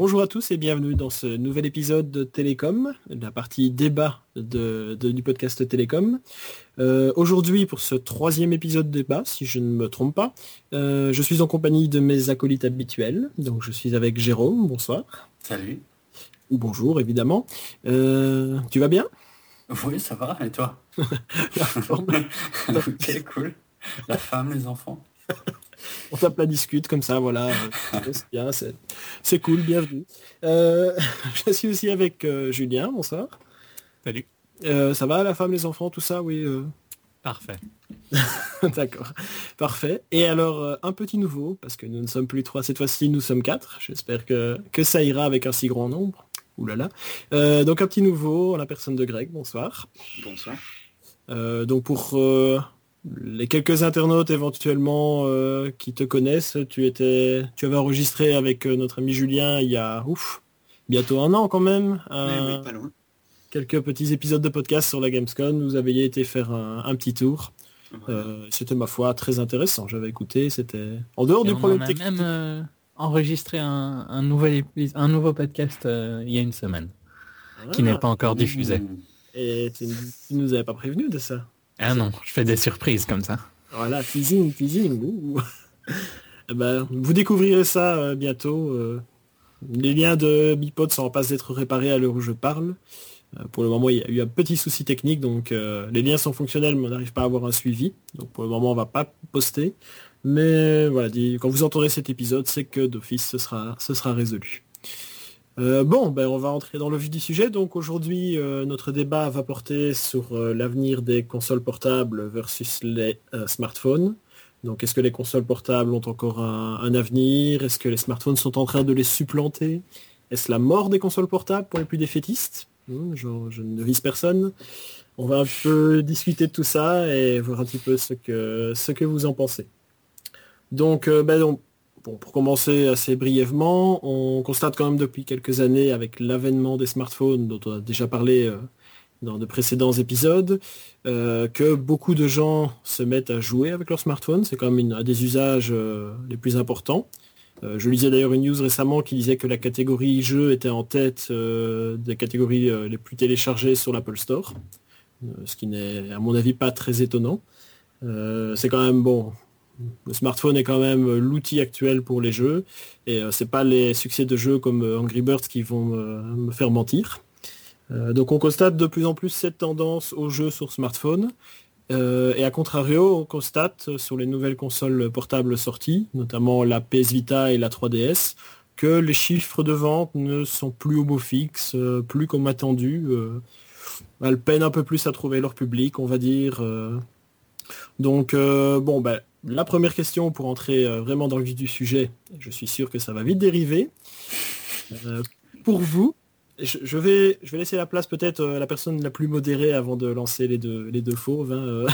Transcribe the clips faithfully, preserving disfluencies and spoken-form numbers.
bonjour à tous et bienvenue dans ce nouvel épisode de Télécom, la partie débat de, de- du podcast Télécom. Euh, aujourd'hui, pour ce troisième épisode débat, si je ne me trompe pas, euh, je suis en compagnie de mes acolytes habituels. Donc je suis avec Jérôme, bonsoir. Salut. Ou bonjour, évidemment. Euh, tu vas bien? Oui, ça va, et toi? La forme. Ok, cool. La femme, les enfants? On tape la discute comme ça, voilà. euh, C'est bien, c'est c'est cool, bienvenue. Euh, je suis aussi avec euh, Julien, bonsoir. Salut. Euh, ça va, la femme, les enfants, tout ça, oui. euh, Parfait. D'accord, parfait. Et alors, euh, un petit nouveau, parce que nous ne sommes plus trois, cette fois-ci nous sommes quatre. J'espère que, que ça ira avec un si grand nombre. Ouh là là. Euh, donc un petit nouveau, en la personne de Greg, bonsoir. Bonsoir. Euh, donc pour euh, les quelques internautes éventuellement euh, qui te connaissent, tu étais, tu avais enregistré avec euh, notre ami Julien il y a ouf, bientôt un an quand même. Oui, un- oui, pas loin. Quelques petits épisodes de podcast sur la Gamescom. Vous aviez été faire un, un petit tour. Voilà. Euh, c'était ma foi très intéressant. J'avais écouté, c'était en dehors Et du on problème en a technique. même euh, enregistré un, un nouvel épis- un nouveau podcast euh, il y a une semaine, qui n'est Ah, pas encore diffusé. Mmh. et tu, tu nous avais pas prévenu de ça. Ah non, je fais des surprises comme ça. Voilà, teasing, teasing. ouh. Eh ben, vous découvrirez ça euh, bientôt. euh. Les liens de Bipod sont en passe d'être réparés à l'heure où je parle. Euh, pour le moment, il y a eu un petit souci technique, donc euh, les liens sont fonctionnels, mais on n'arrive pas à avoir un suivi. Donc pour le moment, on va pas poster. Mais voilà, dit- quand vous entendrez cet épisode, c'est que d'office, ce sera, ce sera résolu. Euh, bon, ben, on va entrer dans le vif du sujet. Donc aujourd'hui, euh, notre débat va porter sur euh, l'avenir des consoles portables versus les euh, smartphones. Donc est-ce que les consoles portables ont encore un, un avenir? Est-ce que les smartphones sont en train de les supplanter? Est-ce la mort des consoles portables pour les plus défaitistes? Hmm, genre, je ne vise personne. On va un peu discuter de tout ça et voir un petit peu ce que, ce que vous en pensez. Donc, euh, ben donc, bon, pour commencer assez brièvement, on constate quand même depuis quelques années avec l'avènement des smartphones dont on a déjà parlé euh, dans de précédents épisodes, euh, que beaucoup de gens se mettent à jouer avec leur smartphone. C'est quand même une- un des usages euh, les plus importants. Euh, je lisais d'ailleurs une news récemment qui disait que la catégorie jeux était en tête euh, des catégories euh, les plus téléchargées sur l'Apple Store, euh, ce qui n'est à mon avis pas très étonnant. Euh, c'est quand même bon. Le smartphone est quand même l'outil actuel pour les jeux et euh, c'est pas les succès de jeux comme euh, Angry Birds qui vont me, me faire mentir. Euh, donc on constate de plus en plus cette tendance aux jeux sur smartphone. Euh, et à contrario, on constate euh, sur les nouvelles consoles portables sorties, notamment la P S Vita et la trois D S, que les chiffres de vente ne sont plus au beau fixe, euh, plus comme attendu. euh, elles peinent un peu plus à trouver leur public, on va dire. euh. Donc, euh, bon, ben, la première question pour entrer euh, vraiment dans le vif du sujet, je suis sûr que ça va vite dériver. Euh, pour vous, je, je vais, je vais laisser la place peut-être euh, à la personne la plus modérée avant de lancer les deux, les deux fauves. hein, euh.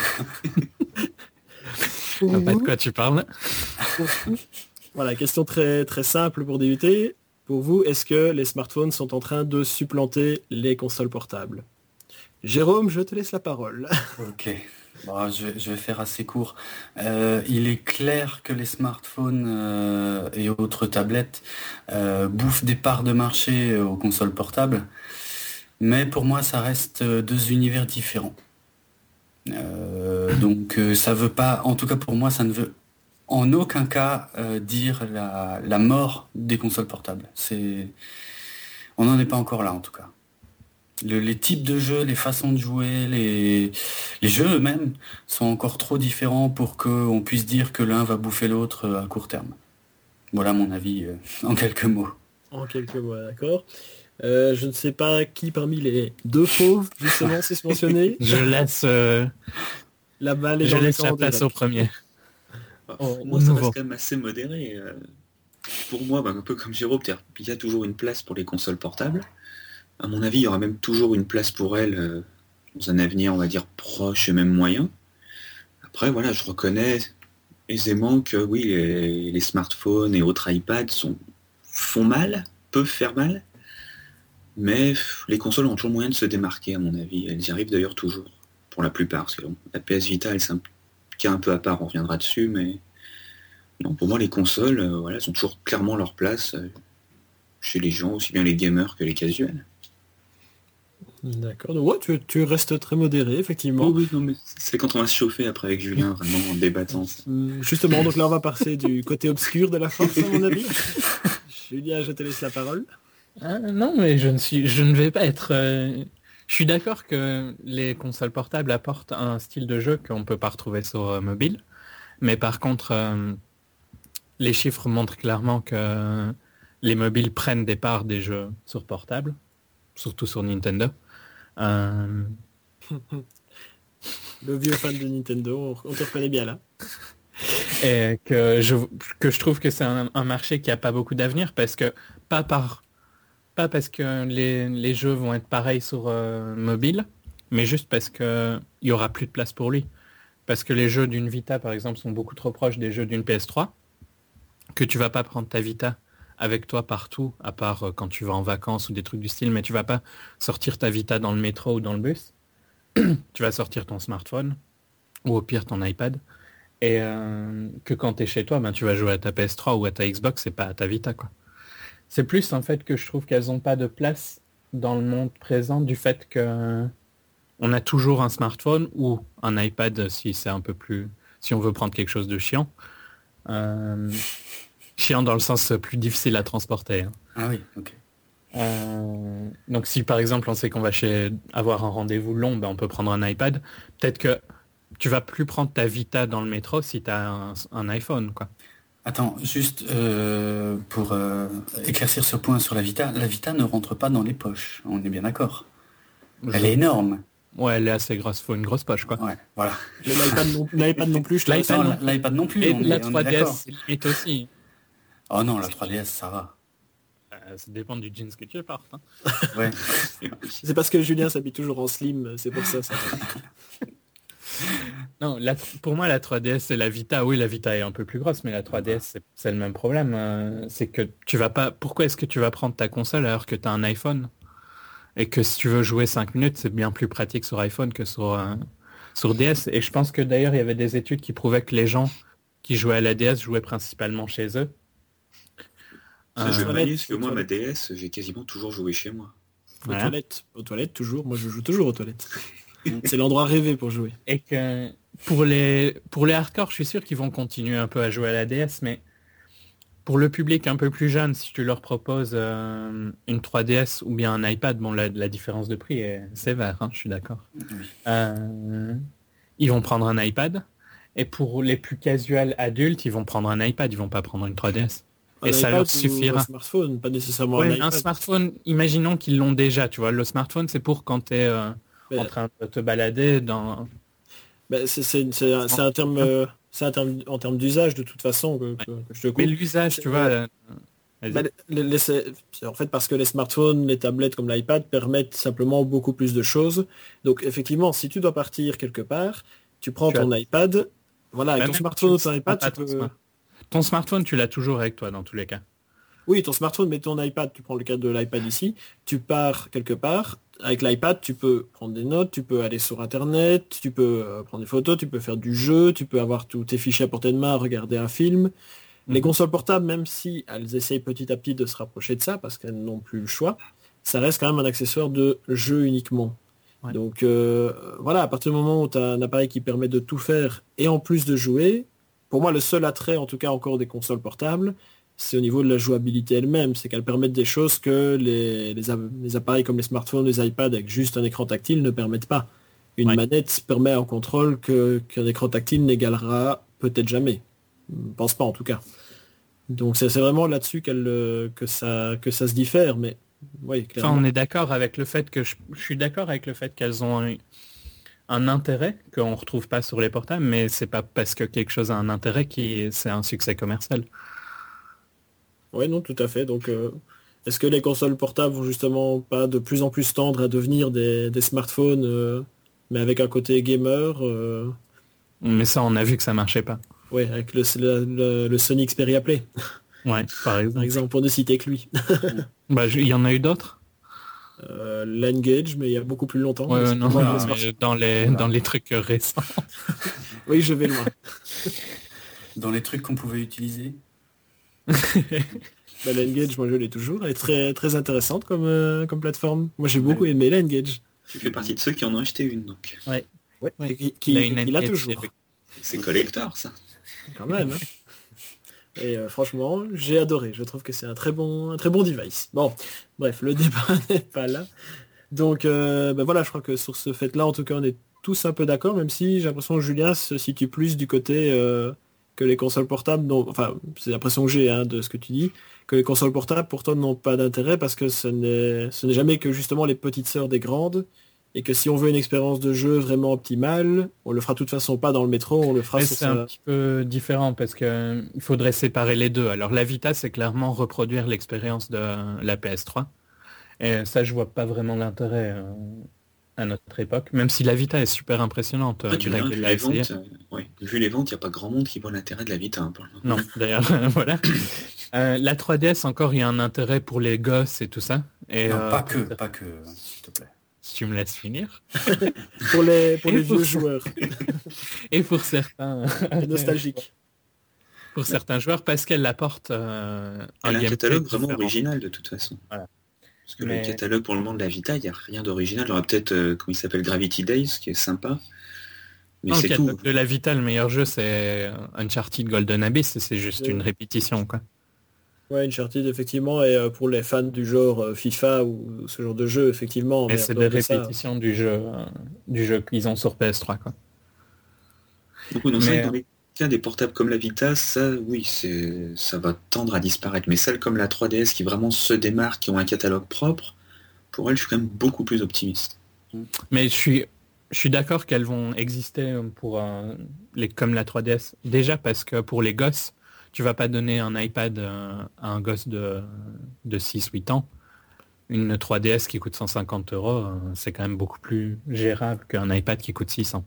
Je Pour vois pas de vous, quoi tu parles. pour vous, voilà, question très, très simple pour débuter. Pour vous, est-ce que les smartphones sont en train de supplanter les consoles portables? Jérôme, je te laisse la parole. Ok. Bon, je, vais, je vais faire assez court. Euh, il est clair que les smartphones euh, et autres tablettes euh, bouffent des parts de marché euh, aux consoles portables, mais pour moi, ça reste euh, deux univers différents. Euh, donc, euh, ça veut pas, en tout cas pour moi, ça ne veut en aucun cas euh, dire la, la mort des consoles portables. C'est, on n'en est pas encore là, en tout cas. Le- les types de jeux, les façons de jouer, les, les jeux eux-mêmes sont encore trop différents pour qu'on puisse dire que l'un va bouffer l'autre euh, à court terme. Voilà mon avis euh, en quelques mots. En quelques mots, d'accord. Euh, je ne sais pas qui parmi les deux fauves, justement, c'est mentionné. Je laisse, euh, La balle est je dans le laisse la camp de place Greg. au premier. Bah, Oh, pour moi, ça nouveau. reste quand même assez modéré. euh. Pour moi, bah, un peu comme Jérôme, c'est-à-dire qu'il y a toujours une place pour les consoles portables. À mon avis, il y aura même toujours une place pour elles euh, dans un avenir, on va dire, proche et même moyen. Après, voilà, je reconnais aisément que oui, les, les smartphones et autres iPads sont, font mal, peuvent faire mal, mais pff, les consoles ont toujours moyen de se démarquer, à mon avis. Elles y arrivent d'ailleurs toujours, pour la plupart. Parce que, bon, la P S Vita, elle c'est un cas un peu à part, on reviendra dessus, mais non, pour moi, les consoles, euh, voilà, elles ont toujours clairement leur place. Euh, chez les gens, aussi bien les gamers que les casuels. D'accord, donc ouais, tu, tu restes très modéré, effectivement. Oui, oui, non, mais c'est quand on va se chauffer après avec Julien, vraiment en débattant. Hum, Justement, donc là on va passer du côté obscur de la force, à mon avis. Julien, je te laisse la parole. Ah, non, mais je ne suis, je ne vais pas être. euh, Je suis d'accord que les consoles portables apportent un style de jeu qu'on peut pas retrouver sur euh, mobile, mais par contre, euh, les chiffres montrent clairement que les mobiles prennent des parts des jeux sur portable, surtout sur Nintendo. Euh, Le vieux fan de Nintendo, on te reconnaît bien là. et que je, que je trouve que c'est un, un marché qui a pas beaucoup d'avenir parce que pas par pas parce que les, les jeux vont être pareils sur euh, mobile, mais juste parce que il y aura plus de place pour lui. Parce que les jeux d'une Vita par exemple sont beaucoup trop proches des jeux d'une P S trois, que tu vas pas prendre ta Vita avec toi partout, à part euh, quand tu vas en vacances ou des trucs du style, mais tu vas pas sortir ta Vita dans le métro ou dans le bus. Tu vas sortir ton smartphone ou au pire ton iPad. Et euh, que quand tu es chez toi, ben, tu vas jouer à ta P S trois ou à ta Xbox et pas à ta Vita, quoi. C'est plus en fait que je trouve qu'elles n'ont pas de place dans le monde présent du fait que on a toujours un smartphone ou un iPad si c'est un peu plus, si on veut prendre quelque chose de chiant. Euh, chiant dans le sens plus difficile à transporter. Hein. Ah oui, ok. Euh, donc si par exemple on sait qu'on va chez avoir un rendez-vous long, ben, on peut prendre un iPad. Peut-être que tu vas plus prendre ta Vita dans le métro si tu as un, un iPhone, quoi. Attends, juste euh, pour euh, éclaircir ce point sur la Vita, la Vita ne rentre pas dans les poches, on est bien d'accord. Elle Je- est énorme. Ouais, elle est assez grosse, faut une grosse poche, quoi. Ouais, voilà. Le- L'iPad non, l'iPad non plus, je te laisse. L'iPad, Non, l'iPad non plus, Et on la est, on est trois D d'accord. S, c'est limite aussi. Oh non, la trois D S, ça va. Euh, ça dépend du jeans que tu portes. Hein. Ouais. C'est parce que Julien s'habille toujours en slim, c'est pour ça. ça. Non, la- pour moi, la trois D S, c'est la Vita. Oui, la Vita est un peu plus grosse, mais la trois D S, c'est, c'est le même problème. euh, c'est que tu vas pas... Pourquoi est-ce que tu vas prendre ta console alors que tu as un iPhone? Et que si tu veux jouer cinq minutes, c'est bien plus pratique sur iPhone que sur, euh, sur D S. Et je pense que d'ailleurs, il y avait des études qui prouvaient que les gens qui jouaient à la D S jouaient principalement chez eux. Ça, je vais Euh, pas nier, parce que aux moi, ma toilettes. D S, j'ai quasiment toujours joué chez moi. Aux Voilà. toilettes, aux toilettes toujours. Moi, je joue toujours aux toilettes. C'est l'endroit rêvé pour jouer. Et que pour les, pour les hardcore, je suis sûr qu'ils vont continuer un peu à jouer à la D S, mais pour le public un peu plus jeune, si tu leur proposes euh, une trois D S ou bien un iPad, bon, la, la différence de prix est sévère, hein, je suis d'accord. Euh, ils vont prendre un iPad. Et pour les plus casuals adultes, ils vont prendre un iPad, ils vont pas prendre une trois D S. Un Et ça iPad leur ou suffira. Un smartphone, pas nécessairement Ouais, un un iPad. smartphone, imaginons qu'ils l'ont déjà, tu vois. Le smartphone, c'est pour quand tu es Mais- en train de te balader dans... Ben, c'est, c'est, c'est un, c'est un terme, euh, c'est un terme en termes d'usage de toute façon que, que- que je te coupe. Mais l'usage, tu vois... euh, vas-y. Ben, les- les- c'est c'est en fait parce que les smartphones, les tablettes comme l'iPad permettent simplement beaucoup plus de choses. Donc effectivement, si tu dois partir quelque part, tu prends Tu ton iPad. Voilà, avec Bah, ton même smartphone ou tu- ton iPad, pas tu ton peux... smart- Ton smartphone, tu l'as toujours avec toi dans tous les cas. Oui, ton smartphone, mais ton iPad, tu prends le cas de l'iPad ici, tu pars quelque part, avec l'iPad, tu peux prendre des notes, tu peux aller sur Internet, tu peux euh, prendre des photos, tu peux faire du jeu, tu peux avoir tous tes fichiers à portée de main, regarder un film. Les Mhm. consoles portables, même si elles essayent petit à petit de se rapprocher de ça, parce qu'elles n'ont plus le choix, ça reste quand même un accessoire de jeu uniquement. Ouais. Donc euh, voilà, à partir du moment où tu as un appareil qui permet de tout faire et en plus de jouer, pour moi le seul attrait en tout cas encore des consoles portables, c'est au niveau de la jouabilité elle-même, c'est qu'elles permettent des choses que les, les, a- les appareils comme les smartphones, les iPads avec juste un écran tactile ne permettent pas. Une Ouais. manette permet en contrôle que, qu'un écran tactile n'égalera peut-être jamais. Je ne pense pas en tout cas. Donc c'est, c'est vraiment là-dessus qu'elle, euh, que, ça, que ça se diffère, mais oui, Enfin, clairement. on est d'accord avec le fait que... Je, je suis d'accord avec le fait qu'elles ont un, un intérêt qu'on ne retrouve pas sur les portables, mais c'est pas parce que quelque chose a un intérêt qui c'est un succès commercial. Oui, non, tout à fait. Donc, euh, est-ce que les consoles portables vont justement pas de plus en plus tendre à devenir des, des smartphones, euh, mais avec un côté gamer euh, Mais ça, on a vu que ça marchait pas. Oui, avec le, le, le- le Sony Xperia Play, Ouais, par par exemple. exemple, pour ne citer que lui. Bah, je- il y en a eu d'autres. Euh, L'Engage, mais il y a beaucoup plus longtemps. Ouais, Mais ouais, c'est non, pour moi non, le smartphone. mais dans les Voilà. dans les trucs récents. Oui, je vais loin. Dans les trucs qu'on pouvait utiliser. Bah, la N-Gage, moi je l'ai toujours, elle est très, très intéressante comme, euh, comme plateforme. Moi j'ai beaucoup aimé la N-Gage. Tu fais partie de ceux qui en ont acheté une, donc. Ouais. Ouais. Ouais. Et qui, qui, Il a une qui l'a N-Gage, toujours. c'est- C'est collector, ça. Quand même. Hein. Et euh, franchement, j'ai adoré. Je trouve que c'est un très bon, un très bon device. Bon, bref, le débat n'est pas là. Donc euh, ben voilà, je crois que sur ce fait-là, en tout cas, on est tous un peu d'accord, même si j'ai l'impression que Julien se situe plus du côté euh, que les consoles portables, n'ont- enfin, c'est l'impression que j'ai hein, de ce que tu dis, que les consoles portables pour toi n'ont pas d'intérêt parce que ce n'est ce n'est jamais que justement les petites sœurs des grandes, et que si on veut une expérience de jeu vraiment optimale, on le fera de toute façon pas dans le métro, on le fera Mais sur c'est sa... un petit peu différent parce que euh, il faudrait séparer les deux. Alors la Vita, c'est clairement reproduire l'expérience de la P S trois. Et ça, je vois pas vraiment l'intérêt euh, à notre époque, même si la Vita est super impressionnante. Après, euh, tu Greg verras, vu l'a les essayé. ventes, euh, ouais, vu les ventes, il n'y a pas grand monde qui voit l'intérêt de la Vita. Hein, pour le moment. Non, d'ailleurs, voilà. Euh, la trois D S, encore, il y a un intérêt pour les gosses et tout ça. Et, Non, euh, pas que, pas que, s'il te plaît. si tu me laisses finir. pour les, pour Et les pour vieux ça. joueurs, Et pour certains, les nostalgiques. pour certains joueurs, parce qu'elle apporte euh, un Elle a un gameplay catalogue vraiment différent. original de toute façon. Voilà. Parce que Mais- le catalogue pour le moment de la Vita, il n'y a rien d'original. Il y aura peut-être, euh, comment il s'appelle, Gravity Days, qui est sympa. Mais Non, le c'est tout. catalogue de la Vita, le meilleur jeu, c'est Uncharted Golden Abyss. C'est juste Ouais. une répétition, quoi. Ouais, Uncharted, effectivement, et euh, pour les fans du genre euh, FIFA ou ce genre de jeu, effectivement. Et mais c'est en des dehors de ça- répétitions du jeu, euh, du jeu qu'ils ont sur P S trois, quoi. Donc, oui, non, c'est Mais- vrai que dans les cas des portables comme la Vita, ça, oui, c'est, ça va tendre à disparaître. Mais celles comme la trois D S qui vraiment se démarquent, qui ont un catalogue propre, pour elles, je suis quand même beaucoup plus optimiste. Mais je suis, je suis d'accord qu'elles vont exister pour euh, les, comme la trois D S. Déjà parce que pour les gosses, tu vas pas donner un iPad euh, à un gosse de, de six huit ans. Une trois D S qui coûte cent cinquante euros, euh, c'est quand même beaucoup plus gérable qu'un iPad qui coûte six cents.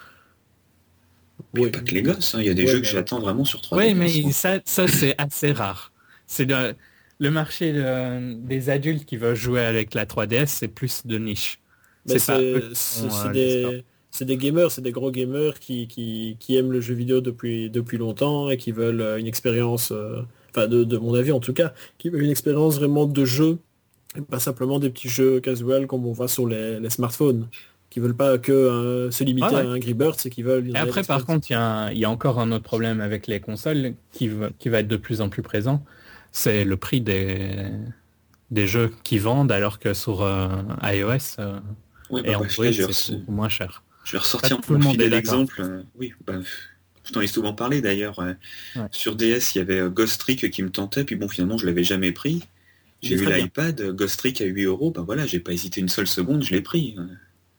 Il n'y Oui. a pas que les gosses, hein, il y a des Ouais, jeux mais- que j'attends vraiment sur trois D S. Oui, mais ça, ça c'est assez rare. C'est le, le marché de- des adultes qui veulent jouer avec la trois D S, c'est plus de niche. Mais C'est pas eux c'est qui c'est- font, c'est euh, les stores. des, c'est des gamers, c'est des gros gamers qui, qui, qui aiment le jeu vidéo depuis, depuis longtemps et qui veulent euh, une expérience, euh, enfin de, de mon avis en tout cas, qui veulent une expérience vraiment de jeu, et pas simplement des petits jeux casual comme on voit sur les, les smartphones, qui veulent pas que euh, se limiter Ah ouais. à Angry Birds, c'est qui veulent... une Et après, réelle par expérience. contre, il y, a un- il y a encore un autre problème avec les consoles qui va, qui va être de plus en plus présent. C'est le prix des, des jeux qui vendent, alors que sur euh, iOS euh, Ouais, bah, et bah, Android, là, je, vais c'est re- beaucoup moins cher. je vais ressortir Pas tout le mon monde est fidèle d'accord. exemple. euh, oui, bah, je t'en ai souvent parlé d'ailleurs. euh, Ouais. Sur D S, il y avait euh, Ghost Trick qui me tentait, puis bon, finalement, je l'avais jamais pris. J'ai Il est eu très l'iPad, euh, Ghost Trick à huit euros, ben voilà, j'ai pas hésité une seule seconde, je l'ai pris. euh.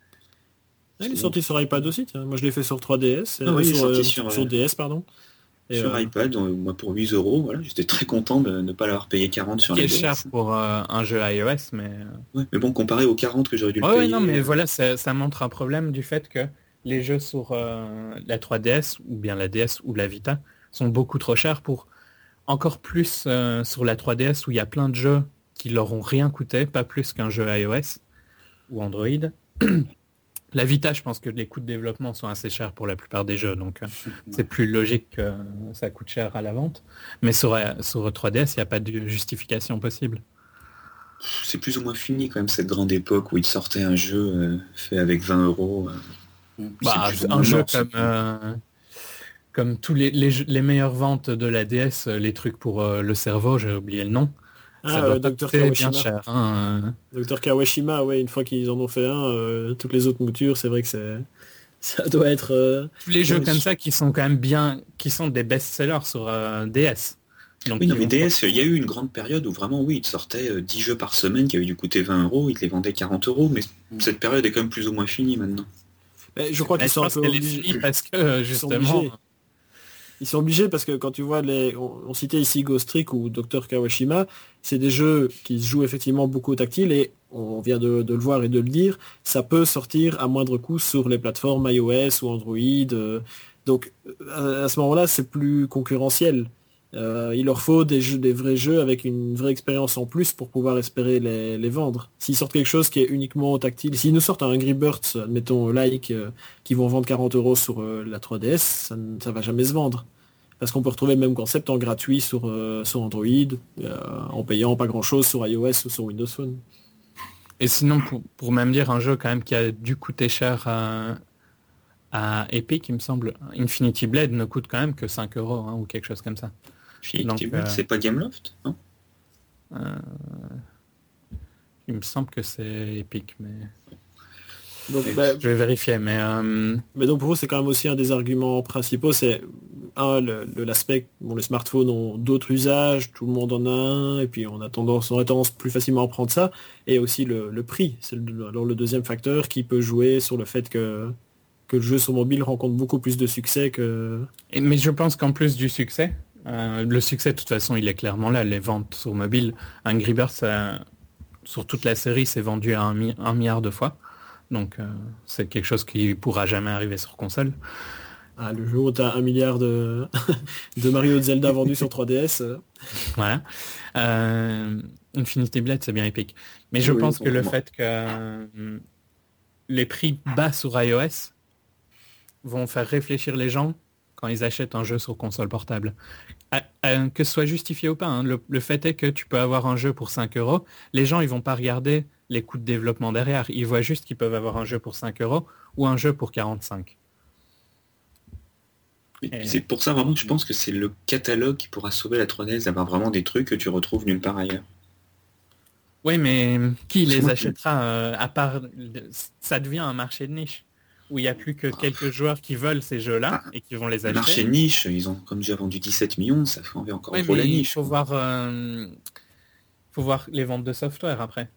Ah, il est sorti sur iPad aussi, tiens. Moi je l'ai fait sur trois D S, Ah oui, il est sur, sorti euh, sur, sur euh, D S, pardon. Et, Sur euh, iPad, euh, moi pour huit euros, voilà, j'étais très content de ne pas l'avoir payé quarante sur Qui la est D S. cher pour euh, un jeu iOS, mais... Ouais, mais bon, comparé aux quarante que j'aurais dû le Ouais, ouais, payer. non, mais euh, voilà, ça, ça montre un problème du fait que les jeux sur euh, la trois D S, ou bien la D S ou la Vita, sont beaucoup trop chers pour encore plus euh, sur la trois D S où il y a plein de jeux qui leur ont rien coûté, pas plus qu'un jeu iOS ou Android. La Vita, je pense que les coûts de développement sont assez chers pour la plupart des jeux, donc euh, c'est plus logique que ça coûte cher à la vente. Mais sur, euh, sur trois D S, il n'y a pas de justification possible. C'est plus ou moins fini quand même cette grande époque où il sortait un jeu euh, fait avec vingt euros. euh. Mm. Bah, C'est plus ou un moins jeu mort, comme, c'est- euh, comme tous les, les, jeux- les meilleures ventes de la D S, euh, les trucs pour euh, le cerveau, j'ai oublié le nom. ça Ah, doit euh, pas Docteur coûter bien Kawashima. cher. Hein. Docteur Kawashima, ouais, une fois qu'ils en ont fait un, euh, toutes les autres moutures, c'est vrai que c'est, ça doit être. euh, Tous les jeux Ouais, comme je- ça qui sont quand même bien, qui sont des best-sellers sur euh, D S. Donc, Oui, non, ils mais vont D S, il y a eu une grande période où vraiment, oui, il sortait euh, dix jeux par semaine qui avaient dû coûter vingt euros, ils les vendaient quarante euros, mais Mm. cette période est quand même plus ou moins finie maintenant. mais je crois Mais qu'ils je sont un pense peu qu'elle est obligés. finie parce que euh, Ils sont justement, obligés. Ils sont obligés parce que quand tu vois les, on, on citait ici Ghost Trick ou Docteur Kawashima, c'est des jeux qui se jouent effectivement beaucoup au tactile et on vient de, de le voir et de le dire, ça peut sortir à moindre coût sur les plateformes iOS ou Android. euh, donc à, à ce moment-là, c'est plus concurrentiel. Euh, il leur faut des jeux, des vrais jeux avec une vraie expérience en plus pour pouvoir espérer les, les vendre. S'ils sortent quelque chose qui est uniquement au tactile, s'ils nous sortent un Angry Birds, admettons like, euh, qui vont vendre quarante euros sur euh, la trois D S, ça ne ça va jamais se vendre. parce qu'on peut retrouver le même concept en gratuit sur, euh, sur Android, euh, en payant pas grand-chose sur iOS ou sur Windows Phone. Et sinon, pour, pour même dire un jeu quand même qui a dû coûter cher à, à Epic, il me semble, Infinity Blade ne coûte quand même que cinq euros hein, ou quelque chose comme ça. Infinity Donc, Blade, euh, c'est pas Gameloft, non? Euh, il me semble que c'est Epic, mais Donc, bah, je vais vérifier. Mais euh, mais donc pour vous, c'est quand même aussi un des arguments principaux, c'est un, le- le- l'aspect, bon, les smartphones ont d'autres usages, tout le monde en a un, et puis on a tendance, on aurait tendance plus facilement à prendre ça, et aussi le, le prix. C'est le, alors le deuxième facteur qui peut jouer sur le fait que, que le jeu sur mobile rencontre beaucoup plus de succès que... et- mais je pense qu'en plus du succès, euh, le succès de toute façon, il est clairement là. Les ventes sur mobile, Angry Birds, ça- sur toute la série, c'est vendu à un, mi- un milliard de fois. Donc euh, c'est quelque chose qui pourra jamais arriver sur console. Ah, le jour où tu as un milliard de, de Mario et de Zelda vendus sur trois D S, euh, Voilà. Euh, Infinity Blade, c'est bien épique. Mais je Oui, pense que le complètement. fait que euh, les prix bas sur iOS vont faire réfléchir les gens quand ils achètent un jeu sur console portable. À- à- que ce soit justifié ou pas, hein, le, le fait est que tu peux avoir un jeu pour cinq euros, les gens ils vont pas regarder les coûts de développement derrière, ils voient juste qu'ils peuvent avoir un jeu pour cinq euros ou un jeu pour quarante-cinq. Et Et- C'est pour ça vraiment que je pense que c'est le catalogue qui pourra sauver la trois D S, d'avoir vraiment des trucs que tu retrouves nulle part ailleurs. Oui, mais qui les Moi, achètera euh, à part ça devient un marché de niche où il n'y a plus que quelques joueurs qui veulent ces jeux-là Ah, et qui vont les Le acheter. marché niche, ils ont comme déjà vendu dix-sept millions, ça fait enlever encore Oui, trop la mais il niche. faut quoi. voir, euh, faut voir les ventes de software après.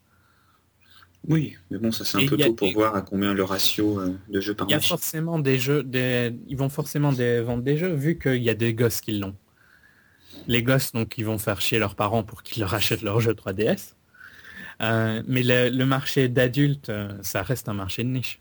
Oui, mais bon, ça c'est un Et peu il y a- tôt pour voir à combien le ratio euh, de jeux par Il y a machine. forcément des jeux, des... ils vont forcément des... vendre des jeux vu qu'il y a des gosses qui l'ont. Les gosses, donc, ils vont faire chier leurs parents pour qu'ils leur achètent leur jeu trois D S. Euh, mais le, le marché d'adultes, euh, ça reste un marché de niche.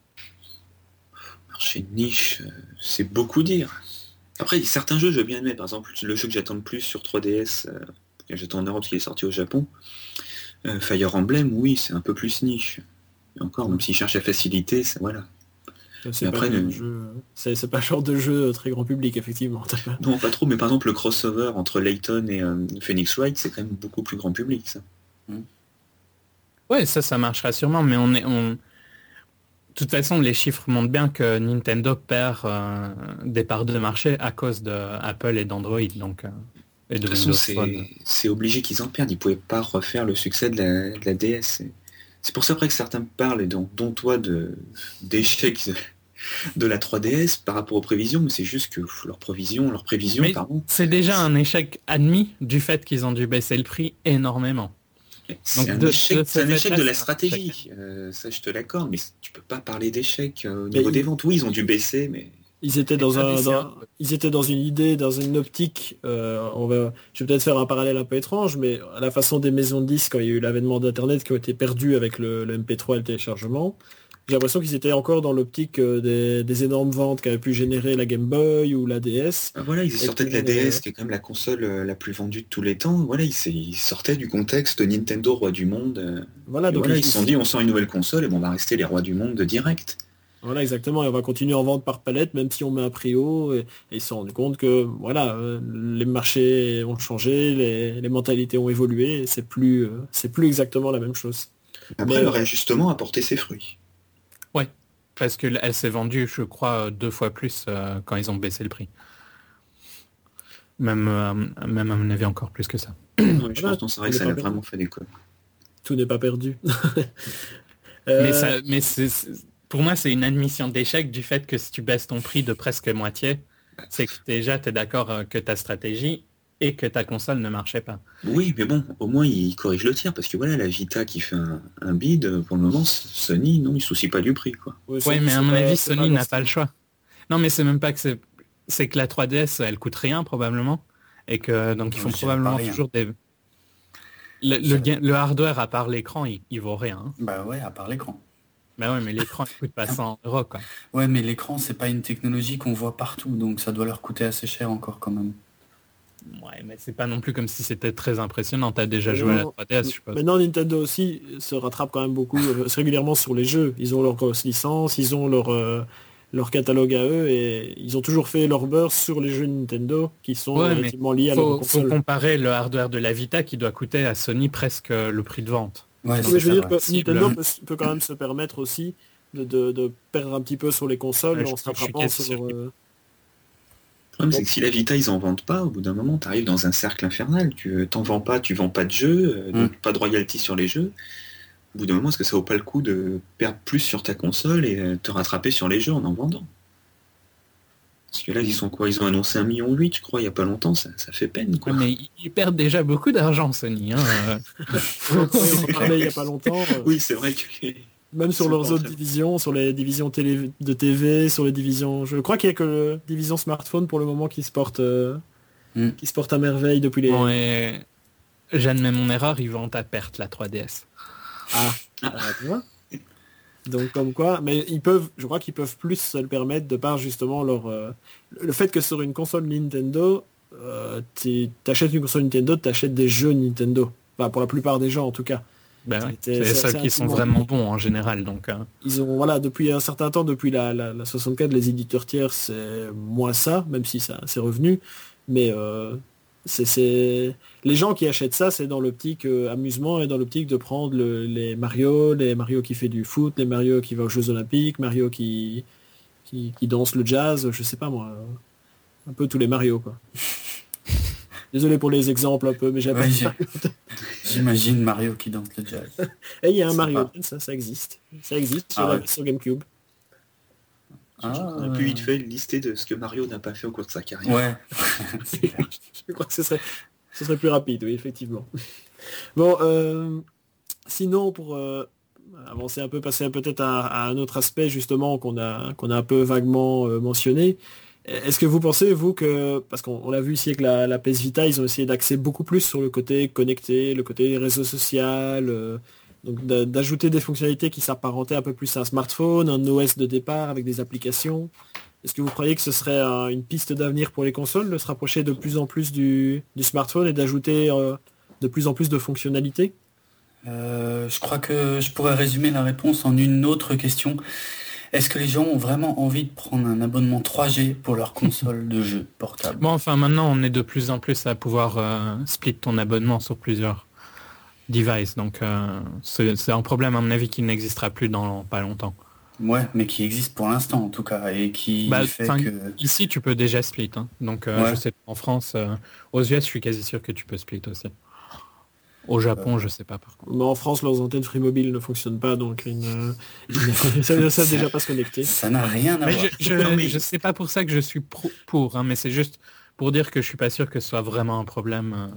Marché de niche, euh, c'est beaucoup dire. Après, certains jeux, je veux bien aimer. Par exemple, le jeu que j'attends le plus sur trois D S, euh, que j'attends en Europe, qui est sorti au Japon, euh, Fire Emblem, oui, c'est un peu plus niche. Et encore, même s'ils cherchent la facilité, c'est voilà. c'est Mais pas, après, le le- jeu- c'est c'est pas le genre de jeu très grand public, effectivement. Non, pas trop, mais par exemple, le crossover entre Layton et euh, Phoenix Wright, c'est quand même beaucoup plus grand public, ça. Ouais, ça, ça marchera sûrement, mais on est, on... de toute façon, les chiffres montrent bien que Nintendo perd euh, des parts de marché à cause de Apple et d'Android, donc euh, et de De toute façon, Windows c'est Phone. c'est obligé qu'ils en perdent. Ils pouvaient pas refaire le succès de la, de la D S. C'est- C'est pour ça après que certains parlent, et dont, dont toi, de d'échecs de la trois D S par rapport aux prévisions, mais c'est juste que pff, leurs prévisions, leurs prévisions, Mais pardon, c'est déjà un échec admis du fait qu'ils ont dû baisser le prix énormément. c'est un de- échec, de c'est un ce échec fait-là, de la c'est un stratégie. Euh, ça, je te l'accorde, mais tu peux pas parler d'échec euh, au Mais niveau il- des ventes. Oui, ils ont dû baisser, mais Ils étaient dans pas un, baisser dans- un peu. ils étaient dans une idée, dans une optique. euh, on va, je vais peut-être faire un parallèle un peu étrange, mais à la façon des maisons de disques quand il y a eu l'avènement d'Internet qui ont été perdus avec le, le M P trois et le téléchargement, j'ai l'impression qu'ils étaient encore dans l'optique euh, des, des énormes ventes qu'avaient pu générer la Game Boy ou la D S. ah, voilà, ils Et sortaient de la puis, D S, euh, qui est quand même la console euh, la plus vendue de tous les temps. Voilà, ils, s'est- ils sortaient du contexte Nintendo roi du monde. euh, Voilà, et donc voilà, ils, ils se sont dit, on sort une nouvelle console et bon, on va rester les rois du monde de direct. voilà exactement, et on va continuer en vente par palette, même si on met un prix haut, et, et ils se sont rendus compte que voilà, euh, les marchés ont changé, les, les mentalités ont évolué, et c'est plus, euh, c'est plus exactement la même chose. Après, Mais, le euh, réajustement a porté ses fruits. Ouais, parce qu'elle s'est vendue, je crois, deux fois plus euh, quand ils ont baissé le prix. Même, euh, même à mon avis encore plus que ça. Ouais, je Voilà, pense que c'est vrai que on est ça pas a perdu. vraiment fait des coups. Tout n'est pas perdu. Mais, Euh, ça, mais c'est, c'est- pour moi, c'est une admission d'échec du fait que si tu baisses ton prix de presque moitié, c'est que déjà tu es d'accord euh, que ta stratégie et que ta console ne marchait pas. Oui, mais bon, au moins il corrige le tir, parce que voilà, la Vita qui fait un, un bid, euh, pour le moment, Sony, non, il se soucie pas du prix, quoi. ouais, Oui, Sony, mais à c'est mon pas- avis, c'est Sony pas n'a pas le choix. Non, mais c'est même pas que c'est... C'est que la trois D S, elle coûte rien probablement. Et que donc ils Non, font je dirais probablement pas rien. toujours des... Le, le, ga- le hardware, à part l'écran, il, il vaut rien. hein. Bah ouais, à part l'écran. Bah ouais, mais l'écran, il coûte pas cent euros, quoi. Ouais, mais l'écran, c'est pas une technologie qu'on voit partout, donc ça doit leur coûter assez cher encore quand même. Ouais, mais c'est pas non plus comme si c'était très impressionnant. T'as déjà joué à la Non. trois D S, je suppose. Maintenant, Nintendo aussi se rattrape quand même beaucoup euh, régulièrement sur les jeux. Ils ont leurs grosses licences, ils ont leur, euh, leur catalogue à eux et ils ont toujours fait leur beurre sur les jeux Nintendo qui sont Ouais, mais relativement liés à leur Faut, faut console. comparer le hardware de la Vita qui doit coûter à Sony presque euh, le prix de vente. Ouais, Oui, c'est mais je veux ça, dire ouais. que Nintendo Le- peut, peut quand même se permettre aussi de, de- de perdre un petit peu sur les consoles Ouais, je- en se je suis rattrapant quasi sûr sur... qu'il- euh, Le problème, c'est que si la Vita, ils en vendent pas, au bout d'un moment, tu arrives dans un cercle infernal. Tu t'en vends pas, tu vends pas de jeux, euh, donc Mm. pas de royalty sur les jeux. Au bout d'un moment, est-ce que ça vaut pas le coup de perdre plus sur ta console et euh, te rattraper sur les jeux en en vendant? Parce que là, ils sont quoi? Ils ont annoncé un million huit, je crois, il y a pas longtemps. Ça, ça fait peine, quoi. Ouais, mais ils- ils perdent déjà beaucoup d'argent, Sony. Hein. euh. on en parlait il n'y a pas longtemps. euh, Oui, c'est vrai que les- Même sur C'est leurs pas autres très- divisions, sur les divisions télé de T V, sur les divisions... Je crois qu'il n'y a que la division smartphone pour le moment qui se porte, euh, Mm. qui se porte à merveille depuis les... Bon, et j'admets mon erreur, ils vendent à perte la trois D S. Ah, ah, tu vois. Donc comme quoi, mais ils peuvent, je crois qu'ils peuvent plus se le permettre de par justement leur... euh, le fait que sur une console Nintendo, euh, tu achètes une console Nintendo, tu achètes des jeux Nintendo. Enfin, pour la plupart des gens en tout cas. Ben ouais, C'est- c'est les c'est- seuls c'est qui sont intimement. vraiment bons en général. Donc, euh, Ils ont, voilà, depuis un certain temps, depuis la, la, la soixante-quatre, les éditeurs tiers, c'est moins ça, même si ça c'est revenu. Mais euh, c'est, c'est... les gens qui achètent ça, c'est dans l'optique euh, amusement et dans l'optique de prendre le- les Mario, les Mario qui fait du foot, les Mario qui va aux Jeux Olympiques, Mario qui, qui, qui danse le jazz, je sais pas moi. Un peu tous les Mario, quoi. Désolé pour les exemples un peu, mais j'avais Ouais, pas... j'ai- J'imagine Mario qui danse le jazz. Et il y a un C'est Mario, pas- ça, ça existe. Ça existe sur, Ah la- ouais. sur GameCube. Ah, on a pu vite fait lister de ce que Mario n'a pas fait au cours de sa carrière. Ouais. C'est clair. Je crois que ce serait, ce serait plus rapide, oui, effectivement. Bon, euh, sinon, pour euh, avancer un peu, passer peut-être à, à un autre aspect, justement, qu'on a, qu'on a un peu vaguement euh, mentionné, est-ce que vous pensez, vous, que, parce qu'on on l'a vu ici avec la, la P S Vita, ils ont essayé d'axer beaucoup plus sur le côté connecté, le côté réseau social, euh, donc d'a- d'ajouter des fonctionnalités qui s'apparentaient un peu plus à un smartphone, un O S de départ avec des applications. Est-ce que vous croyez que ce serait euh, une piste d'avenir pour les consoles, de se rapprocher de plus en plus du, du smartphone et d'ajouter euh, de plus en plus de fonctionnalités? Euh, je crois que je pourrais résumer la réponse en une autre question. Est-ce que les gens ont vraiment envie de prendre un abonnement trois G pour leur console de jeu portable? bon, enfin, maintenant, on est de plus en plus à pouvoir euh, split ton abonnement sur plusieurs devices. Donc, euh, c'est c'est un problème, à mon avis, qui n'existera plus dans pas longtemps. Ouais, mais qui existe pour l'instant en tout cas, et qui Bah, fait enfin, que... Ici, tu peux déjà split. Hein. Donc, euh, Ouais. je sais pas, en France, euh, aux U S, je suis quasi sûr que tu peux split aussi. Au Japon, je sais pas par contre. Mais en France, leurs antennes Free Mobile ne fonctionnent pas, donc ils ne, ils ne savent, savent déjà pas se connecter. Ça n'a rien à Mais voir. je, je, Non, mais- je sais pas pour ça que je suis pro- pour, hein, mais c'est juste pour dire que je suis pas sûr que ce soit vraiment un problème euh,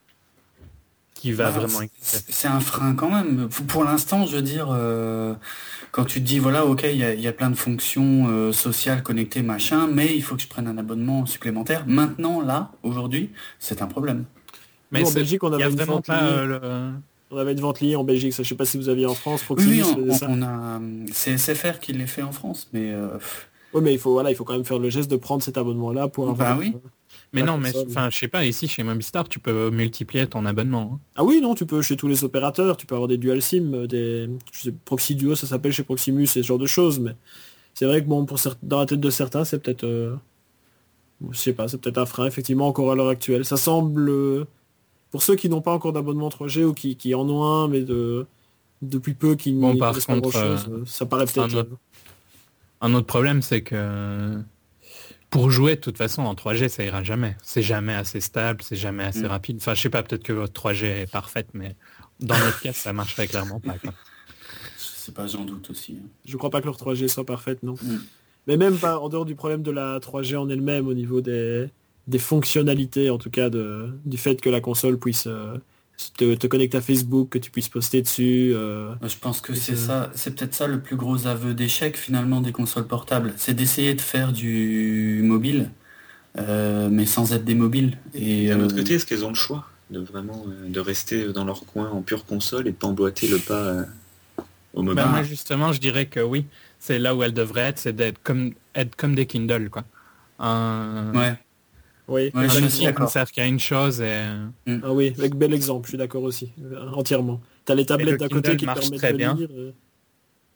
qui va Bah, vraiment c'est- exister. C'est un frein quand même. Pour pour l'instant, je veux dire, euh, quand tu te dis, voilà, ok, il y a, il y a plein de fonctions euh, sociales connectées, machin, mais il faut que je prenne un abonnement supplémentaire. Maintenant, là, aujourd'hui, c'est un problème. Mais Nous, en c'est- Belgique, on il y avait a une vraiment vente pas liée. euh, le- On avait une vente liée en Belgique, ça, je sais pas si vous aviez en France, Oui, Proximus oui, on, faisait ça. on a... C'est S F R qui les fait en France, mais... euh, pff, Oui, mais il faut, voilà, il faut quand même faire le geste de prendre cet abonnement-là pour Bah avoir... oui. Mais la non, mais console. enfin, je sais pas, ici chez Mobistar, tu peux multiplier ton abonnement. hein. Ah oui, non, tu peux chez tous les opérateurs, tu peux avoir des dual SIM, euh, des je sais, Proxy Duo, ça s'appelle chez Proximus, et ce genre de choses, mais c'est vrai que bon, pour cer- dans la tête de certains, c'est peut-être, euh, je sais pas, c'est peut-être un frein, effectivement, encore à l'heure actuelle. Ça semble, euh, pour ceux qui n'ont pas encore d'abonnement trois G ou qui, qui en ont un, mais de depuis peu qui Bon, n'y par connaissent pas contre, grand-chose, euh, ça paraît c'est un peut-être... autre- Un autre problème, c'est que pour jouer, de toute façon, en trois G, ça ira jamais. C'est jamais assez stable, c'est jamais assez Mm. rapide. Enfin, je sais pas, peut-être que votre trois G est parfaite, mais dans notre cas, ça marcherait clairement pas. quoi. je sais pas, j'en doute aussi. hein. Je crois pas que leur trois G soit parfaite, non. Mm. Mais même pas en dehors du problème de la trois G en elle-même, au niveau des, des fonctionnalités, en tout cas de, du fait que la console puisse euh, te, te connecter à Facebook, que tu puisses poster dessus. euh, Je pense que Et c'est c'est- ça, c'est peut-être ça le plus gros aveu d'échec finalement des consoles portables. C'est d'essayer de faire du mobile, euh, mais sans être des mobiles. Et D'un euh, autre côté, est-ce qu'elles ont le choix de vraiment euh, de rester dans leur coin en pure console et de pas emboîter le pas euh, au mobile? Ben, moi, justement, je dirais que oui, c'est là où elle devrait être, c'est d'être comme, être comme des Kindle, quoi. Un, ouais, Oui, Ouais, un je suis outil qui d'accord. ne sert qu'à une chose et... ah oui, avec bel exemple, je suis d'accord aussi, euh, entièrement. T'as les Et tablettes le d'à côté Kindle qui marche permettent très de bien. lire. euh,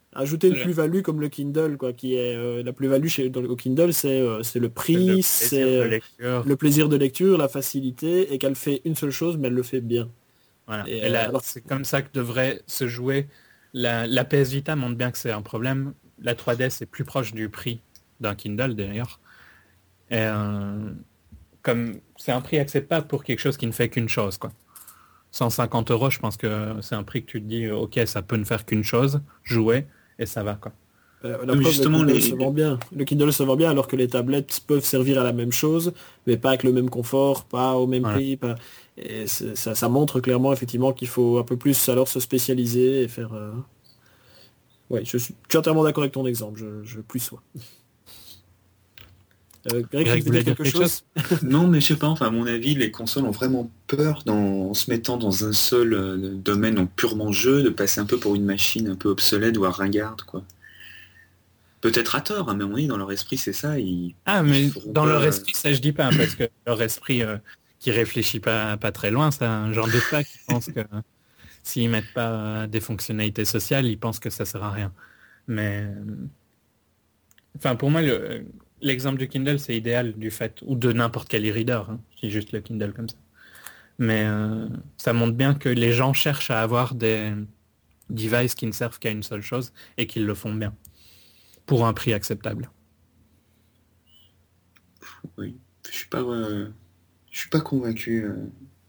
Ajouter une Ouais. plus-value comme le Kindle, quoi, qui est euh, la plus-value chez dans le- au Kindle, c'est euh, c'est le Le prix, plaisir c'est de euh, lecture. le plaisir de lecture, la facilité, et qu'elle fait une seule chose, mais elle le fait bien. Voilà. Et, Et euh, là, alors, c'est comme ça que devrait se jouer. La, la P S Vita montre bien que c'est un problème. La trois D S est plus proche du prix d'un Kindle d'ailleurs. Et euh, comme c'est un prix acceptable pour quelque chose qui ne fait qu'une chose, quoi. cent cinquante euros, je pense que c'est un prix que tu te dis, ok, ça peut ne faire qu'une chose, jouer, et ça va, quoi. euh, la Mais preuve, le justement, Kindle les- se vend bien. Le Kindle se vend bien, alors que les tablettes peuvent servir à la même chose, mais pas avec le même confort, pas au même Voilà. prix. Pas... Et c'est- ça, ça montre clairement, effectivement, qu'il faut un peu plus alors se spécialiser et faire... euh, Ouais, je suis, je suis entièrement d'accord avec ton exemple, je, je plus sois. Euh, Greg, tu Greg veux voulait dire dire quelque quelque chose? Non, mais je sais pas, enfin, à mon avis, les consoles ont vraiment peur, dans- en se mettant dans un seul euh, domaine, donc purement jeu, de passer un peu pour une machine un peu obsolète ou à ringarde, quoi. Peut-être à tort, hein, mais à mon avis, dans leur esprit, c'est ça, ils, Ah, ils mais feront dans leur pas... esprit, ça je dis pas, parce que leur esprit euh, qui réfléchit pas, pas très loin, ça, j'en doute pas, qui pense que s'ils mettent pas euh, des fonctionnalités sociales, ils pensent que ça sert à rien. Mais, euh, enfin, pour moi, le- l'exemple du Kindle, c'est idéal du fait, ou de n'importe quel e-reader, hein, je dis juste le Kindle comme ça. Mais euh, ça montre bien que les gens cherchent à avoir des devices qui ne servent qu'à une seule chose et qu'ils le font bien, pour un prix acceptable. Oui, je suis pas... euh, je suis pas convaincu. euh.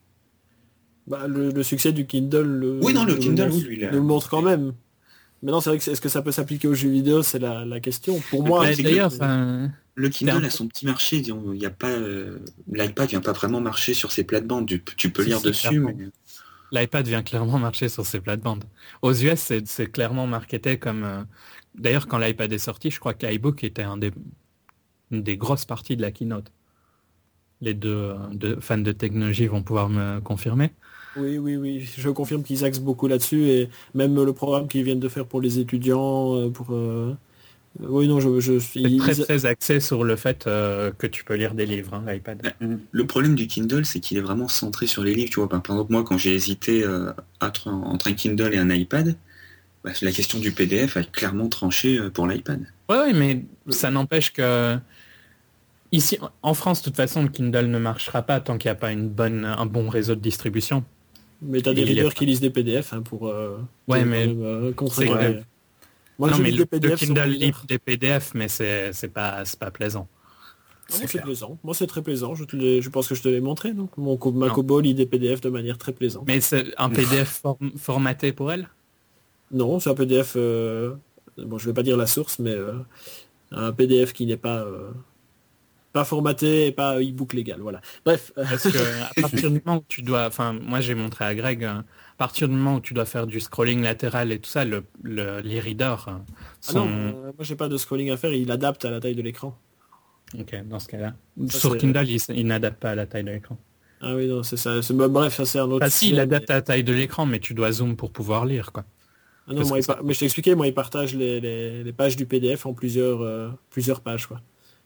Bah, le, le succès du Kindle le, Oui, non, le nous Kindle, montre, oui, lui, il a- nous le montre quand même. Maintenant, c'est vrai que c'est- est-ce que ça peut s'appliquer aux jeux vidéo, c'est la, la question. Pour Le moi, problème, Mais c'est que d'ailleurs, le- enfin, Le c'était un Kindle a peu- son petit marché, disons, il y a pas, euh, l'iPad vient pas vraiment marcher sur ses plates-bandes. Tu, tu peux Si, lire si, dessus, clairement. mais L'iPad vient clairement marcher sur ses plates-bandes. Aux U S, c'est c'est clairement marketé comme... euh, D'ailleurs, quand l'iPad est sorti, je crois que l'iBook était un des... une des grosses parties de la keynote. Les deux, euh, deux fans de technologie vont pouvoir me confirmer. oui, oui, oui, je confirme qu'ils axent beaucoup là-dessus et même le programme qu'ils viennent de faire pour les étudiants, euh, pour... euh, Oui, non, je, je suis... C'est très ils- très axé sur le fait euh, que tu peux lire des livres, hein, l'iPad. Ouais. Mm. le problème du Kindle, c'est qu'il est vraiment centré sur les livres. Tu vois, par par exemple, moi, quand j'ai hésité euh, entre, un- entre un Kindle et un iPad, bah, la question du P D F a clairement tranché euh, pour l'iPad. Ouais, ouais, mais ça n'empêche que ici, en France, de toute façon, le Kindle ne marchera pas tant qu'il n'y a pas une bonne, un bon réseau de distribution. Mais t'as Il des est readers pas- qui lisent des P D F hein, pour... euh, Ouais, pour mais quand même, euh, c'est contrer- que- Moi, non, je mais lis le, des P D le F sur mon Kindle reader. lit des P D F, mais c'est c'est pas c'est pas plaisant. Ah, moi, c'est clair. plaisant. Moi, c'est très plaisant. Je, te l'ai- je pense que je te l'ai montré. Donc, mon co- ma Non. Kobo lit des P D F de manière très plaisante. Mais c'est un P D F form- formaté pour elle. Non, c'est un P D F... euh, Bon, je vais pas dire la source, mais euh, un P D F qui n'est pas... euh, pas formaté et pas e-book légal. Voilà. Bref. euh, Parce que à partir du moment où tu dois, enfin, moi j'ai montré à Greg, euh, à partir du moment où tu dois faire du scrolling latéral et tout ça, le, le- les readers euh, Ah non, sont... euh, moi, j'ai pas de scrolling à faire. Il adapte à la taille de l'écran. Ok, dans ce cas-là. Ça, Sur c'est- Kindle, il, s- il n'adapte pas à la taille de l'écran. Ah oui, non, c'est ça. c'est- bah, bref, ça, c'est un autre... Enfin, si, il sujet, adapte mais- à la taille de l'écran, mais tu dois zoom pour pouvoir lire, quoi. Ah non, parce moi, que il ça- par- mais je t'ai expliqué, moi, il partage les, les- les pages du P D F en plusieurs, euh, plusieurs pages. Quoi.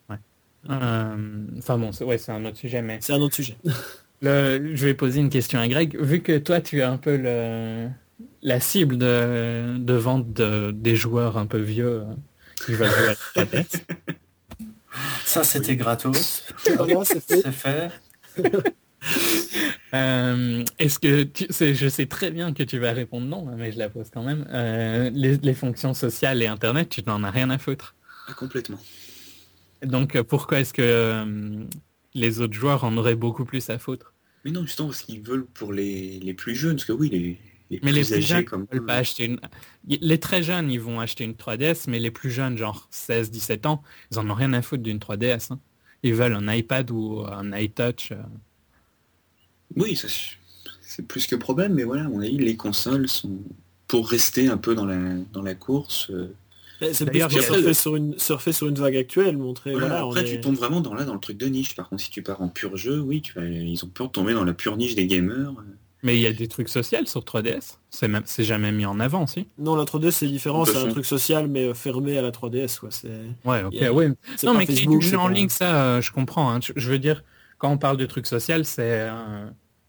Euh, Enfin bon, c'est ouais, c'est un autre sujet, mais C'est un autre sujet. le, je vais poser une question à Greg. Vu que toi, tu es un peu le, la cible de, de vente de- des joueurs un peu vieux euh, qui veulent jouer à la trois D S, Ça, c'était gratos. Voilà, c'est fait. C'est fait. Euh, est-ce que tu sais, je sais très bien que tu vas répondre non, mais je la pose quand même. Euh, les, les fonctions sociales et Internet, tu n'en as rien à foutre. Ah, complètement. Donc euh, pourquoi est-ce que euh, les autres joueurs en auraient beaucoup plus à foutre? Mais non, justement, parce qu'ils veulent pour les, les plus jeunes, parce que oui, les, les Mais plus les plus âgés jeunes comme ne veulent pas acheter une... Les très jeunes, ils vont acheter une trois D S, mais les plus jeunes, genre seize dix-sept ans, ils en ont rien à foutre d'une trois D S. Hein. Ils veulent un iPad ou un iTouch. euh. Oui, ça, c'est plus que problème, mais voilà, à mon avis, les consoles sont pour rester un peu dans la, dans la course. euh, Mais C'est plus D'ailleurs, pour il y a- surfer sur, une, surfer sur une vague actuelle, montrer... Voilà, voilà, on après, est- tu tombes vraiment dans, là, dans le truc de niche. Par contre, si tu pars en pur jeu, oui, tu vas, ils ont peur de tomber dans la pure niche des gamers. Mais il y a des trucs sociaux sur trois D S. C'est même... c'est jamais mis en avant, si. Non, la trois D S, c'est différent. De toute C'est un façon. truc social, mais euh, fermé à la trois D S. Quoi. C'est Ouais, ok, Yeah. ouais. c'est Non, pas mais qu'il y ait Facebook, du c'est jeu en pas- ligne, ça, euh, je comprends. Hein. Je je veux dire, quand on parle de trucs sociaux, c'est... euh,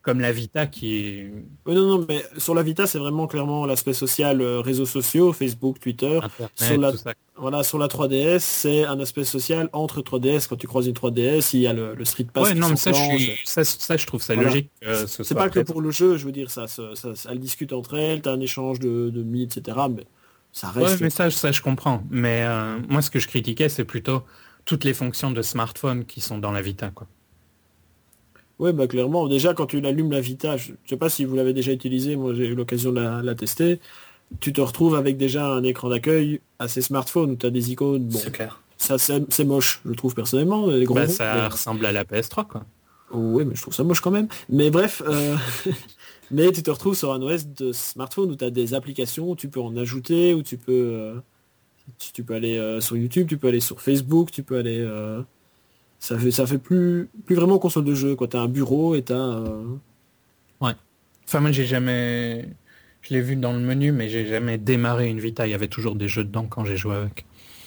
comme la Vita qui... Oui, non, non, mais sur la Vita, c'est vraiment clairement l'aspect social, euh, réseaux sociaux, Facebook, Twitter. Internet, Sur la, tout ça. voilà, sur la trois D S, c'est un aspect social entre trois D S. Quand tu croises une trois D S, il y a le, le Street Pass Ouais, qui non, mais ça je, s'enclenche. suis, ça, ça, je trouve ça Voilà. logique. que ce C'est soit pas que prêt. pour le jeu, je veux dire, ça, ça, ça, ça- elles discutent entre elles, t'as un échange de, de mi, et cetera. Mais ça Ouais, reste... mais ça, ça je comprends. Mais euh, moi, ce que je critiquais, c'est plutôt toutes les fonctions de smartphone qui sont dans la Vita, quoi. Oui, bah clairement, déjà quand tu allumes la Vita, je ne sais pas si vous l'avez déjà utilisé, moi j'ai eu l'occasion de la, la tester, tu te retrouves avec déjà un écran d'accueil assez smartphone où tu as des icônes, bon, C'est clair. ça c'est c'est moche, je trouve personnellement, les gros Bah, ronds, ça mais- ressemble à la P S trois, quoi. Oui, mais je trouve ça moche quand même. Mais bref, euh, mais tu te retrouves sur un O S de smartphone où tu as des applications, où tu peux en ajouter, où tu peux, euh, tu, tu peux aller euh, sur YouTube, tu peux aller sur Facebook, tu peux aller... euh, ça fait, ça fait plus, plus vraiment console de jeu, quoi. Tu as un bureau et tu as... Enfin, moi, j'ai jamais... Je l'ai vu dans le menu, mais j'ai jamais démarré une Vita. Il y avait toujours des jeux dedans quand j'ai joué avec.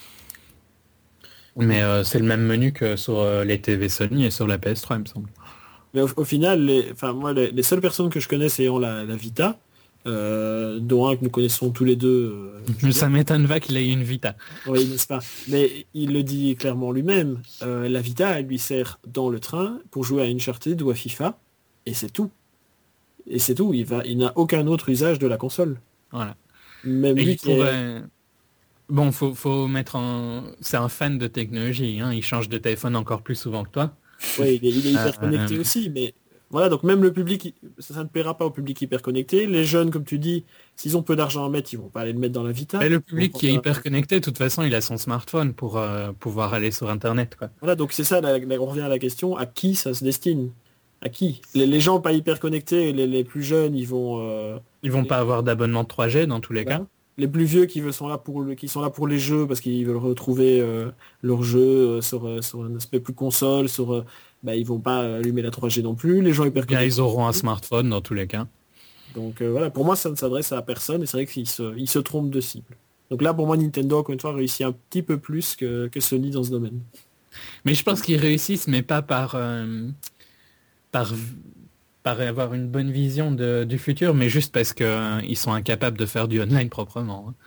Mais euh, c'est le même menu que sur euh, les T V Sony et sur la P S trois, il me semble. Mais au, au final, les, enfin, moi, les, les seules personnes que je connaisse ayant la, la Vita, euh, dont un que nous connaissons tous les deux, euh, Julien, Ça m'étonne pas qu'il ait une Vita. oui, n'est-ce pas? Mais il le dit clairement lui-même, euh, la Vita, elle lui sert dans le train pour jouer à Uncharted ou à FIFA, et c'est tout. Et c'est tout, il va, il n'a aucun autre usage de la console. Voilà. Même Et lui il qui est- pourrait... Bon, faut, faut mettre en... C'est un fan de technologie, hein. Il change de téléphone encore plus souvent que toi. ouais, il est, il est hyper Euh, connecté euh, aussi, mais voilà, donc même le public, ça, ça ne plaira pas au public hyper connecté. Les jeunes, comme tu dis, s'ils ont peu d'argent à mettre, ils vont pas aller le mettre dans la Vita. Et le Ils public vont qui est pas- hyper connecté, de toute façon, il a son smartphone pour euh, pouvoir aller sur Internet, quoi. Voilà, donc c'est ça, la- la- on revient à la question, à qui ça se destine? À qui? les, les gens pas hyper connectés, les, les plus jeunes, ils vont... euh, Ils vont pas avoir d'abonnement trois G dans tous les voilà. cas. Les plus vieux qui veulent- sont là pour le, qui sont là pour les jeux parce qu'ils veulent retrouver euh, leurs jeux euh, sur, euh, sur un aspect plus console, sur euh, bah, ils vont pas allumer la trois G non plus. Les gens hyper Bien, connectés. ils auront un smartphone dans tous les cas. Donc euh, voilà, pour moi ça ne s'adresse à personne et c'est vrai qu'ils se, ils se trompent de cible. Donc là pour moi Nintendo encore une fois réussit un petit peu plus que, que Sony dans ce domaine. Mais je pense qu'ils réussissent, mais pas par, euh, par, par avoir une bonne vision de- du futur, mais juste parce qu'ils sont incapables de faire du online proprement, hein.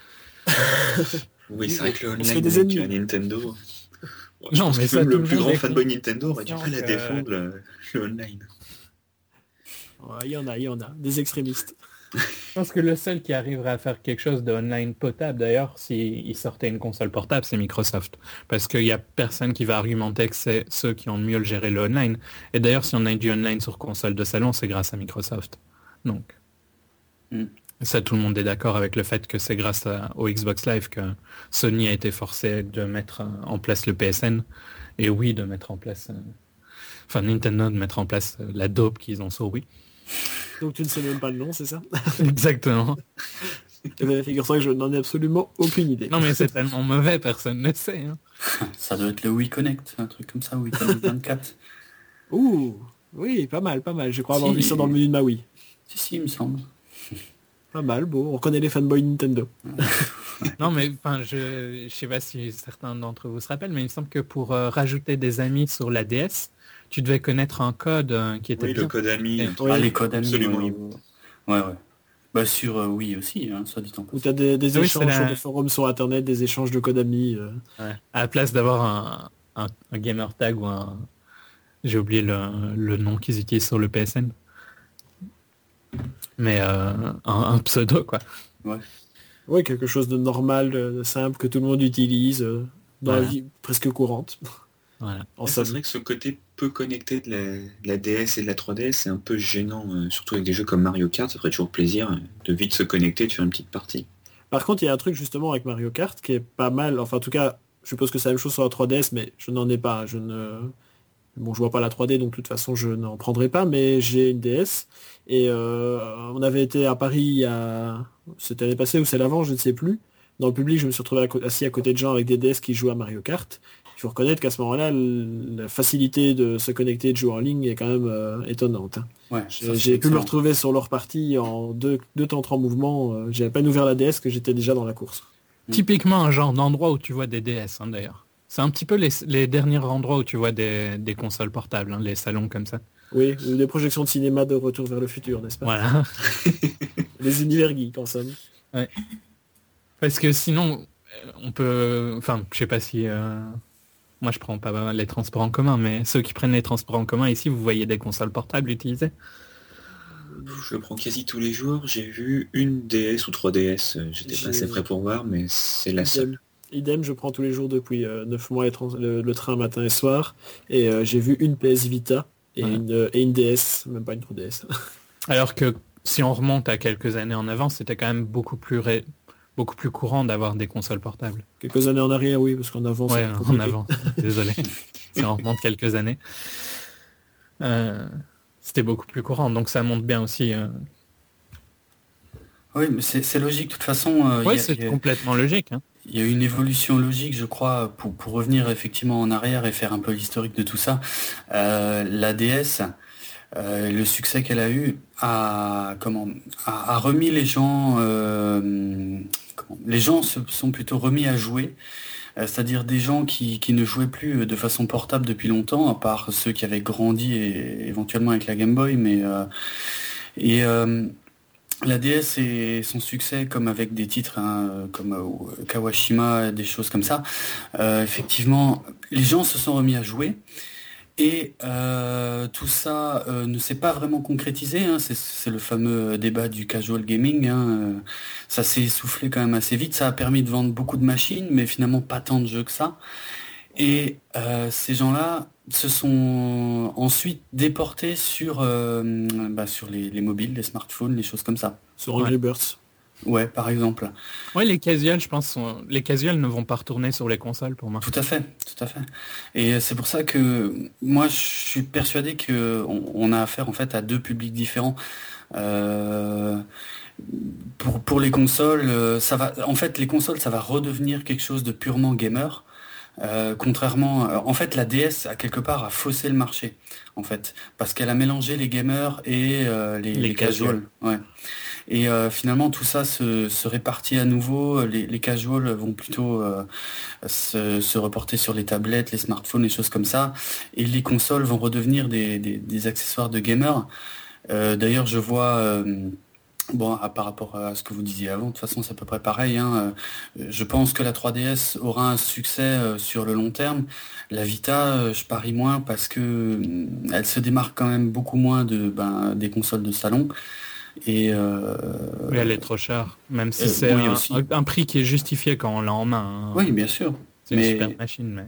Oui, c'est vrai que le On se fait online des avec ennemis. euh, Nintendo. Ouais, je Non, pense mais que ça, même tout le le plus monde grand est fanboy Nintendo aurait du conscient mal à que- défendre le, le online. Ouais, Il y en a, il y en a, des extrémistes. Je pense que le seul qui arriverait à faire quelque chose de online potable, d'ailleurs, s'il sortait une console portable, c'est Microsoft. Parce qu'il n'y a personne qui va argumenter que c'est ceux qui ont le mieux le gérer le online. Et d'ailleurs, si on a du online sur console de salon, c'est grâce à Microsoft. Donc, Mm. ça, tout le monde est d'accord avec le fait que c'est grâce à- au Xbox Live que Sony a été forcé de mettre euh, en place le P S N. Et oui, de mettre en place... euh, Enfin, Nintendo de mettre en place euh, la dope qu'ils ont sur Wii. Donc tu ne sais même pas le nom, c'est ça? Exactement. Eh ben, figure-toi que je n'en ai absolument aucune idée. Non mais c'est tellement mauvais, personne ne sait, hein. Ça doit être le Wii Connect, un truc comme ça, Wii Connect vingt-quatre. Ouh, oui, pas mal, pas mal. Je crois avoir Si. vu ça dans le menu de ma Wii. Si, si, il me semble. Pas mal, bon, on reconnaît les fanboys Nintendo. Non mais enfin je je sais pas si certains d'entre vous se rappellent, mais il me semble que pour euh, rajouter des amis sur la D S, tu devais connaître un code euh, qui était Oui, bien. le code ami. Eh, un truc oui, Ah, les codes amis. absolument Ouais, immonde. ouais. ouais. Bah sur euh, Wii aussi, hein, soit dit en Où passant. tu as des, des Ah oui, échanges c'est la- sur des forums sur internet, des échanges de code amis. euh. Ouais. À la place d'avoir un, un, un gamer tag ou un... J'ai oublié le, le nom qu'ils utilisent sur le P S N. Mais euh, un, un pseudo quoi. Ouais. Oui, quelque chose de normal, de simple, que tout le monde utilise euh, dans Voilà. la vie presque courante. Voilà. En Ouais, somme. c'est vrai que ce côté peu connecté de la, de la D S et de la trois D S, c'est un peu gênant, euh, surtout avec des jeux comme Mario Kart, ça ferait toujours plaisir euh, de vite se connecter, de faire une petite partie. Par contre, il y a un truc justement avec Mario Kart qui est pas mal. Enfin, en tout cas, je suppose que c'est la même chose sur la trois D S, mais je n'en ai pas. Je ne... Bon, je vois pas la trois D, donc de toute façon, je n'en prendrai pas, mais j'ai une D S. Et euh, on avait été à Paris il y a... C'était l'année passée ou c'est l'avant, je ne sais plus. Dans le public, je me suis retrouvé à co- assis à côté de gens avec des D S qui jouent à Mario Kart. Il faut reconnaître qu'à ce moment-là, l- la facilité de se connecter et de jouer en ligne est quand même euh, étonnante, hein. Ouais, J'ai ça, j'ai c'est pu me excellent. retrouver sur leur partie en deux, deux temps trois mouvements. Euh, J'avais à peine ouvert la D S que j'étais déjà dans la course. Typiquement un genre d'endroit où tu vois des D S d'ailleurs. C'est un petit peu les, les derniers endroits où tu vois des, des consoles portables, hein, les salons comme ça. Oui, ou des projections de cinéma de Retour vers le futur, n'est-ce pas? Voilà. Les univers geeks, en somme. Ouais. Parce que sinon, on peut... Enfin, je sais pas si... euh, Moi, je prends pas les transports en commun, mais ceux qui prennent les transports en commun, ici, vous voyez des consoles portables utilisées? Je le prends quasi tous les jours. J'ai vu une D S ou trois D S. J'étais J'ai- pas assez prêt pour voir, mais c'est la seule. Idem. Idem, je prends tous les jours depuis euh, neuf mois les trans- le, le train matin et soir. Et euh, j'ai vu une P S Vita et, Ouais. une, euh, et une D S, même pas une trois D S. Alors que si on remonte à quelques années en avant, c'était quand même beaucoup plus ré- beaucoup plus courant d'avoir des consoles portables. Quelques années en arrière, oui, parce qu'en avant, Ouais, c'est en compliqué. avant. Désolé. Si on remonte quelques années. Euh, C'était beaucoup plus courant, donc ça montre bien aussi. euh, Oui, mais c'est c'est logique. De toute façon, euh, il Ouais, y a- c'est il y a- complètement logique. hein. il y a une évolution logique, je crois, pour, pour revenir effectivement en arrière et faire un peu l'historique de tout ça. Euh, la D S, euh, le succès qu'elle a eu, a, comment, a, a remis les gens... euh, comment- les gens se sont plutôt remis à jouer, euh, c'est-à-dire des gens qui, qui ne jouaient plus de façon portable depuis longtemps, à part ceux qui avaient grandi et, éventuellement avec la Game Boy, mais... euh, et... euh, la D S et son succès, comme avec des titres hein, comme euh, Kawashima, des choses comme ça, euh, effectivement, les gens se sont remis à jouer. Et euh, tout ça euh, ne s'est pas vraiment concrétisé. Hein. C'est, c'est le fameux débat du casual gaming. Hein. Euh, Ça s'est essoufflé quand même assez vite. Ça a permis de vendre beaucoup de machines, mais finalement pas tant de jeux que ça. Et euh, ces gens-là se sont ensuite déportés sur, euh, bah, sur les, les mobiles, les smartphones, les choses comme ça. Sur Angry Birds. Ouais, par exemple. Ouais, les casuals, je pense, sont... les casuals ne vont pas retourner sur les consoles pour moi. Tout à fait, tout à fait. Et c'est pour ça que moi, je suis persuadé que on, on a affaire en fait à deux publics différents. Euh, pour pour les consoles, euh, ça va. En fait, les consoles, ça va redevenir quelque chose de purement gamer. Euh, contrairement, euh, en fait, la D S a quelque part a faussé le marché, en fait, parce qu'elle a mélangé les gamers et euh, les, Les les casuals. Ouais. Et euh, finalement, tout ça se, se répartit à nouveau. Les, les casuals vont plutôt euh, se, se reporter sur les tablettes, les smartphones, les choses comme ça. Et les consoles vont redevenir des, des, des accessoires de gamers. Euh, d'ailleurs, je vois... euh, Bon, à, par rapport à ce que vous disiez avant, de toute façon, c'est à peu près pareil. Hein. Euh, Je pense que la trois D S aura un succès euh, sur le long terme. La Vita, euh, je parie moins parce que euh, elle se démarque quand même beaucoup moins de, ben, des consoles de salon. Et euh, Oui, elle est trop chère, même si Euh, c'est oui, un, aussi. un prix qui est justifié quand on l'a en main. hein. oui, bien sûr. C'est une mais- super machine, mais...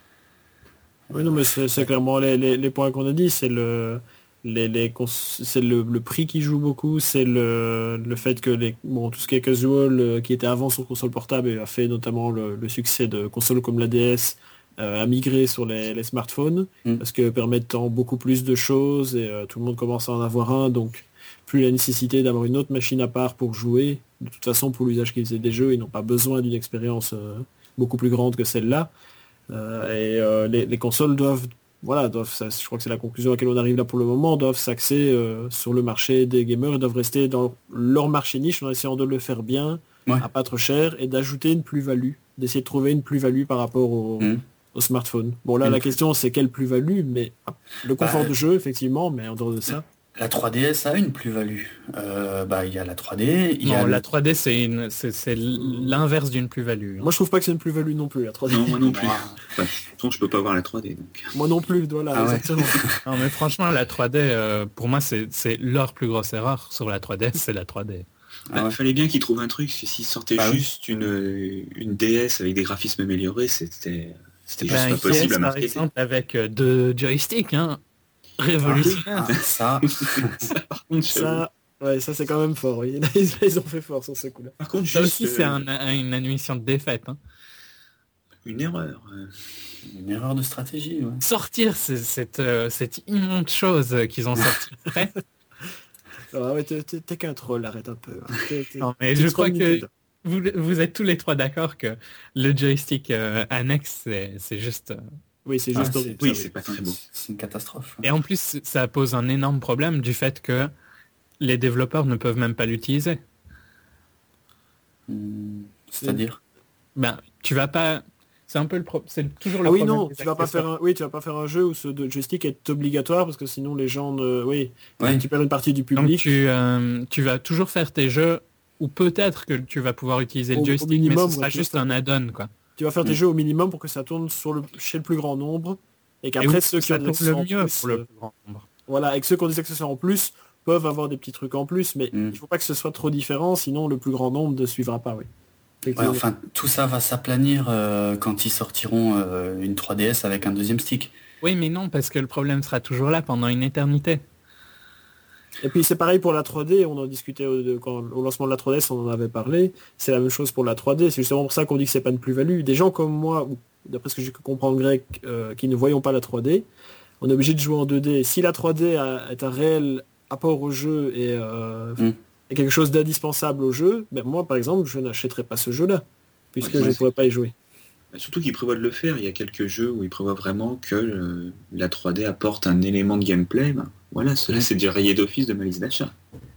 Oui, non, mais c'est c'est clairement les, les, les points qu'on a dit. C'est le, les, les cons- c'est le, le prix qui joue beaucoup. C'est le, le fait que les, bon, tout ce qui est casual, euh, qui était avant sur console portable, et a fait notamment le, le succès de consoles comme la D S, euh, a migré sur les, les smartphones, Mm. parce que permettant beaucoup plus de choses, et euh, tout le monde commence à en avoir un, donc plus la nécessité d'avoir une autre machine à part pour jouer. De toute façon, pour l'usage qu'ils faisaient des jeux, ils n'ont pas besoin d'une expérience euh, beaucoup plus grande que celle-là. Euh, et euh, les, les consoles doivent, voilà, doivent, ça, je crois que c'est la conclusion à laquelle on arrive là pour le moment, doivent s'axer euh, sur le marché des gamers et doivent rester dans leur marché niche en essayant de le faire bien, Ouais. à pas trop cher, et d'ajouter une plus-value, d'essayer de trouver une plus-value par rapport au, Mm. au smartphone. Bon là, Une la plus- question c'est quelle plus-value, mais ah, le confort Bah, de jeu effectivement, mais en dehors de ça. La trois D S a une plus-value. Euh, bah, il y a la trois D, il y a Non, le- la trois D, c'est une... c'est c'est l'inverse d'une plus-value. hein. Moi je trouve pas que c'est une plus-value non plus, la trois D. Non, moi non plus. Ah. Enfin, de toute façon, je peux pas voir la trois D. Donc. Moi non plus, voilà, Ah ouais. exactement. Non, mais franchement, la trois D, euh, pour moi, c'est c'est leur plus grosse erreur sur la trois D, c'est la trois D. Bah, Ah ouais. fallait bien qu'ils trouvent un truc. parce que S'ils sortaient Bah oui. juste une, une D S avec des graphismes améliorés, c'était c'était juste Ben, pas possible P S, à par marketer. exemple, avec euh, deux joysticks, hein, révolutionnaire. Ah, ça, Par contre, j'avoue. Ça, ouais, ça c'est quand même fort, oui. Ils, ils ont fait fort sur ce coup-là. Par contre, Ça juste, aussi, c'est euh, un- un- une admission de défaite. hein. une erreur. euh. une erreur de stratégie. Ouais. Sortir ce- cette, euh, cette immonde chose qu'ils ont sorti après. Ah ouais, t'es, t'es- t'es qu'un troll, arrête un peu. hein. T'es- t'es- Non, mais t'es je trop crois que Nintendo. vous, vous êtes tous les trois d'accord que le joystick euh, annexe, c'est c'est juste... euh, Oui, c'est Ah, juste c'est- horrible. oui, ça, c'est pas très beau. C'est une catastrophe. Et en plus, ça pose un énorme problème du fait que les développeurs ne peuvent même pas l'utiliser. Hmm, C'est-à-dire Ben, tu vas pas... C'est un peu le pro... c'est toujours le Ah oui problème non, des tu vas pas accessoires. faire un... oui tu vas pas faire un jeu où ce de- joystick est obligatoire parce que sinon les gens ne... oui Ouais. récupèrent une partie du Donc public. tu, euh, tu vas toujours faire tes jeux ou peut-être que tu vas pouvoir utiliser Au- le au joystick, minimum, mais ouais, ce sera tu vas juste faire- un add-on quoi. Tu vas faire tes Mm. jeux au minimum pour que ça tourne sur le... chez le plus grand nombre et Et qu'après oui, ceux qui ça ont des tourne accessoires le en mieux plus, pour le euh, plus grand nombre. voilà, et que ceux qui ont des accessoires en plus peuvent avoir des petits trucs en plus, mais Mm. il faut pas que ce soit trop différent, sinon le plus grand nombre ne suivra pas, oui. Ouais, Effectivement. enfin, tout ça va s'aplanir euh, quand ils sortiront euh, une trois D S avec un deuxième stick. Oui, mais non, parce que le problème sera toujours là pendant une éternité. Et puis c'est pareil pour la trois D, on en discutait au, de- quand, au lancement de la trois D S, on en avait parlé, c'est la même chose pour la trois D, c'est justement pour ça qu'on dit que c'est pas une plus-value. Des gens comme moi, ou d'après ce que j'ai pu comprendre grec, euh, qui ne voyons pas la trois D, on est obligé de jouer en deux D. Si la trois D a- est un réel apport au jeu et, euh, Mm. et quelque chose d'indispensable au jeu, ben moi par exemple je n'achèterai pas ce jeu-là, puisque Ouais, je ne c'est- pourrais pas y jouer. Bah, surtout qu'ils prévoient de le faire. Il y a quelques jeux où ils prévoient vraiment que euh, la trois D apporte un élément de gameplay. Ben, voilà, cela Mm. c'est déjà rayé d'office de ma liste d'achat.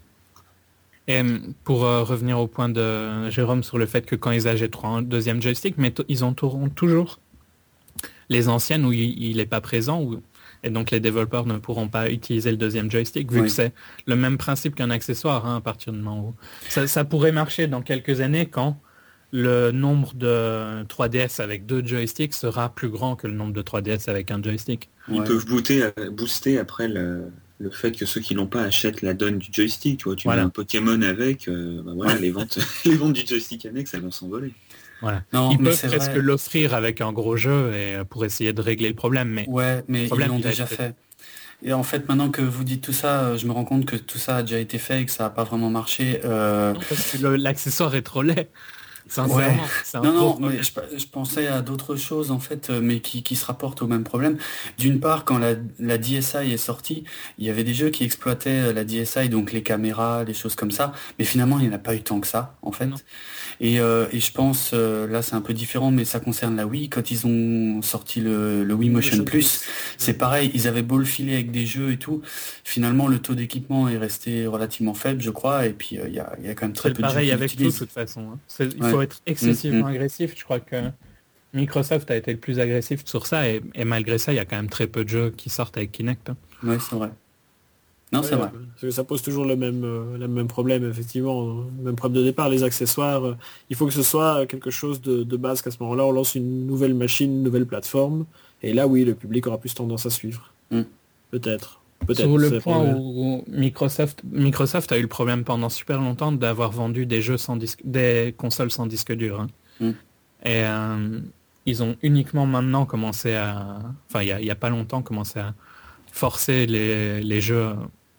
Et euh, pour euh, revenir au point de Jérôme sur le fait que quand ils achèteront un deuxième joystick, mais t- ils entoureront toujours les anciennes où il n'est pas présent, où... et donc les développeurs ne pourront pas utiliser le deuxième joystick, vu Oui. que c'est le même principe qu'un accessoire, hein, à partir du moment où... Ça, ça pourrait marcher dans quelques années quand le nombre de trois D S avec deux joysticks sera plus grand que le nombre de trois D S avec un joystick. Ils Ouais. peuvent booter, euh, booster après le, le fait que ceux qui l'ont pas achètent la donne du joystick. Tu vois, tu Voilà. mets un Pokémon avec, euh, bah voilà, Ouais. les ventes, les ventes du joystick annexe, elles vont s'envoler. Voilà. Non, Ils mais peuvent c'est presque vrai. l'offrir avec un gros jeu et euh, pour essayer de régler le problème, mais Ouais, mais ils problème, l'ont il va déjà être- fait. Et en fait, maintenant que vous dites tout ça, euh, je me rends compte que tout ça a déjà été fait et que ça n'a pas vraiment marché. Euh, non, parce que le- l'accessoire est trop laid. Sincèrement, Ouais. c'est un Non, gros non, problème. mais je, je pensais à d'autres choses en fait, euh, mais qui, qui se rapportent au même problème. D'une part, quand la, la D S I est sortie, il y avait des jeux qui exploitaient euh, la D S I, donc les caméras, les choses comme ça, mais finalement, il n'y en a pas eu tant que ça, en fait. Non. Et, euh, et je pense, euh, là c'est un peu différent, mais ça concerne la Wii, quand ils ont sorti le, le Wii Motion Plus, c'est pareil, ils avaient beau le filer avec des jeux et tout, finalement le taux d'équipement est resté relativement faible, je crois, et puis euh, il y, a, il y a quand même très C'est peu de jeux pareil qui avec tout de l'utilisent. toute façon. hein. C'est- Il Ouais. faut être excessivement Mm, agressif. Je crois que Microsoft a été le plus agressif sur ça et, et malgré ça, il y a quand même très peu de jeux qui sortent avec Kinect. hein. Ouais, c'est vrai. Non, c'est Ouais, vrai. parce que ça pose toujours le même, euh, le même problème, effectivement. Le même problème de départ, les accessoires. euh, il faut que ce soit quelque chose de, de base qu'à ce moment-là, on lance une nouvelle machine, une nouvelle plateforme. Et là, oui, le public aura plus tendance à suivre. Mm. Peut-être. Peut-être. Sur le c'est point probable. où Microsoft, Microsoft a eu le problème pendant super longtemps d'avoir vendu des jeux sans disque, des consoles sans disque dur. hein. Mm. Et euh, ils ont uniquement maintenant commencé à, enfin il y a, il y a pas longtemps commencé à forcer les, les jeux,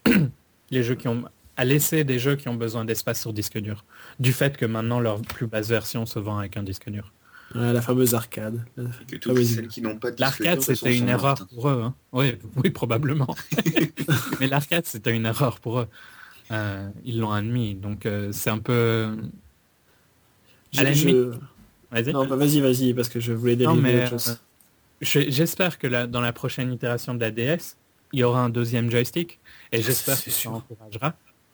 les jeux qui ont, à laisser des jeux qui ont besoin d'espace sur disque dur. Du fait que maintenant leur plus basse version se vend avec un disque dur. Ouais, la fameuse arcade. Et que Ah toutes oui. celles qui n'ont pas de disque L'arcade, dur, de toute c'était façon, une sont erreur mortes. pour eux. hein. Oui, oui, probablement. Mais l'arcade, c'était une erreur pour eux. Euh, ils l'ont admis. Donc, euh, c'est un peu... Je- À la je- limite- Vas-y. Non, bah, vas-y, vas-y, parce que je voulais Non, dériver mais autre chose. euh, je- j'espère que la- dans la prochaine itération de la D S, il y aura un deuxième joystick. Et j'espère c'est que ça sûr. encouragera.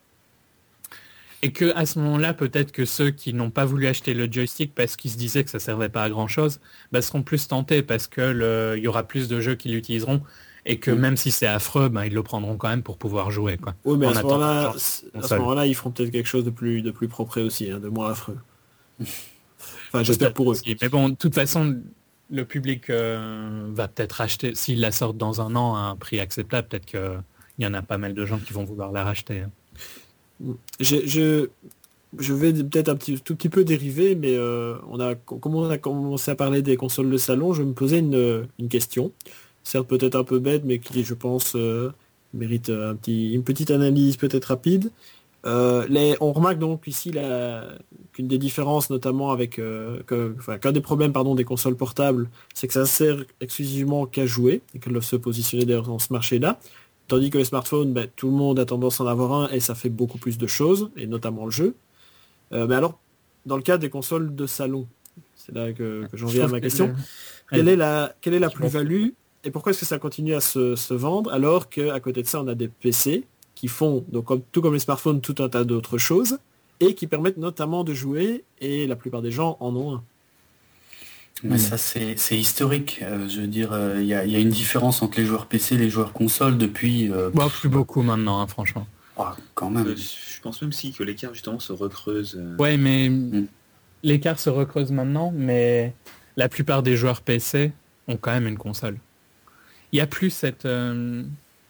Et que à ce moment-là, peut-être que ceux qui n'ont pas voulu acheter le joystick parce qu'ils se disaient que ça servait pas à grand-chose, bah, seront plus tentés parce que le- il y aura plus de jeux qui l'utiliseront et que Mm. même si c'est affreux, bah, ils le prendront quand même pour pouvoir jouer. Quoi. Oui, mais en à ce attendant moment-là, genre, à ce console. moment-là, ils feront peut-être quelque chose de plus, de plus propre aussi, hein, de moins affreux. Enfin, j'espère pour eux. Aussi. Mais bon, de toute façon, le public euh, va peut-être acheter, s'ils la sortent dans un an à un prix acceptable, peut-être qu'il y en a pas mal de gens qui vont vouloir la racheter. hein. Je, je, je vais peut-être un petit, tout petit peu dériver, mais euh, on a, comme on a commencé à parler des consoles de salon, je me posais une, une question, certes peut-être un peu bête, mais qui, je pense, euh, mérite un petit, une petite analyse peut-être rapide. Euh, les, on remarque donc ici la, qu'une des différences, notamment avec, euh, que, enfin, qu'un des problèmes pardon, des consoles portables, c'est que ça sert exclusivement qu'à jouer, et qu'elles doivent se positionner d'ailleurs dans ce marché-là. Tandis que les smartphones, ben, tout le monde a tendance à en avoir un et ça fait beaucoup plus de choses, et notamment le jeu. Euh, mais alors, dans le cas des consoles de salon, c'est là que, que j'en Je viens à trouve ma que question, le- quelle est la, quelle est la Je m'en plus-value et pourquoi est-ce que ça continue à se, se vendre alors qu'à côté de ça, on a des P C qui font, donc, comme, tout comme les smartphones, tout un tas d'autres choses et qui permettent notamment de jouer et la plupart des gens en ont un. Mais ça, c'est c'est historique. Euh, je veux dire, il y, a, y a une différence entre les joueurs P C et les joueurs consoles depuis... euh, Bon, plus beaucoup maintenant, hein, franchement. ah, quand même. Euh, je pense même si que l'écart justement se recreuse. euh, Ouais, mais Mm. l'écart se recreuse maintenant, mais la plupart des joueurs P C ont quand même une console. Il y a plus cette... euh,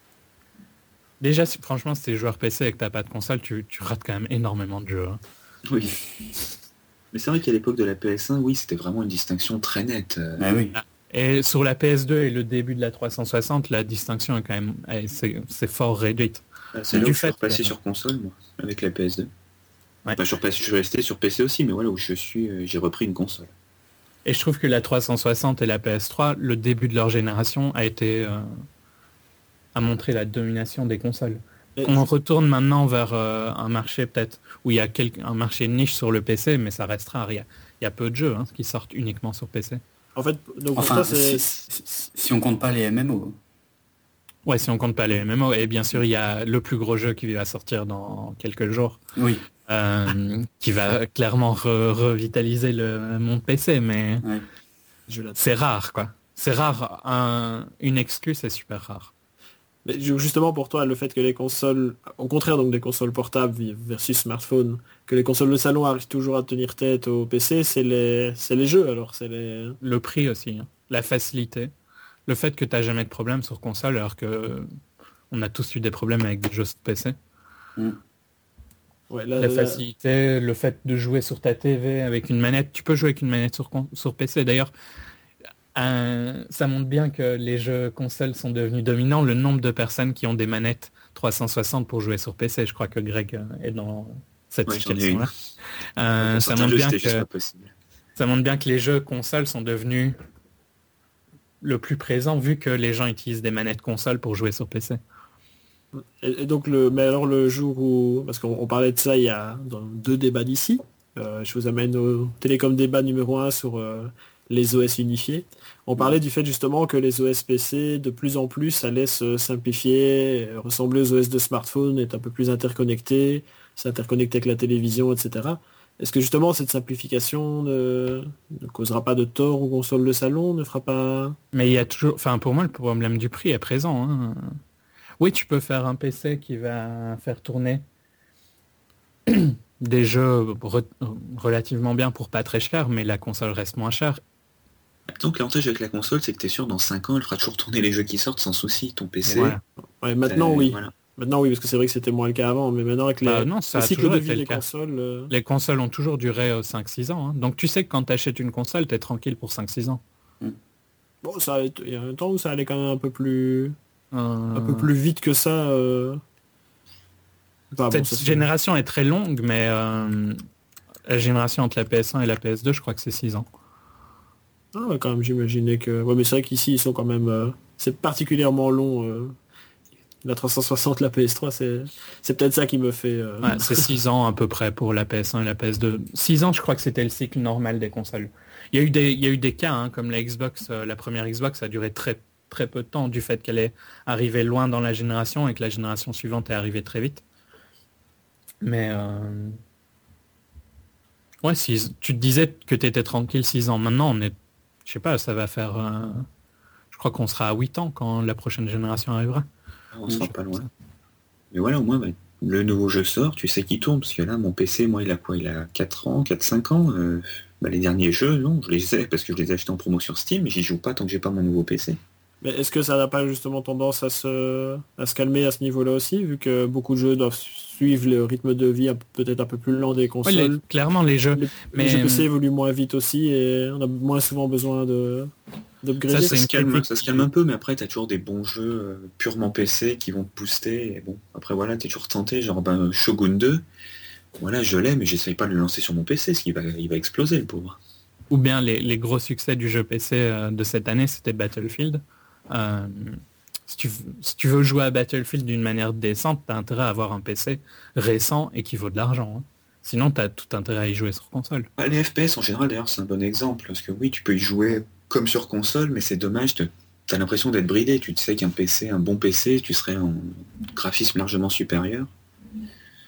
Déjà, si, franchement, si t'es joueur P C et que t'as pas de console, tu, tu rates quand même énormément de jeux. hein. Oui. Mais c'est vrai qu'à l'époque de la P S un, oui, c'était vraiment une distinction très nette. euh. Mais oui. Et sur la P S deux et le début de la trois cent soixante, la distinction est quand même... elle- C'est c'est fort réduite. Ah, c'est là Du où je suis fait repassé que- sur console, moi, avec la P S deux. Ouais. Enfin, je, suis repassé- je suis resté sur P C aussi, mais voilà où je suis, euh, j'ai repris une console. Et je trouve que la trois cent soixante et la P S trois, le début de leur génération a été... euh, a montré la domination des consoles. Et On retourne maintenant vers euh, un marché peut-être où il y a quelque, un marché niche sur le P C, mais ça reste rare. Il y a, il y a peu de jeux hein, qui sortent uniquement sur P C. En fait, donc pour Enfin, toi, c'est... si, si- si on compte pas les M M O. Ouais, si on compte pas les M M O. Et bien sûr, il y a le plus gros jeu qui va sortir dans quelques jours, Oui. euh, qui va clairement re- revitaliser le monde P C, mais Ouais. Je l'attends. c'est rare, quoi. C'est rare. Un- une exclue, c'est super rare. Mais ju- justement pour toi, le fait que les consoles, au contraire donc des consoles portables versus smartphone, que les consoles de salon arrivent toujours à tenir tête au P C, c'est les, c'est les jeux alors, c'est les... Le prix aussi, hein. La facilité. Le fait que tu n'as jamais de problème sur console, alors que on a tous eu des problèmes avec des jeux sur P C. Mm. Ouais, là, La là- facilité, le fait de jouer sur ta T V avec une manette. Tu peux jouer avec une manette sur, con- sur P C. D'ailleurs, un- ça montre bien que les jeux consoles sont devenus dominants. Le nombre de personnes qui ont des manettes trois cent soixante pour jouer sur P C, je crois que Greg euh, est dans cette Ouais, j'en ai situation-là. une. Euh, Pour ça, certains montre jeux, bien c'était juste que, pas possible. ça montre bien que les jeux consoles sont devenus le plus présent vu que les gens utilisent des manettes consoles pour jouer sur P C. Et, et donc le, mais alors le jour où, parce qu'on on parlait de ça il y a dans deux débats d'ici, euh, je vous amène au Télécom débat numéro un sur euh, les O S unifiés. On parlait du fait justement que les O S P C de plus en plus allaient se simplifier, euh, ressembler aux O S de smartphone, être un peu plus interconnectés, s'interconnecter avec la télévision, et cetera. Est-ce que justement cette simplification ne, ne causera pas de tort aux consoles de salon, ne fera pas... Mais il y a toujours, enfin pour moi le problème du prix est présent. hein. Oui, tu peux faire un P C qui va faire tourner des jeux re- relativement bien pour pas très cher, mais la console reste moins chère. Donc l'avantage avec la console, c'est que t'es sûr, dans cinq ans, elle fera toujours tourner les jeux qui sortent sans souci. Ton P C, Voilà. Ouais, maintenant euh, oui. voilà. Maintenant oui, parce que c'est vrai que c'était moins le cas avant, mais maintenant avec les... Bah non, ça le a cycle toujours de été vie le des cas. consoles... euh, Les consoles ont toujours duré euh, cinq six ans. hein. Donc tu sais que quand tu achètes une console, tu es tranquille pour cinq six ans. Bon, ça, allait- il y a un temps où ça allait quand même un peu plus, Euh, un peu plus vite que ça. euh. Enfin, bon, Cette ça, c'est- génération est très longue, mais euh, la génération entre la P S un et la P S deux, je crois que c'est six ans. Ah, ouais, quand même, j'imaginais que. Ouais, mais c'est vrai qu'ici ils sont quand même. euh, C'est particulièrement long. euh, La trois cent soixante, la P S trois, c'est, c'est peut-être ça qui me fait. euh, Ouais, c'est six ans à peu près pour la P S un et la P S deux. six ans, je crois que c'était le cycle normal des consoles. Il y a eu des, il y a eu des cas, hein, comme la Xbox, euh, la première Xbox a duré très très peu de temps du fait qu'elle est arrivée loin dans la génération et que la génération suivante est arrivée très vite. Mais euh, ouais, si tu te disais que tu étais tranquille six ans, maintenant on est, je sais pas, ça va faire, euh, je crois qu'on sera à huit ans quand la prochaine génération arrivera. On sera pas loin. Mais voilà, au moins, bah, le nouveau jeu sort, tu sais qu'il tourne, parce que là, mon P C, moi, il a quoi? Il a quatre ans, quatre cinq ans. euh, bah, les derniers jeux, non, je les ai parce que je les ai achetés en promo sur Steam, mais j'y joue pas tant que j'ai pas mon nouveau P C. Mais est-ce que ça n'a pas justement tendance à se, à se calmer à ce niveau-là aussi, vu que beaucoup de jeux doivent suivre le rythme de vie un- peut-être un peu plus lent des Ouais, consoles. les- clairement les jeux. Les, Mais- les jeux P C évoluent moins vite aussi et on a moins souvent besoin de d'upgrader. Ça, Ça c'est se, une calme, critique. ça se calme un peu, mais après, t'as toujours des bons jeux euh, purement P C qui vont te booster. Et bon, après, voilà, t'es toujours tenté, genre ben, Shogun deux. Voilà, je l'ai, mais j'essaye pas de le lancer sur mon P C, parce qu'il va, il va exploser, le pauvre. Ou bien les, les gros succès du jeu P C euh, de cette année, c'était Battlefield. Euh, si, tu, si tu veux jouer à Battlefield d'une manière décente, t'as intérêt à avoir un P C récent et qui vaut de l'argent. hein. Sinon, t'as tout intérêt à y jouer sur console. Ah, les F P S, en général, d'ailleurs, c'est un bon exemple, parce que oui, tu peux y jouer comme sur console, mais c'est dommage, te- t'as l'impression d'être bridé. Tu sais qu'un P C, un bon P C, tu serais en graphisme largement supérieur.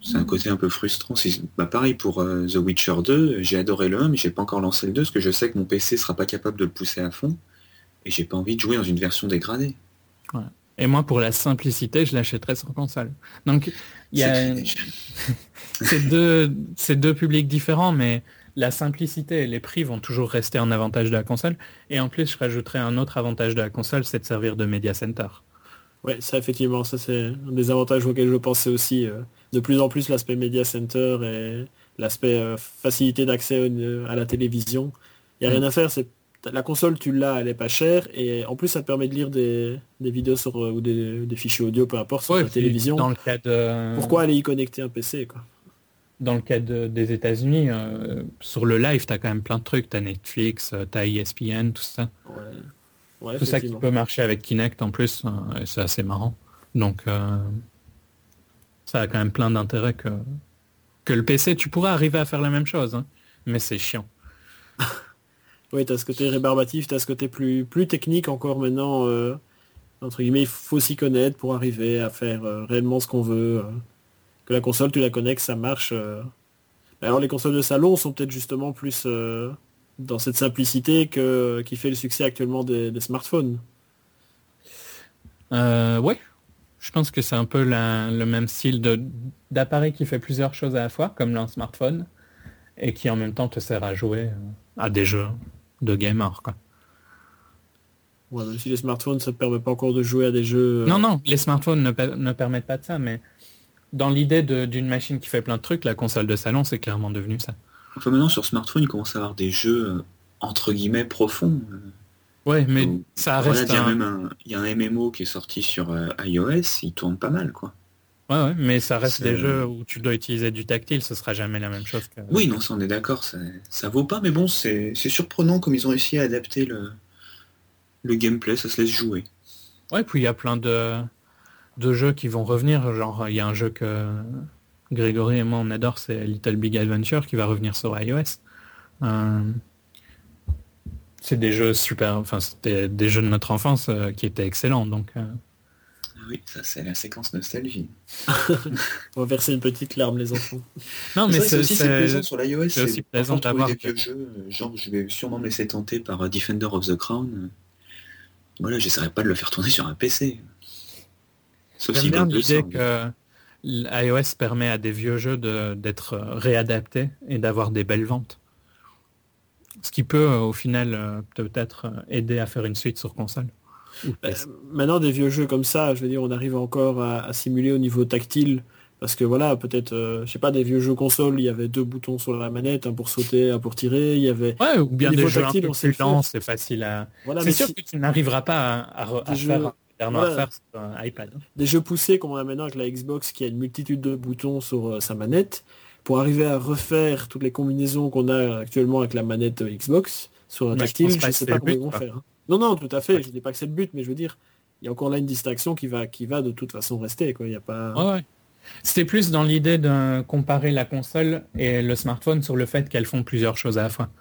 C'est un côté un peu frustrant. C'est, bah, pareil pour euh, The Witcher deux, j'ai adoré le un, mais j'ai pas encore lancé le deux, parce que je sais que mon P C sera pas capable de le pousser à fond, et j'ai pas envie de jouer dans une version dégradée. Ouais. Et moi, pour la simplicité, je l'achèterais sur console. Donc, il y a... c'est deux, c'est deux publics différents, mais la simplicité et les prix vont toujours rester en avantage de la console. Et en plus, je rajouterais un autre avantage de la console, c'est de servir de media center. Ouais, ça effectivement, ça c'est un des avantages auxquels je pensais aussi. Euh, de plus en plus, l'aspect media center et l'aspect euh, facilité d'accès au- à la télévision. Il n'y a Mm. rien à faire, c'est la console, tu l'as, elle est pas chère, et en plus ça te permet de lire des, des vidéos sur, euh, ou des, des fichiers audio, peu importe, sur Ouais, ta puis télévision. dans le cas de... Pourquoi aller y connecter un P C, quoi? Dans le cas de- des États-Unis, euh, sur le live, t'as quand même plein de trucs. T'as Netflix, euh, t'as E S P N, tout ça. Ouais, ouais, Tout ça qui effectivement. peut marcher avec Kinect en plus, euh, et c'est assez marrant. Donc, euh, ça a quand même plein d'intérêt que, que le P C. Tu pourrais arriver à faire la même chose, hein, mais c'est chiant. Oui, t'as ce côté rébarbatif, t'as ce côté plus, plus technique encore maintenant. Euh, entre guillemets, il faut s'y connaître pour arriver à faire euh, réellement ce qu'on veut. euh. Que la console, tu la connectes, ça marche. euh. Alors les consoles de salon sont peut-être justement plus euh, dans cette simplicité que, qui fait le succès actuellement des, des smartphones. Euh, ouais, je pense que c'est un peu la- le même style de, d'appareil qui fait plusieurs choses à la fois, comme un smartphone, et qui en même temps te sert à jouer euh, à des jeux de gamer, quoi. Ouais, même si les smartphones, ça ne te permet pas encore de jouer à des jeux. euh, Non, non, les smartphones ne, per- ne permettent pas de ça, mais dans l'idée de- d'une machine qui fait plein de trucs, la console de salon, c'est clairement devenu ça. Enfin, maintenant, sur smartphone, il commence à avoir des jeux, euh, entre guillemets, profonds. Euh, Ouais, mais Donc, ça voilà, reste il y a un... même un, il y a un M M O qui est sorti sur euh, iOS, il tourne pas mal, quoi. Ouais, ouais, mais ça reste C'est- des jeux où tu dois utiliser du tactile, ce sera jamais la même chose que... Oui, non, ça on est d'accord, ça, ça vaut pas, mais bon, c'est c'est surprenant comme ils ont réussi à adapter le, le gameplay, ça se laisse jouer. Ouais, puis il y a plein de, de jeux qui vont revenir, genre il y a un jeu que Grégory et moi on adore, c'est Little Big Adventure qui va revenir sur iOS. Euh, C'est des jeux super, enfin c'était des jeux de notre enfance euh, qui étaient excellents, donc... euh, Ah oui, ça c'est la séquence nostalgie. On va verser une petite larme, les enfants. Non, mais C'est vrai que c'est aussi c'est c'est- plaisant sur l'iOS, c'est aussi c'est plaisant parfois trouver d'avoir des que- vieux jeux, euh, genre je vais sûrement me laisser tenter par euh, Defender of the Crown. euh. Voilà, j'essaierai pas de le faire tourner sur un P C. Sauf J'aime si bien God le l'idée sort. que l'iOS permet à des vieux jeux de- d'être euh, réadaptés et d'avoir des belles ventes. Ce qui peut euh, au final euh, peut-être euh, aider à faire une suite sur console. Ou Bah, P C. maintenant, des vieux jeux comme ça, je veux dire, on arrive encore à, à simuler au niveau tactile. Parce que voilà, peut-être, euh, je sais pas, des vieux jeux consoles, il y avait deux boutons sur la manette, un pour sauter, un pour tirer, il y avait... Ouais, ou bien au des niveau jeux tactile, un on peu sait le plus lents, faire. c'est facile à... Voilà, c'est mais sûr si- que tu n'arriveras pas à, à re- à Des faire jeux- un Modern voilà. Warfare sur un iPad. des jeux poussés comme on a maintenant avec la Xbox qui a une multitude de boutons sur euh, sa manette, pour arriver à refaire toutes les combinaisons qu'on a actuellement avec la manette euh, Xbox sur un Mais je tactile, pense je pas que sais c'est pas le comment but, ils vont quoi. faire. hein. Non, non, tout à fait, Ouais. je dis pas que c'est le but, mais je veux dire, il y a encore là une distinction qui va, qui va de toute façon rester, quoi. Il y a pas... Ouais, ouais. C'était plus dans l'idée de comparer la console et le smartphone sur le fait qu'elles font plusieurs choses à la fois.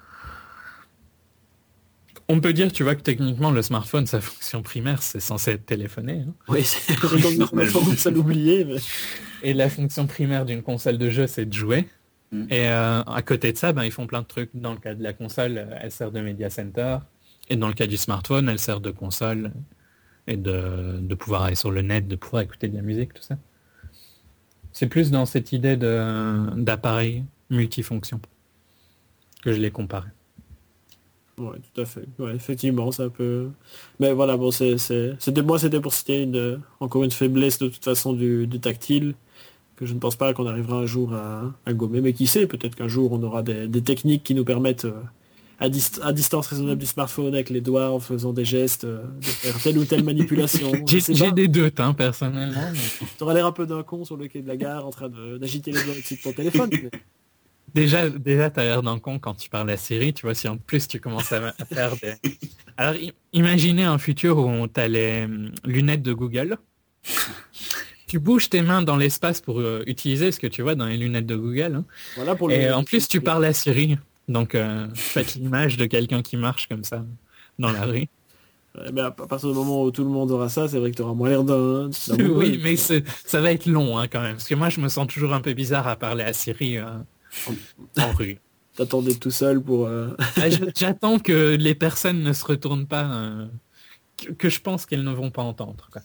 On peut dire, tu vois, que techniquement, le smartphone, sa fonction primaire, c'est censé être téléphoner. hein. Oui, c'est Oui, comme normalement. tendance à l'oublier, mais... Et la fonction primaire d'une console de jeu, c'est de jouer. Mm. Et euh, à côté de ça, ben, ils font plein de trucs. Dans le cas de la console, euh, elle sert de media center. Et dans le cas du smartphone, elle sert de console et de, de pouvoir aller sur le net, de pouvoir écouter de la musique, tout ça. C'est plus dans cette idée de, d'appareil multifonction que je l'ai comparé. Ouais, tout à fait. Ouais, effectivement, ça peut... Mais voilà, bon, c'est, c'est... C'était, moi, c'était pour citer une, encore une faiblesse de toute façon du, du tactile, que je ne pense pas qu'on arrivera un jour à, à gommer. Mais qui sait, peut-être qu'un jour, on aura des, des techniques qui nous permettent, euh, à, dist- à distance raisonnable du smartphone, avec les doigts, en faisant des gestes, euh, de faire telle ou telle manipulation. Je J'ai, sais j'ai pas. des doutes, hein, personnellement. mais- T'auras l'air un peu d'un con sur le quai de la gare, en train de, d'agiter les doigts au-dessus de ton téléphone. mais- Déjà, déjà t'as l'air d'un con quand tu parles à Siri, tu vois, si en plus tu commences à, à faire des... Alors, i- imaginez un futur où t'as les hum, lunettes de Google. Tu bouges tes mains dans l'espace pour euh, utiliser ce que tu vois dans les lunettes de Google. hein. Voilà pour Et le... en plus, tu parles à Siri. Donc, euh, faites l'image de quelqu'un qui marche comme ça dans la rue. Eh ben, à partir du moment où tout le monde aura ça, c'est vrai que tu auras moins l'air d'un... d'un mongol. Oui, mais c'est- ça va être long hein, quand même. Parce que moi, je me sens toujours un peu bizarre à parler à Siri euh, en, en rue. T'attendais tout seul pour... euh, Ah, je- J'attends que les personnes ne se retournent pas, euh, que, que je pense qu'elles ne vont pas entendre. Quoi.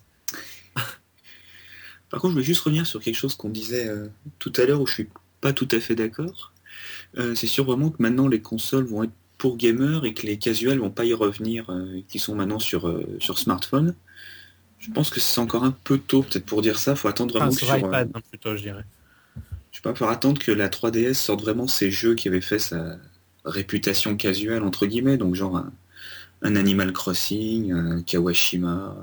Par contre, je voulais juste revenir sur quelque chose qu'on disait euh, tout à l'heure où je suis pas tout à fait d'accord. Euh, c'est sûr vraiment que maintenant les consoles vont être pour gamers et que les casuals vont pas y revenir, euh, qui sont maintenant sur, euh, sur smartphone. Je pense que c'est encore un peu tôt peut-être pour dire ça. Faut attendre vraiment Enfin, que sur sur, euh, iPad, hein, plutôt, je dirais. je sais pas, faut attendre que la trois D S sorte vraiment ces jeux qui avaient fait sa réputation casual entre guillemets, donc genre un, un Animal Crossing, un Kawashima,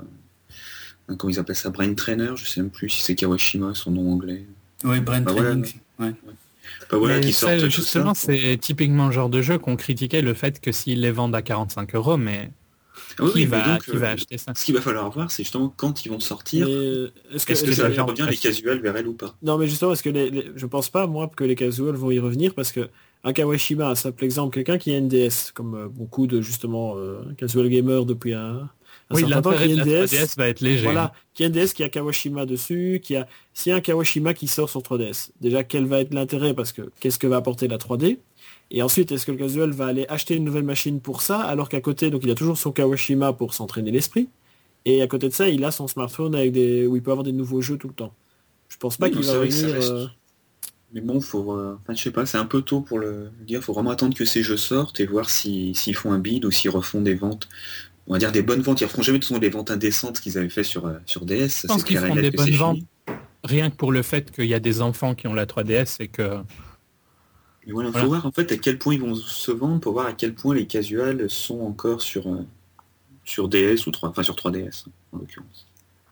un, comment ils appellent ça, Brain Trainer, je sais même plus si c'est Kawashima son nom anglais. Oui, Brain Bah voilà. Training. Ouais. Bah voilà, Mais qui ça, sortent tout justement, ça. c'est typiquement le genre de jeu qu'on critiquait le fait que s'ils les vendent à quarante-cinq euros, mais Ah oui, qui, oui, va, mais donc, qui euh, va acheter ça? ce qu'il va falloir voir, c'est justement quand ils vont sortir, mais, euh, est-ce que, est-ce que est-ce ça va les faire gens revenir vont les acheter casuals vers elle ou pas? Non, mais justement, est-ce que les, les- je pense pas, moi, que les casuals vont y revenir, parce que un Kawashima, un simple exemple, quelqu'un qui a une D S, comme euh, beaucoup de, justement, euh, casual gamers depuis un, un Oui, certain temps, l'intérêt qui a de une la D S, trois D S va être léger. voilà, qui a une D S qui a Kawashima dessus, qui a, s'il y a un Kawashima qui sort sur trois D S, déjà, quel va être l'intérêt, parce que qu'est-ce que va apporter la trois D? Et ensuite, est-ce que le casual va aller acheter une nouvelle machine pour ça, alors qu'à côté, donc il a toujours son Kawashima pour s'entraîner l'esprit, et à côté de ça, il a son smartphone avec des, où il peut avoir des nouveaux jeux tout le temps. Je pense pas Oui, qu'il non, va c'est vrai que ça revenir. reste- euh, Mais bon, faut, euh, enfin, je sais pas, c'est un peu tôt pour le dire. Faut vraiment attendre que ces jeux sortent et voir si- s'ils font un bid ou s'ils refont des ventes. On va dire des bonnes ventes. Ils refont jamais de toute façon des ventes indécentes qu'ils avaient fait sur, euh, sur D S. Ça, Je pense c'est qu'ils clair et feront net des que bonnes c'est ventes, fini. rien que pour le fait qu'il y a des enfants qui ont la trois D S et que... Mais voilà, faut Voilà. voir en fait à quel point ils vont se vendre pour voir à quel point les casuals sont encore sur, euh, sur D S ou trois, enfin sur trois D S en l'occurrence.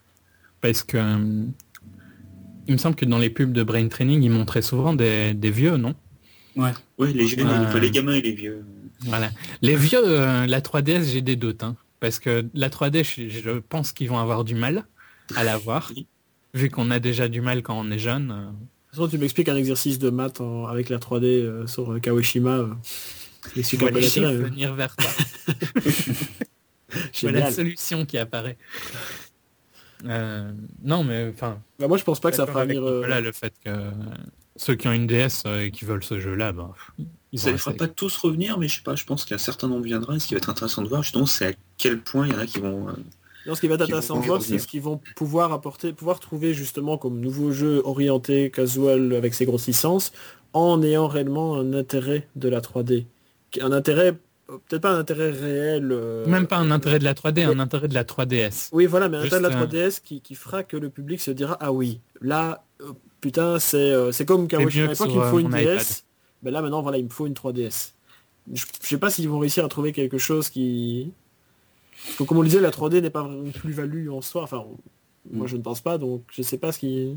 Parce que... euh, il me semble que dans les pubs de Brain Training, ils montraient souvent des, des vieux, non? Ouais. Ouais, les, jeunes, Euh, enfin, les gamins et les vieux. Voilà. Les vieux, euh, la trois D S, j'ai des doutes. Hein, parce que la trois D, je, je pense qu'ils vont avoir du mal à l'avoir. Oui. Vu qu'on a déjà du mal quand on est jeune. euh. De toute façon, tu m'expliques un exercice de maths en- avec la trois D euh, sur euh, Kawashima. Euh, Tu explique vois un peu les l'intérêt, chiffres euh. venir vers toi. Tu vois la Génial. solution qui apparaît. Euh, non, mais enfin... Bah, moi, je pense pas que ça d'accord fera avec venir... euh, Nicolas, le fait que euh, ceux qui ont une D S euh, et qui veulent ce jeu-là, bah, ils Ça vont les fera rester. pas tous revenir, mais je sais pas, je pense qu'un certain nombre viendra. Et ce qui va être intéressant de voir, justement, c'est à quel point il y en a qui vont. euh, Non, ce qui va être qui vont intéressant de encore voir, c'est revenir. ce qu'ils vont pouvoir apporter, pouvoir trouver justement comme nouveau jeu orienté, casual, avec ses grosses licences, en ayant réellement un intérêt de la trois D. Un intérêt, euh, peut-être pas un intérêt réel. euh, Même pas un intérêt de la trois D, mais- un intérêt de la trois D S. Oui, voilà, mais un Juste intérêt de la un- trois D S qui, qui fera que le public se dira, ah oui, là, euh, putain, c'est euh, c'est comme Kawashima. mieux À que l'époque, sur, il me faut euh, une mon D S. iPad. Ben là, maintenant, voilà, il me faut une trois D S. Je, je sais pas s'ils vont réussir à trouver quelque chose qui... Parce que comme on le disait, la trois D n'est pas une plus-value en soi. Enfin, on- moi, je ne pense pas, donc je sais pas ce qui...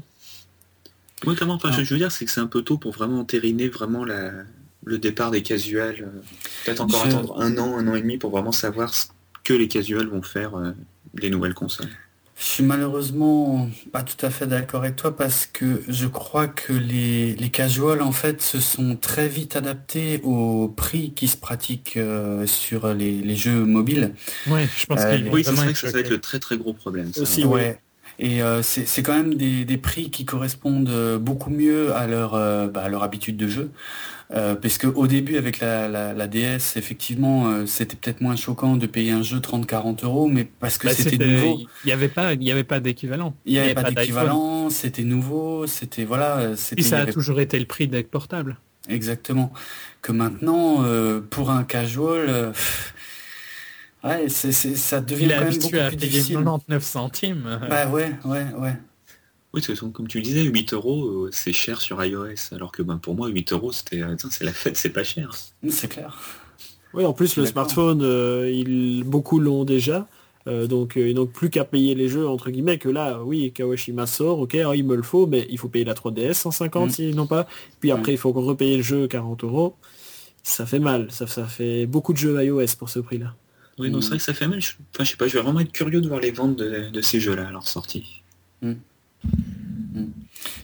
Oui, clairement. Enfin, Non. je je veux dire, c'est que c'est un peu tôt pour vraiment entériner vraiment la, le départ des casuals. euh, Peut-être encore Je- attendre un an, un an et demi pour vraiment savoir ce que les casuals vont faire euh, des nouvelles consoles. Je suis malheureusement pas tout à fait d'accord avec toi parce que je crois que les, les casuals en fait se sont très vite adaptés au prix qui se pratique euh, sur les, les jeux mobiles. Ouais, je pense Euh, qu'ils vont Oui, c'est vraiment vrai être que ça, ça va être choqués. le très très gros problème. ça. Aussi, oui. Ouais. Et euh, c'est c'est quand même des, des prix qui correspondent euh, beaucoup mieux à leur, euh, bah, à leur habitude de jeu. Euh, parce que au début avec la, la, la D S, effectivement, euh, c'était peut-être moins choquant de payer un jeu trente quarante euros, mais parce que Bah, c'était c'était- nouveau. Il n'y avait pas, il y avait pas d'équivalent. Il n'y avait pas d'iPhone. d'équivalent, c'était nouveau, c'était voilà, euh, Puis c'était il y ça a avait- toujours été le prix des portables. exactement. Que maintenant, euh, pour un casual, euh, pff, ouais, c'est, c'est- ça devient Il est quand même habitué beaucoup à plus payer difficile. quatre-vingt-dix-neuf centimes. Bah ouais, ouais, ouais. Oui, de toute façon, comme tu le disais, huit euros, euh, c'est cher sur iOS. Alors que ben, pour moi, huit euros, c'était, euh, tiens, c'est la fête, c'est pas cher. C'est clair. Oui, en plus, le D'accord. smartphone, euh, il, beaucoup l'ont déjà. Euh, donc, euh, et donc plus qu'à payer les jeux, entre guillemets, que là, oui, Kawashima sort, ok, ah, il me le faut, mais il faut payer la trois D S cent cinquante Mm. s'ils n'ont pas. Puis après, il faut encore repayer le jeu quarante euros. Ça fait mal, ça, ça fait beaucoup de jeux iOS pour ce prix-là. Oui, non, c'est vrai que ça fait mal. Je, enfin, je sais pas, je vais vraiment être curieux de voir les ventes de, de ces jeux-là à leur sortie. Ce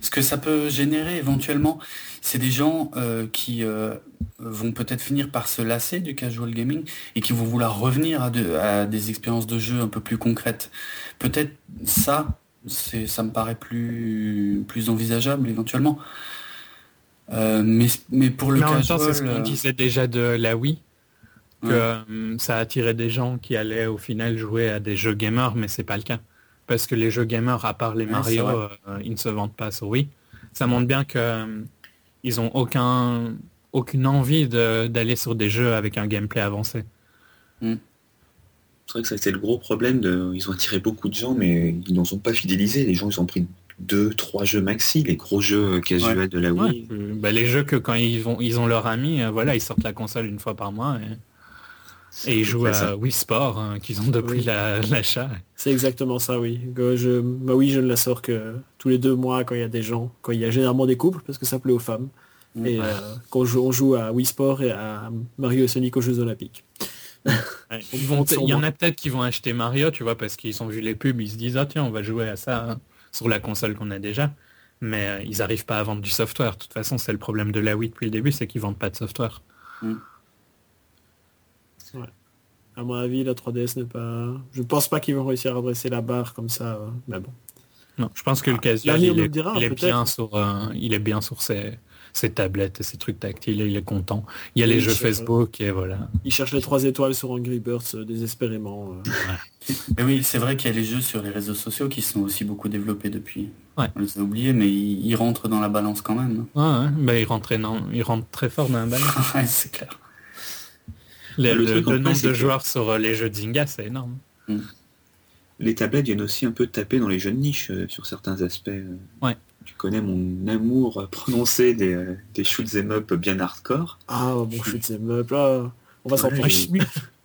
ce que ça peut générer éventuellement, c'est des gens euh, qui euh, vont peut-être finir par se lasser du casual gaming et qui vont vouloir revenir à, de, à des expériences de jeu un peu plus concrètes. Peut-être ça, c'est, ça me paraît plus, plus envisageable éventuellement. Euh, mais, mais pour le Mais en même casual... temps, c'est ce qu'on euh, disait déjà de la Wii, que Ouais. euh, ça attirait des gens qui allaient au final jouer à des jeux gamers, mais c'est pas le cas. Parce que les jeux gamers, à part les Ouais, Mario, c'est vrai. euh, ils ne se vendent pas sur Wii. Ça montre bien que euh, ils ont aucun, aucune envie de- d'aller sur des jeux avec un gameplay avancé. C'est vrai que ça c'est le gros problème. De... Ils ont attiré beaucoup de gens, mais ils n'en ont pas fidélisé. Les gens, ils ont pris deux, trois jeux maxi, les gros jeux casual Ouais. de la Ouais, Wii. euh, bah, les jeux que quand ils vont, ils ont leur ami, euh, voilà, ils sortent la console une fois par mois et, et ils jouent Ouais, à ça. Wii Sport hein, qu'ils ont depuis Oui. la- l'achat. C'est exactement ça, oui. Que je, bah oui, je ne la sors que tous les deux mois quand il y a des gens, quand il y a généralement des couples, parce que ça plaît aux femmes. Mm. Et euh, quand on joue, on joue à Wii Sport et à Mario et Sonic aux Jeux Olympiques. Ouais. Ils vont, compte sur il y en moi. a peut-être qui vont acheter Mario, tu vois, parce qu'ils ont vu les pubs, ils se disent ah tiens on va jouer à ça hein, sur la console qu'on a déjà. Mais euh, ils n'arrivent pas à vendre du software. De toute façon, c'est le problème de la Wii depuis le début, c'est qu'ils vendent pas de software. À mon avis, la trois D S n'est pas... Je pense pas qu'ils vont réussir à redresser la barre comme ça, euh, mais bon. Non, je pense que le Ah, casual, l'avenir il nous est, le dira, il est peut-être. bien sur, euh, il est bien sur ses, ses tablettes et ses trucs tactiles, il est content. Il y a Oui, les il jeux cherche- Facebook et voilà. Ils cherchent les trois étoiles sur Angry Birds euh, désespérément. euh. Et oui, c'est vrai qu'il y a les jeux sur les réseaux sociaux qui sont aussi beaucoup développés depuis. Ouais. On les a oubliés, mais ils, ils rentrent dans la balance quand même. Ouais, ouais, bah, il rentre énorme- il rentre très fort dans la balle. Ouais, c'est clair. Le, Le le- truc, en le fait, nombre c'est de que- joueurs sur euh, les jeux de Zynga, c'est énorme. Les tablettes viennent aussi un peu taper dans les jeux de niche euh, sur certains aspects. euh. Ouais. Tu connais mon amour prononcé des, euh, des shoots 'em up bien hardcore. Ah, bon, shoot them up, là, on va s'en Ouais, prendre.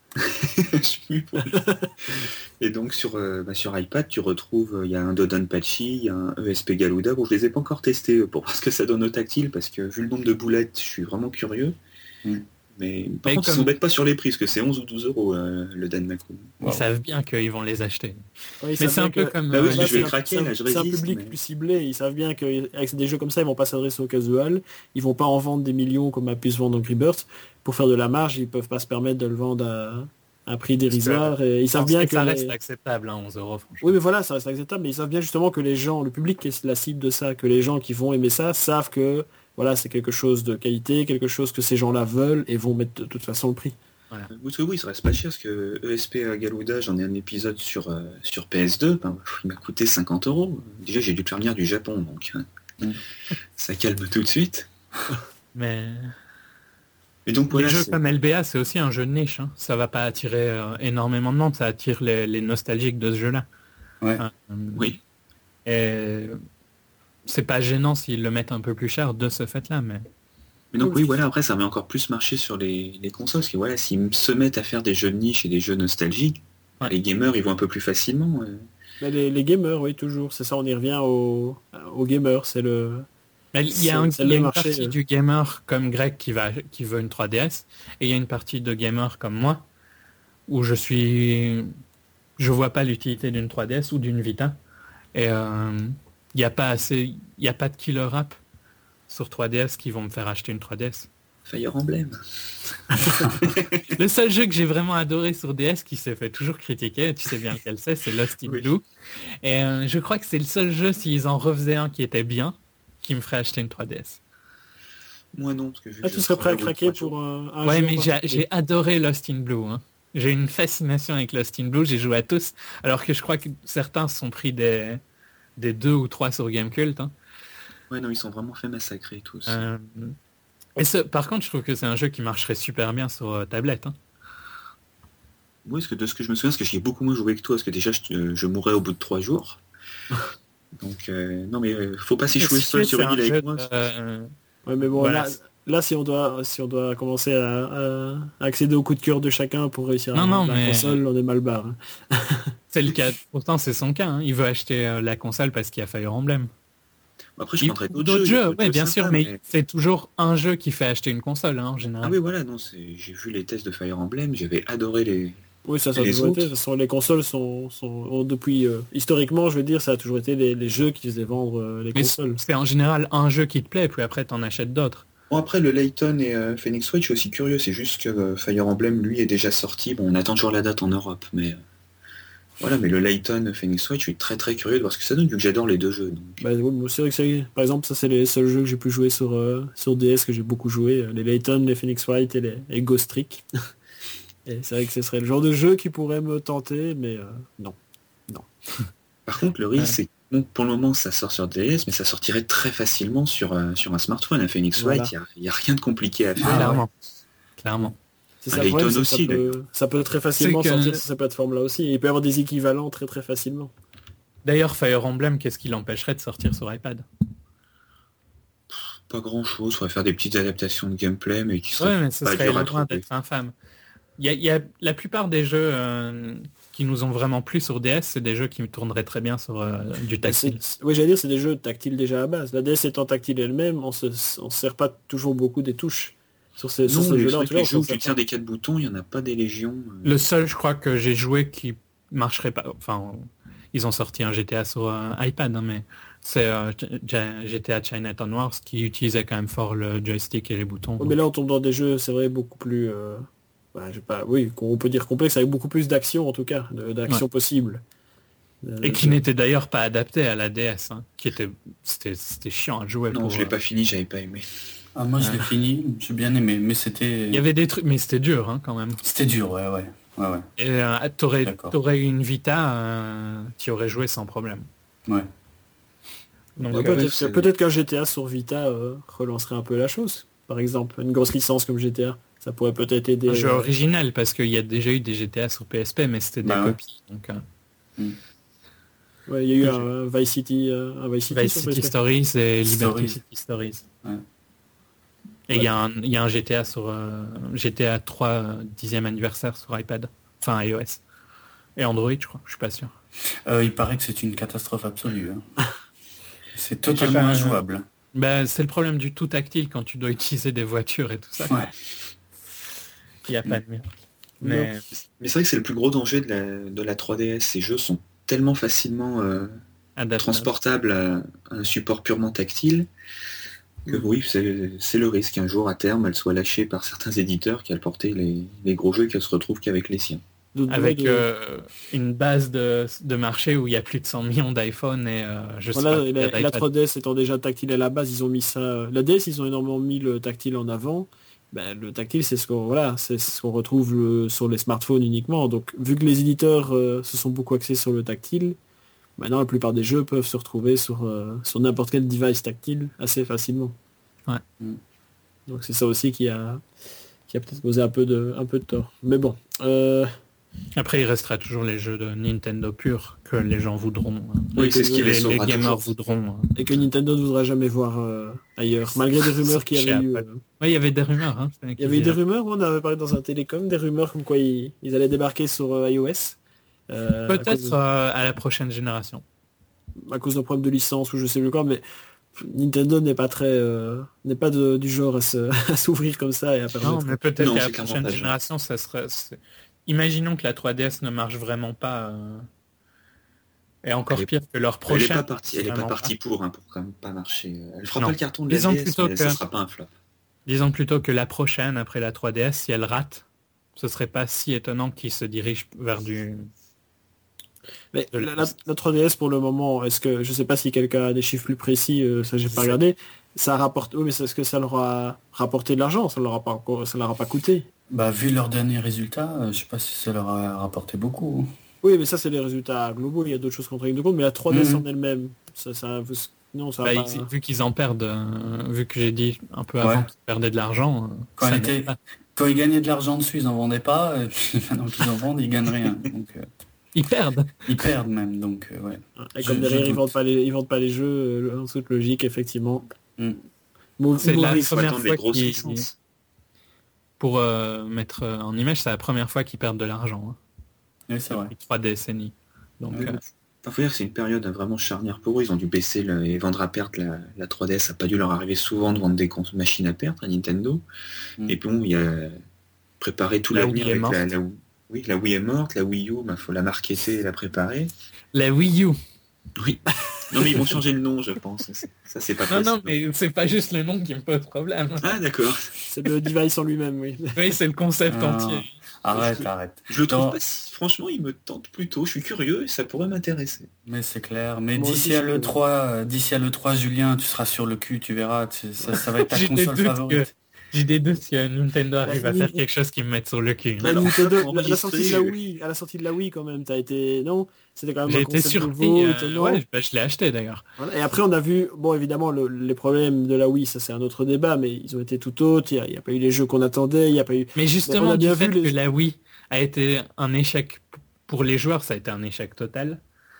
et- Et donc sur, euh, bah, sur iPad, tu retrouves, euh, il y a un Dodonpachi, il y a un E S P Galuda. Bon, je les ai pas encore testés euh, pour voir ce que ça donne au tactile, parce que vu le nombre de boulettes, je suis vraiment curieux. Mm. Mais par Mais contre, comme- ils s'embêtent pas sur les prix, parce que c'est onze ou douze euros euh, le Danmaku. Ils Wow. savent bien qu'ils vont les acheter. Ouais, ils Mais savent c'est un bien peu que- comme... Bah oui, euh, je vais c'est le un- craquer, c'est un- là, je C'est un résiste, public mais- plus ciblé, ils savent bien qu'avec des jeux comme ça, ils vont pas s'adresser au casual, ils vont pas en vendre des millions comme a pu se vendre Angry Birds. Pour faire de la marge, ils peuvent pas se permettre de le vendre à un prix dérisoire. Et ils je savent pense bien que que... ça les- reste acceptable, hein, onze euros franchement. Oui, mais voilà, ça reste acceptable, mais ils savent bien justement que les gens, le public qui est la cible de ça, que les gens qui vont aimer ça, savent que voilà, c'est quelque chose de qualité, quelque chose que ces gens-là veulent et vont mettre de toute façon le prix. Parce que oui, ça reste pas cher, parce que E S P Galuda, j'en ai un épisode sur, euh, sur P S deux, ben, il m'a coûté cinquante euros. Déjà, j'ai dû le faire venir du Japon, donc euh, Mm. ça calme tout de suite. Mais Et donc voilà, les jeux c'est- comme L B A, c'est aussi un jeu de niche. Hein. Ça va pas attirer euh, énormément de monde, ça attire les, les nostalgiques de ce jeu-là. Ouais. Euh, oui. Et c'est pas gênant s'ils le mettent un peu plus cher de ce fait-là, mais... Mais donc Oui. oui, voilà, après ça va encore plus marcher sur les, les consoles, parce que voilà, s'ils se mettent à faire des jeux de niche et des jeux nostalgiques, Ouais. les gamers ils vont un peu plus facilement. euh. Mais les, les gamers, oui, toujours. C'est ça, on y revient aux aux gamers. C'est le... Mais il y C'est- a, un- c'est il y le a une marché, partie euh. du gamer comme Greg qui, va, qui veut une trois D S, et il y a une partie de gamer comme moi, où je suis... Je vois pas l'utilité d'une trois D S ou d'une Vita. Et euh, il n'y a pas assez... Il n'y a pas de killer app sur trois D S qui vont me faire acheter une trois D S. Fire Emblem. Le seul jeu que j'ai vraiment adoré sur D S qui s'est fait toujours critiquer, tu sais bien lequel c'est, c'est Lost in Oui. Blue. Et euh, je crois que c'est le seul jeu, s'ils en refaisaient un qui était bien, qui me ferait acheter une trois D S. Moi non, parce que vu Ah, que tu je serais prêt à travaille craquer trois pour jours. un, un Ouais, jeu en mais j'ai particulier. j'ai adoré Lost in Blue. Hein. J'ai une fascination avec Lost in Blue, j'ai joué à tous, alors que je crois que certains se sont pris des, des deux ou trois sur Gamecult. Hein. Ouais, non, ils sont vraiment fait massacrer tous. Euh, et ce, par contre, je trouve que c'est un jeu qui marcherait super bien sur euh, tablette. Hein. Oui, parce que de ce que je me souviens, parce que j'y ai beaucoup moins joué que toi, parce que déjà je, euh, je mourrais au bout de trois jours. Donc euh, non mais euh, faut pas s'échouer Si tu seul veux, sur c'est une un île jeu avec moi. de, euh, Ouais, mais bon, Voilà. là, là, si on doit, si on doit commencer à, à accéder au coup de cœur de chacun pour réussir Non, à non, vendre la mais- console, on est mal barre. hein. c'est le cas. Pourtant, c'est son cas. Hein. Il veut acheter euh, la console parce qu'il y a Fire Emblem. Après je Il- prendrais ou d'autres jeux. il y a oui, d'autres bien jeux sûr, sympas, mais, c'est toujours un jeu qui fait acheter une console, hein, en général. Ah oui voilà, non, c'est j'ai vu les tests de Fire Emblem, j'avais adoré les, Oui, ça, ça a les toujours été. autres De toute façon, les consoles sont, sont ont depuis euh, historiquement, je veux dire, ça a toujours été les, les jeux qui faisaient vendre euh, les Mais consoles. c'est en général un jeu qui te plaît, puis après t'en achètes d'autres. Bon, après, le Layton et euh, Phoenix Wright, je suis aussi curieux. C'est juste que euh, Fire Emblem, lui, est déjà sorti. Bon, on attend toujours la date en Europe, mais... euh, Voilà, mais le Layton, Phoenix Wright, je suis très très curieux de voir ce que ça donne, vu que j'adore les deux jeux. Donc. Bah, oui, moi, c'est vrai que c'est, par exemple, ça c'est les seuls jeux que j'ai pu jouer sur, euh, sur D S que j'ai beaucoup joué. euh, Les Layton, les Phoenix Wright et les, les Ghost Trick. Et c'est vrai que ce serait le genre de jeu qui pourrait me tenter, mais euh, non. Par contre, le risque, Ouais. c'est que bon, pour le moment, ça sort sur D S, mais ça sortirait très facilement sur, euh, sur un smartphone. Un Phoenix Voilà. Wright, il n'y a, a rien de compliqué à faire. Ah, Clairement. Clairement. C'est Ah, ça, le problème, Layton c'est que aussi, ça, peut, ça peut très facilement C'est que- sortir sur ces plateformes-là aussi. Il peut y avoir des équivalents très très facilement. D'ailleurs, Fire Emblem, qu'est-ce qui l'empêcherait de sortir sur iPad? Pas grand chose, il faudrait faire des petites adaptations de gameplay, mais qui seraient Ouais, mais ce pas serait dures à loin trouver. d'être infâme. Il y a, il y a la plupart des jeux euh, qui nous ont vraiment plu sur D S, c'est des jeux qui tourneraient très bien sur euh, du Bah, c'est- tactile. c'est- Oui, j'allais dire, c'est des jeux tactiles déjà à base. La D S étant tactile elle-même, on se, on se sert pas toujours beaucoup des touches. Sur ces, sur Non, ces les, jeux-là, en trucs, tout cas, les on jeux s'en où sert tu tiens pas. des quatre boutons, il n'y en a pas des légions. euh. Le seul, je crois, que j'ai joué qui marcherait pas, enfin, ils ont sorti un G T A sur euh, iPad, hein, mais c'est euh, G- G T A Chinatown Wars qui utilisait quand même fort le joystick et les boutons. Ouais, mais là, on tombe dans des jeux, c'est vrai, beaucoup plus... euh, bah, je sais pas, oui, qu'on peut dire complexe, avec beaucoup plus d'action, en tout cas, de- d'action Ouais. possible. Euh, Et qui n'était d'ailleurs pas adapté à la D S, hein, qui était, c'était, c'était chiant à jouer. Non, pour, je l'ai euh, pas fini, j'avais pas aimé. Ah, moi je l'ai fini, j'ai bien aimé, mais c'était Il y avait des trucs, mais c'était dur hein, quand même. c'était dur, ouais, ouais. ouais, ouais. Et euh, t'aurais, D'accord. t'aurais eu une Vita, euh, tu aurais joué sans problème. Ouais. Donc, Ouais, euh, peut-être, ouais, que- c'est- peut-être qu'un G T A sur Vita euh, relancerait un peu la chose. Par exemple, une grosse licence comme G T A, ça pourrait peut-être aider. un jeu euh, original parce qu'il y a déjà eu des G T A sur P S P, mais c'était des Bah ouais. copies. Donc, euh, ouais, il y a eu un Vice City, euh, un Vice City, Vice sur City P S P. Stories et Liberty Stories. City Stories. Ouais. Et il y, a un- il y a un G T A sur euh, G T A trois euh, dixième anniversaire sur iPad, enfin iOS. Et Android, je crois, je suis pas sûr. Euh, il paraît que c'est une catastrophe absolue. hein. C'est J'ai totalement pas- injouable. Ben, c'est le problème du tout tactile quand tu dois utiliser des voitures et tout ça. Ouais. Il n'y a pas de miracle. Mais Mais c'est vrai que c'est le plus gros danger de la, de la trois D S. Ces jeux sont tellement facilement euh, adaptable. transportables à, à un support purement tactile que oui, c'est c'est le risque qu'un jour à terme elle soit lâchée par certains éditeurs qui a porté les, les gros jeux qu'elle se retrouve qu'avec les siens. De- de- Avec de- euh, une base de, de marché où il y a plus de cent millions d'iPhone et euh, je sais Voilà, pas. et la, la d'iPad. trois D S étant déjà tactile à la base, ils ont mis ça. La D S, ils ont énormément mis le tactile en avant. Ben, le tactile, c'est ce qu'on voilà, c'est ce qu'on retrouve le- sur les smartphones uniquement. Donc, vu que les éditeurs euh, se sont beaucoup axés sur le tactile, maintenant la plupart des jeux peuvent se retrouver sur, euh, sur n'importe quel device tactile assez facilement. Ouais. Donc c'est ça aussi qui a, qui a peut-être causé un peu de, un peu de tort. Mais bon. euh, Après, il restera toujours les jeux de Nintendo pur que les gens voudront. euh, Oui, c'est ce qui les, les les sauvera gamers toujours. voudront. euh. et que Nintendo ne voudra jamais voir euh, ailleurs. Malgré des rumeurs qu'il y Chez avait eu. Apple. euh, Ouais, il y avait des rumeurs. Hein, Il y avait eu des rumeurs, on avait parlé dans un télécom, des rumeurs comme quoi ils, ils allaient débarquer sur euh, iOS. euh, à Peut-être cause- euh, à la prochaine génération. à cause d'un problème de licence ou je sais plus quoi, mais Nintendo n'est pas très euh, n'est pas de- du genre à se- à s'ouvrir comme ça et à Non, permettre. mais peut-être Non, qu'à la c'est clairement prochaine pas le genre. génération, ça serait. c'est- Imaginons que la trois D S ne marche vraiment pas. euh, Et encore Elle est- pire que leur Elle est prochaine. pas partie, elle est pas vraiment partie pour, hein, pour quand même pas marcher. Elle fera Non. pas le carton de la Disons D S, plutôt mais que- ça sera pas un flop. Disons plutôt que la prochaine, après la trois D S, si elle rate, ce serait pas si étonnant qu'ils se dirigent vers du... Mais de la, la- la- la trois D S pour le moment, est-ce que je sais pas si quelqu'un a des chiffres plus précis, euh, ça j'ai pas Ça- regardé. Ça rapporte, oui, mais est-ce que ça leur a rapporté de l'argent? Ça leur a pas encore, ça leur a pas coûté. Bah, vu leurs derniers résultats, euh, je sais pas si ça leur a rapporté beaucoup. Oui, mais ça c'est les résultats globaux. Il y a d'autres choses qu'on de compte, mais la trois D S Mhm. en elle-même, ça, ça, non, ça. Bah, va pas- ils- vu qu'ils en perdent, euh, vu que j'ai dit un peu avant Ouais. qu'ils perdaient de l'argent, euh, Quand, ça il était- n'aide pas. Quand ils gagnaient de l'argent dessus, ils en vendaient pas, et puis maintenant qu'ils en vendent, ils gagnent rien. Donc, euh, Ils perdent. ils perdent même, donc euh, ouais. Et Je- comme je derrière ils doute. vendent pas les, ils vendent pas les jeux, euh, en toute logique, effectivement. Mm. Mau- C'est la mauvais- Faut première attendre fois les grosses qu'ils- licences. Pour euh, mettre euh, en image, c'est la première fois qu'ils perdent de l'argent. Hein, Oui, c'est vrai. depuis trois décennies. Donc, Ouais, euh, bon. Enfin, faut dire que c'est une période vraiment charnière pour eux. Ils ont dû baisser le- et vendre à perte la, la trois D S. Ça n'a pas dû leur arriver souvent de vendre des cons- machines à perte à Nintendo. Mm. Et bon, il y a préparé tout La l'avenir Wii est avec la, morte. la Wii. Oui, la Wii est morte, la Wii U, il faut la marketer et la préparer. La Wii U. Oui. Non mais ils vont changer le nom, je pense. Ça c'est pas Non, possible. non, mais c'est pas juste le nom qui me pose problème. Ah d'accord. C'est le device en lui-même, oui. Oui, c'est le concept Ah. entier. Arrête, je, arrête. Je le trouve Non, pas si... Franchement, il me tente plutôt. Je suis curieux et ça pourrait m'intéresser. mais c'est clair. Mais Moi d'ici aussi, à je l'E peux. trois, euh, d'ici à l'E trois, Julien, tu seras sur le cul, tu verras. tu- ça, ça va être ta J'ai des console doutes favorite. que j'ai des doutes que Nintendo arrive à Ni- faire quelque chose qui me mette sur le cul. Bah, Alors, Nintendo, pour la, la sortie de la enregistrer, Wii, à la sortie de la Wii quand même, t'as été... Non, c'était quand même J'ai un été concept surpris. nouveau, euh, étonnant. ouais, bah, je l'ai acheté d'ailleurs. Voilà. Et après on a vu, bon évidemment le- les problèmes de la Wii, ça c'est un autre débat, mais ils ont été tout autres, il n'y a, il y a pas eu les jeux qu'on attendait, il n'y a pas eu... Mais on justement, a du bien fait vu les- que la Wii a été un échec pour les joueurs, ça a été un échec total.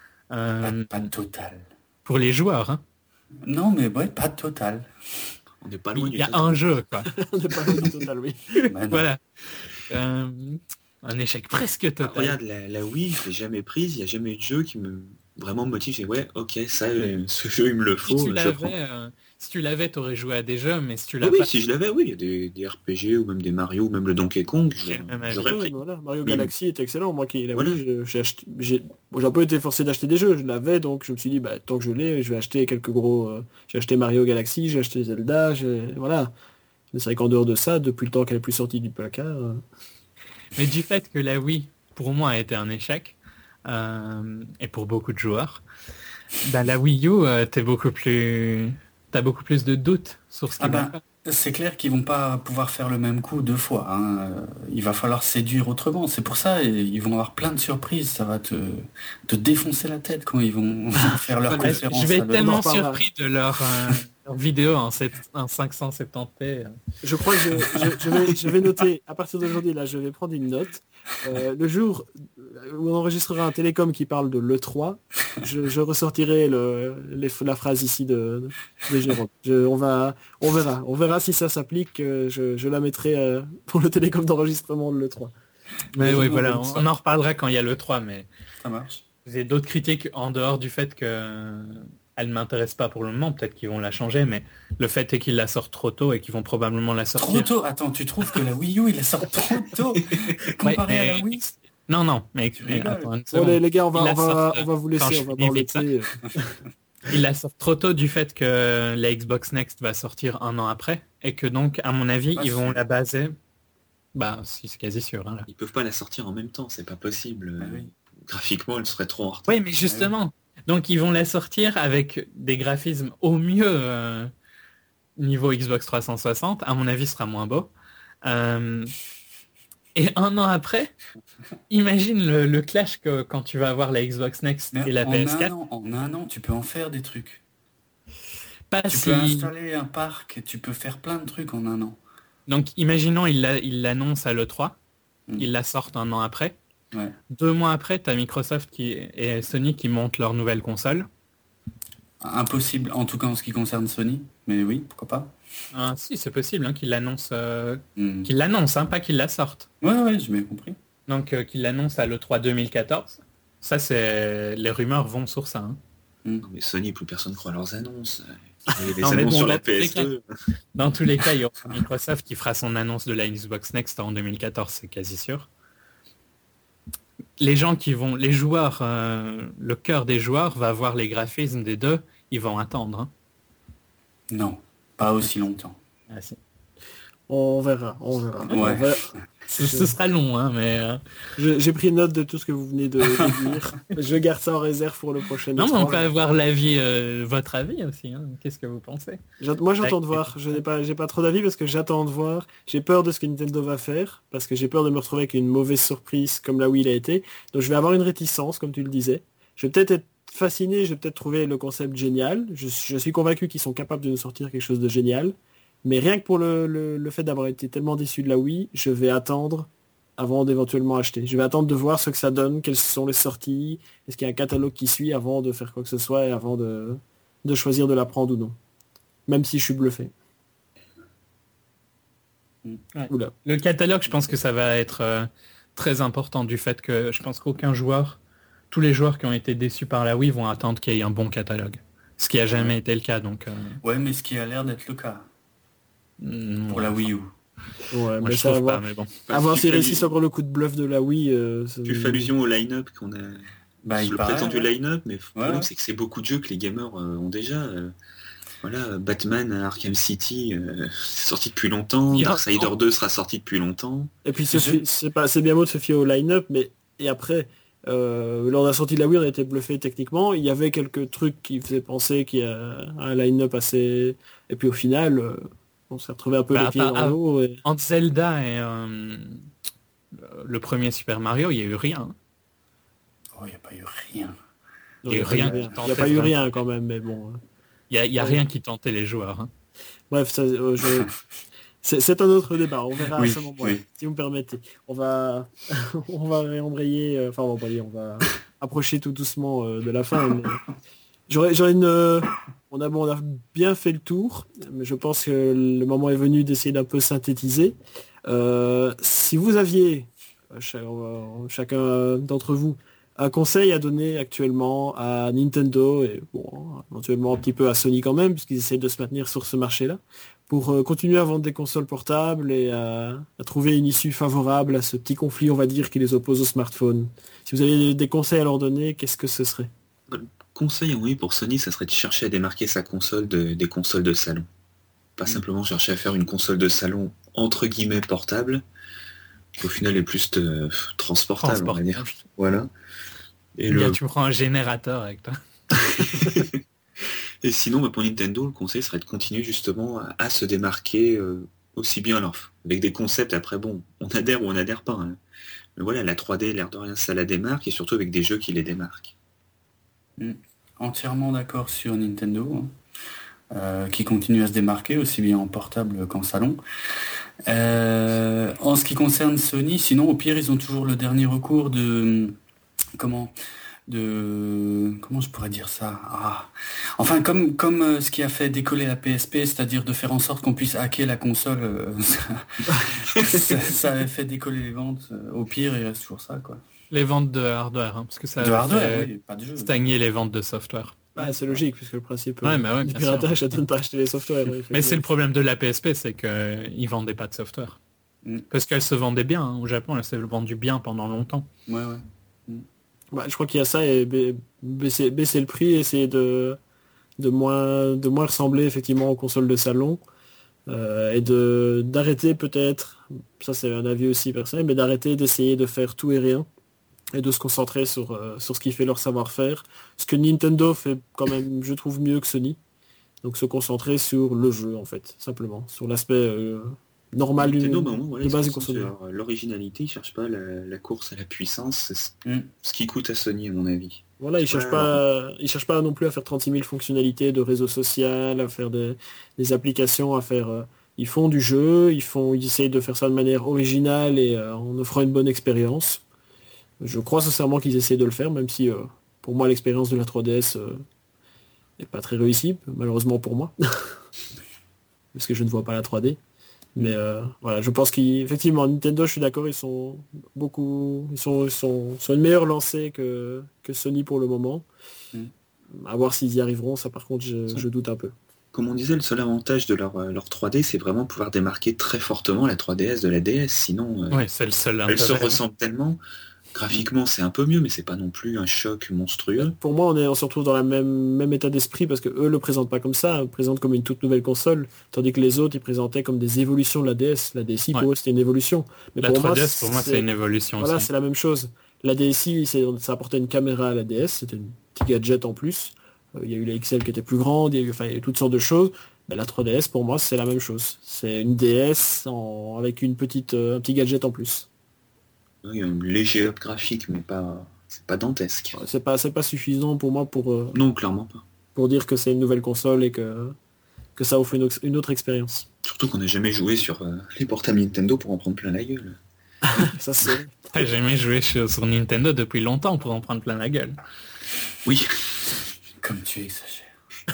Euh, Pas, pas total. pour les joueurs, hein. Non, mais ouais, pas total. On n'est pas loin Il du y a total. un jeu, quoi. On n'est pas loin du total, oui. Bah non. Voilà. Euh, un échec presque Ah, total. regarde, la, la Wii, je l'ai jamais prise. Il n'y a jamais eu de jeu qui me vraiment me motive. J'ai dit, ouais, ok, ça, euh, ce jeu, il me le Si faut. tu Je le prends. l'avais, euh, si tu l'avais, t'aurais joué à des jeux, mais si tu Ah l'as oui, pas, si je l'avais, oui, il y a des, des R P G ou même des Mario ou même le Donkey Kong. je- J'ai le même avis. J'aurais Ouais, pris. voilà. Mario Mais- Galaxy est excellent, moi qui la Voilà. Wii, je- j'ai acheté... J'ai bon, j'ai un peu été forcé d'acheter des jeux, je l'avais, donc je me suis dit, bah, tant que je l'ai, je vais acheter quelques gros... euh, J'ai acheté Mario Galaxy, j'ai acheté Zelda, j'ai... voilà. Mais c'est vrai qu'en dehors de ça, depuis le temps qu'elle est plus sortie du placard... euh, mais du fait que la Wii, pour moi, a été un échec, euh, et pour beaucoup de joueurs, bah, la Wii U, euh, t'es beaucoup plus, t'as beaucoup plus de doutes sur ce Ah qu'ils vont ben, faire. c'est clair qu'ils vont pas pouvoir faire le même coup deux fois. hein. Euh, Il va falloir séduire autrement. C'est pour ça, et ils vont avoir plein de surprises. Ça va te, te défoncer la tête quand ils vont faire leur Ouais, conférence. je vais à être l'E trois. tellement On en reparlera. surpris de leur, euh, leur vidéo en, sept- en cinq cent soixante p. euh. Je crois que je, je- je vais, je vais noter, à partir d'aujourd'hui, là, je vais prendre une note. Euh, le jour où on enregistrera un télécom qui parle de l'E trois, je, je ressortirai le, les- la phrase ici de, de Jérôme. Je- on, va, on verra. On verra si ça s'applique. euh, Je, je la mettrai euh, pour le télécom d'enregistrement de l'E trois. Mais je oui, vous voilà, donne on, ça. on en reparlera quand il y a le trois, mais Ça marche. j'ai d'autres critiques en dehors du fait que euh, elle ne m'intéresse pas pour le moment, peut-être qu'ils vont la changer, mais le fait est qu'ils la sortent trop tôt et qu'ils vont probablement la Trop sortir. tôt. Attends, tu trouves que la Wii U, il la sort trop tôt comparé Ouais, à la mais- Wii? Non, non, mais, Tu mais rigoles. attends une Bon, seconde. les, les gars, on va, Il on la va, sort, on va vous quand laisser. je On va finis voir le vite ça. thé. Il la sort trop tôt du fait que la Xbox Next va sortir un an après et que donc, à mon avis, Pas ils vont sûr. la baser. Bah, si c'est quasi sûr. Hein, là. Ils peuvent pas la sortir en même temps, c'est pas possible. Ah oui. Graphiquement, elle serait trop en retard. Oui, mais justement, donc ils vont la sortir avec des graphismes au mieux euh, niveau Xbox trois cent soixante. À mon avis, ce sera moins beau. Euh, et un an après, imagine le, le clash que quand tu vas avoir la Xbox Next Mais et la en P S un quatre. an, en un an, tu peux en faire des trucs. Pas Tu si... peux installer un parc, tu peux faire plein de trucs en un an. Donc imaginons, il la- il l'annonce à l'E trois, Mm. ils la sortent un an après. Ouais. Deux mois après, tu as Microsoft qui, et Sony qui montent leur nouvelle console. Impossible, en tout cas en ce qui concerne Sony. Mais oui, pourquoi pas. Ah, si, c'est possible hein, qu'ils l'annoncent, euh, Hmm. qu'ils l'annoncent, hein, pas qu'ils la sortent. Ouais, ouais, j'ai bien compris. Donc euh, qu'ils l'annoncent à l'E trois deux mille quatorze. Ça, c'est les rumeurs vont sur ça. hein. Non, mais Sony, plus personne croit à leurs annonces. Et les Non, mais annonces bon, sur là, la tous les P S deux. Dans tous les cas, il y aura Microsoft qui fera son annonce de la Xbox Next en deux mille quatorze, c'est quasi sûr. Les gens qui vont, les joueurs, euh, le cœur des joueurs va voir les graphismes des deux, ils vont attendre. hein. Non, pas aussi longtemps. Ah, si. On verra. On verra. Ouais. On verra. Ce, ce sera long, hein, mais... euh, Je- J'ai pris note de tout ce que vous venez de, de dire. Je garde ça en réserve pour le prochain. Non, mais on E trois. peut avoir l'avis, euh, votre avis aussi. hein. Qu'est-ce que vous pensez? J'att- Moi j'attends de Ouais. voir, je n'ai pas, j'ai pas trop d'avis parce que j'attends de voir. J'ai peur de ce que Nintendo va faire, parce que j'ai peur de me retrouver avec une mauvaise surprise comme là où il a été. Donc je vais avoir une réticence, comme tu le disais. Je vais peut-être être fasciné, je vais peut-être trouver le concept génial. Je, je suis convaincu qu'ils sont capables de nous sortir quelque chose de génial. Mais rien que pour le, le, le fait d'avoir été tellement déçu de la Wii, je vais attendre avant d'éventuellement acheter. Je vais attendre de voir ce que ça donne, quelles sont les sorties, est-ce qu'il y a un catalogue qui suit avant de faire quoi que ce soit et avant de, de choisir de la prendre ou non. Même si je suis bluffé. Ouais. Oula. Le catalogue, je pense que ça va être euh, très important du fait que je pense qu'aucun joueur, tous les joueurs qui ont été déçus par la Wii vont attendre qu'il y ait un bon catalogue. Ce qui a jamais été le cas, donc... euh, Ouais, mais ce qui a l'air d'être le cas mm, pour la Wii U. Ouais, Moi, mais je ça, trouve avoir, pas, mais bon. avoir Tu s'ils fais réussissent allu- encore le coup de bluff de la Wii, euh, c'est- tu fais allusion au line-up qu'on a. Bah, il le paraît, prétendu ouais. line-up, mais le problème ouais. c'est que c'est beaucoup de jeux que les gamers euh, ont déjà. euh, voilà, Batman, Arkham City, euh, c'est sorti depuis longtemps. Il y a- Darksider deux sera sorti depuis longtemps. Et puis se Je- fi- c'est pas, c'est bien beau de se fier au line-up, mais et après, euh, lors de la sortie de la Wii, on a été bluffé techniquement. Il y avait quelques trucs qui faisaient penser qu'il y a un line-up assez. Et puis au final, euh, on s'est retrouvé un peu Bah, les pieds à part- dans l'eau. Et... Entre Zelda et euh, le premier Super Mario, il y a eu rien. Oh, il n'y a pas eu rien. Non, Il y a eu pas rien eu qui Il n'y a tentait pas eu vraiment. rien quand même, mais bon. euh. Il y a, il y a Ouais. rien qui tentait les joueurs. hein. Bref, ça, euh, je- c'est c'est un autre débat. On verra Oui, à ce moment, oui. si vous me permettez. On va, on va réembrayer, euh, enfin on va embrayer, on va approcher tout doucement euh, de la fin. mais J'aurais, j'aurais une, euh, on a, bon, on a bien fait le tour, mais je pense que le moment est venu d'essayer d'un peu synthétiser. Euh, si vous aviez, euh, cha- euh, chacun d'entre vous, un conseil à donner actuellement à Nintendo et bon, éventuellement un petit peu à Sony quand même, puisqu'ils essaient de se maintenir sur ce marché-là, pour euh, continuer à vendre des consoles portables et à, à trouver une issue favorable à ce petit conflit, on va dire, qui les oppose au smartphone. Si vous avez des conseils à leur donner, qu'est-ce que ce serait? Conseil, oui, pour Sony, ça serait de chercher à démarquer sa console de- des consoles de salon. Pas Mm. simplement chercher à faire une console de salon entre guillemets portable, qui au final est plus euh, transportable, on va dire. Voilà. Et, Gars, le- tu prends un générateur avec toi. et sinon, bah, pour Nintendo, le conseil serait de continuer justement à, à se démarquer euh, aussi bien, alors avec des concepts, après bon, on adhère ou on n'adhère pas. hein. Mais voilà, la trois D, l'air de rien, ça la démarque, et surtout avec des jeux qui les démarquent. Entièrement d'accord sur Nintendo, hein, euh, qui continue à se démarquer aussi bien en portable qu'en salon. Euh, en ce qui concerne Sony, sinon au pire ils ont toujours le dernier recours de comment de comment je pourrais dire ça ah. Enfin comme comme euh, ce qui a fait décoller la P S P, c'est-à-dire de faire en sorte qu'on puisse hacker la console, euh, ça, ça, ça avait fait décoller les ventes. Au pire il reste toujours ça quoi. Les ventes de hardware, hein, parce que ça De a hardware, fait oui, pas de jeu. stagner les ventes de software. Bah, c'est logique, puisque le principe Ouais, euh, bah ouais, du bien piratage, ça donne pas acheter les softwares. oui, Mais c'est le effectivement. problème de la P S P, c'est qu'ils vendaient pas de software. Mm. Parce qu'elle se vendait bien, hein. Au Japon, elle s'est vendue bien pendant longtemps. Ouais ouais. Bah, je crois qu'il y a ça et ba- baisser, baisser le prix, essayer de, de, moins, de moins ressembler effectivement aux consoles de salon euh, et de d'arrêter peut-être, ça c'est un avis aussi personnel, mais d'arrêter d'essayer de faire tout et rien et de se concentrer sur, euh, sur ce qui fait leur savoir-faire. Ce que Nintendo fait quand même, je trouve, mieux que Sony. Donc se concentrer sur le jeu en fait, simplement, sur l'aspect euh, normal d'une Nintendo, bah, au moins, voilà, de ils se base d'une concentrent console. sur l'originalité, ils cherchent pas la, la course à la puissance, c'est ce, Mm. ce qui coûte à Sony à mon avis. Voilà, ils cherchent Ouais, pas, ils cherchent pas non plus à faire trente-six mille fonctionnalités de réseau social, à faire des, des applications, à faire. euh, ils font du jeu, ils font, ils essayent de faire ça de manière originale et euh, en offrant une bonne expérience. Je crois sincèrement qu'ils essaient de le faire, même si euh, pour moi l'expérience de la trois D S euh, n'est pas très réussie, malheureusement pour moi, parce que je ne vois pas la trois D. Mais euh, voilà, je pense qu'effectivement, Nintendo, je suis d'accord, ils sont beaucoup, ils sont, ils sont sur une meilleure lancée que, que Sony pour le moment. Mm. À voir s'ils y arriveront, ça par contre, je, je doute un peu. Comme on disait, le seul avantage de leur, euh, leur trois D, c'est vraiment pouvoir démarquer très fortement la trois D S de la D S, sinon euh, Ouais, c'est le seul elle se intérêt. ressemble tellement. Graphiquement, c'est un peu mieux, mais c'est pas non plus un choc monstrueux. Pour moi, on, est, on se retrouve dans le même, même état d'esprit parce que eux le présentent pas comme ça, ils le présentent comme une toute nouvelle console, tandis que les autres ils présentaient comme des évolutions de la D S. La D S I pour Ouais. eux c'était une évolution. Mais La pour trois moi, D S, pour moi, c'est une évolution Voilà, aussi. c'est la même chose. La D S I, c'est- ça apportait une caméra à la D S, c'était un petit gadget en plus. Euh, Il y a eu la X L qui était plus grande, il y a eu, enfin, il y a eu toutes sortes de choses. Ben, la trois D S, pour moi, c'est la même chose. C'est une D S en- avec une petite, euh, un petit gadget en plus. Il y a un léger up graphique, mais pas, c'est pas dantesque. C'est pas, c'est pas suffisant pour moi pour, euh, Non, clairement pas. pour dire que c'est une nouvelle console et que, que ça offre une, autre- une autre expérience. Surtout qu'on n'a jamais joué sur euh, les portables Nintendo pour en prendre plein la gueule. Ça, c'est... T'as jamais joué sur sur Nintendo depuis longtemps pour en prendre plein la gueule. Oui, Comme tu exagères.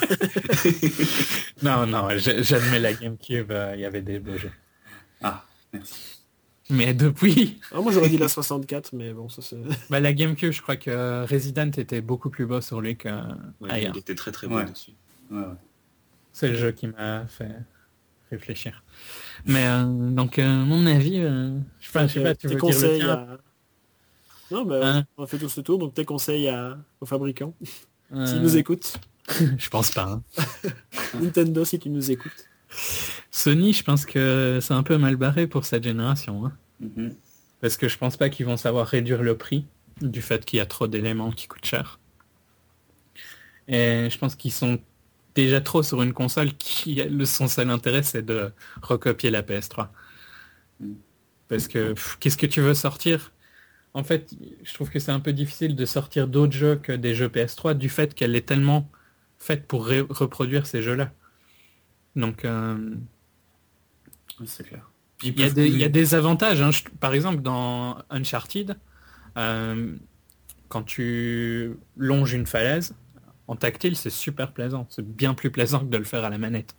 Non, non, j'- j'admets la GameCube, euh, il y avait des beaux jeux. Ah, merci. Mais depuis, Ah, moi j'aurais dit la soixante-quatre, mais bon, ça c'est... bah, la GameCube, je crois que Resident était beaucoup plus beau sur lui que ouais, ailleurs. il était très très beau Ouais. dessus. Ouais, ouais. C'est le jeu qui m'a fait réfléchir. Mais euh, donc, euh, mon avis, euh, je sais pas, je sais pas, tu tes veux dire le conseils tien à... Non, mais Hein on a fait tous le tour, donc tes conseils à... aux fabricants, Euh, s'ils nous écoutent. Je pense pas. Hein. Nintendo, si tu nous écoutes. Sony, je pense que c'est un peu mal barré pour cette génération. Hein. Mhm. Parce que je pense pas qu'ils vont savoir réduire le prix du fait qu'il y a trop d'éléments qui coûtent cher. Et je pense qu'ils sont déjà trop sur une console qui, le son seul intérêt, c'est de recopier la P S trois. Mm. Parce que pff, qu'est-ce que tu veux sortir? En fait, je trouve que c'est un peu difficile de sortir d'autres jeux que des jeux P S trois du fait qu'elle est tellement faite pour ré- reproduire ces jeux-là. Donc, euh, C'est clair. il y, a des- il y a des avantages. Hein. Je- par exemple, dans Uncharted, euh, quand tu longes une falaise, en tactile, c'est super plaisant. C'est bien plus plaisant que de le faire à la manette.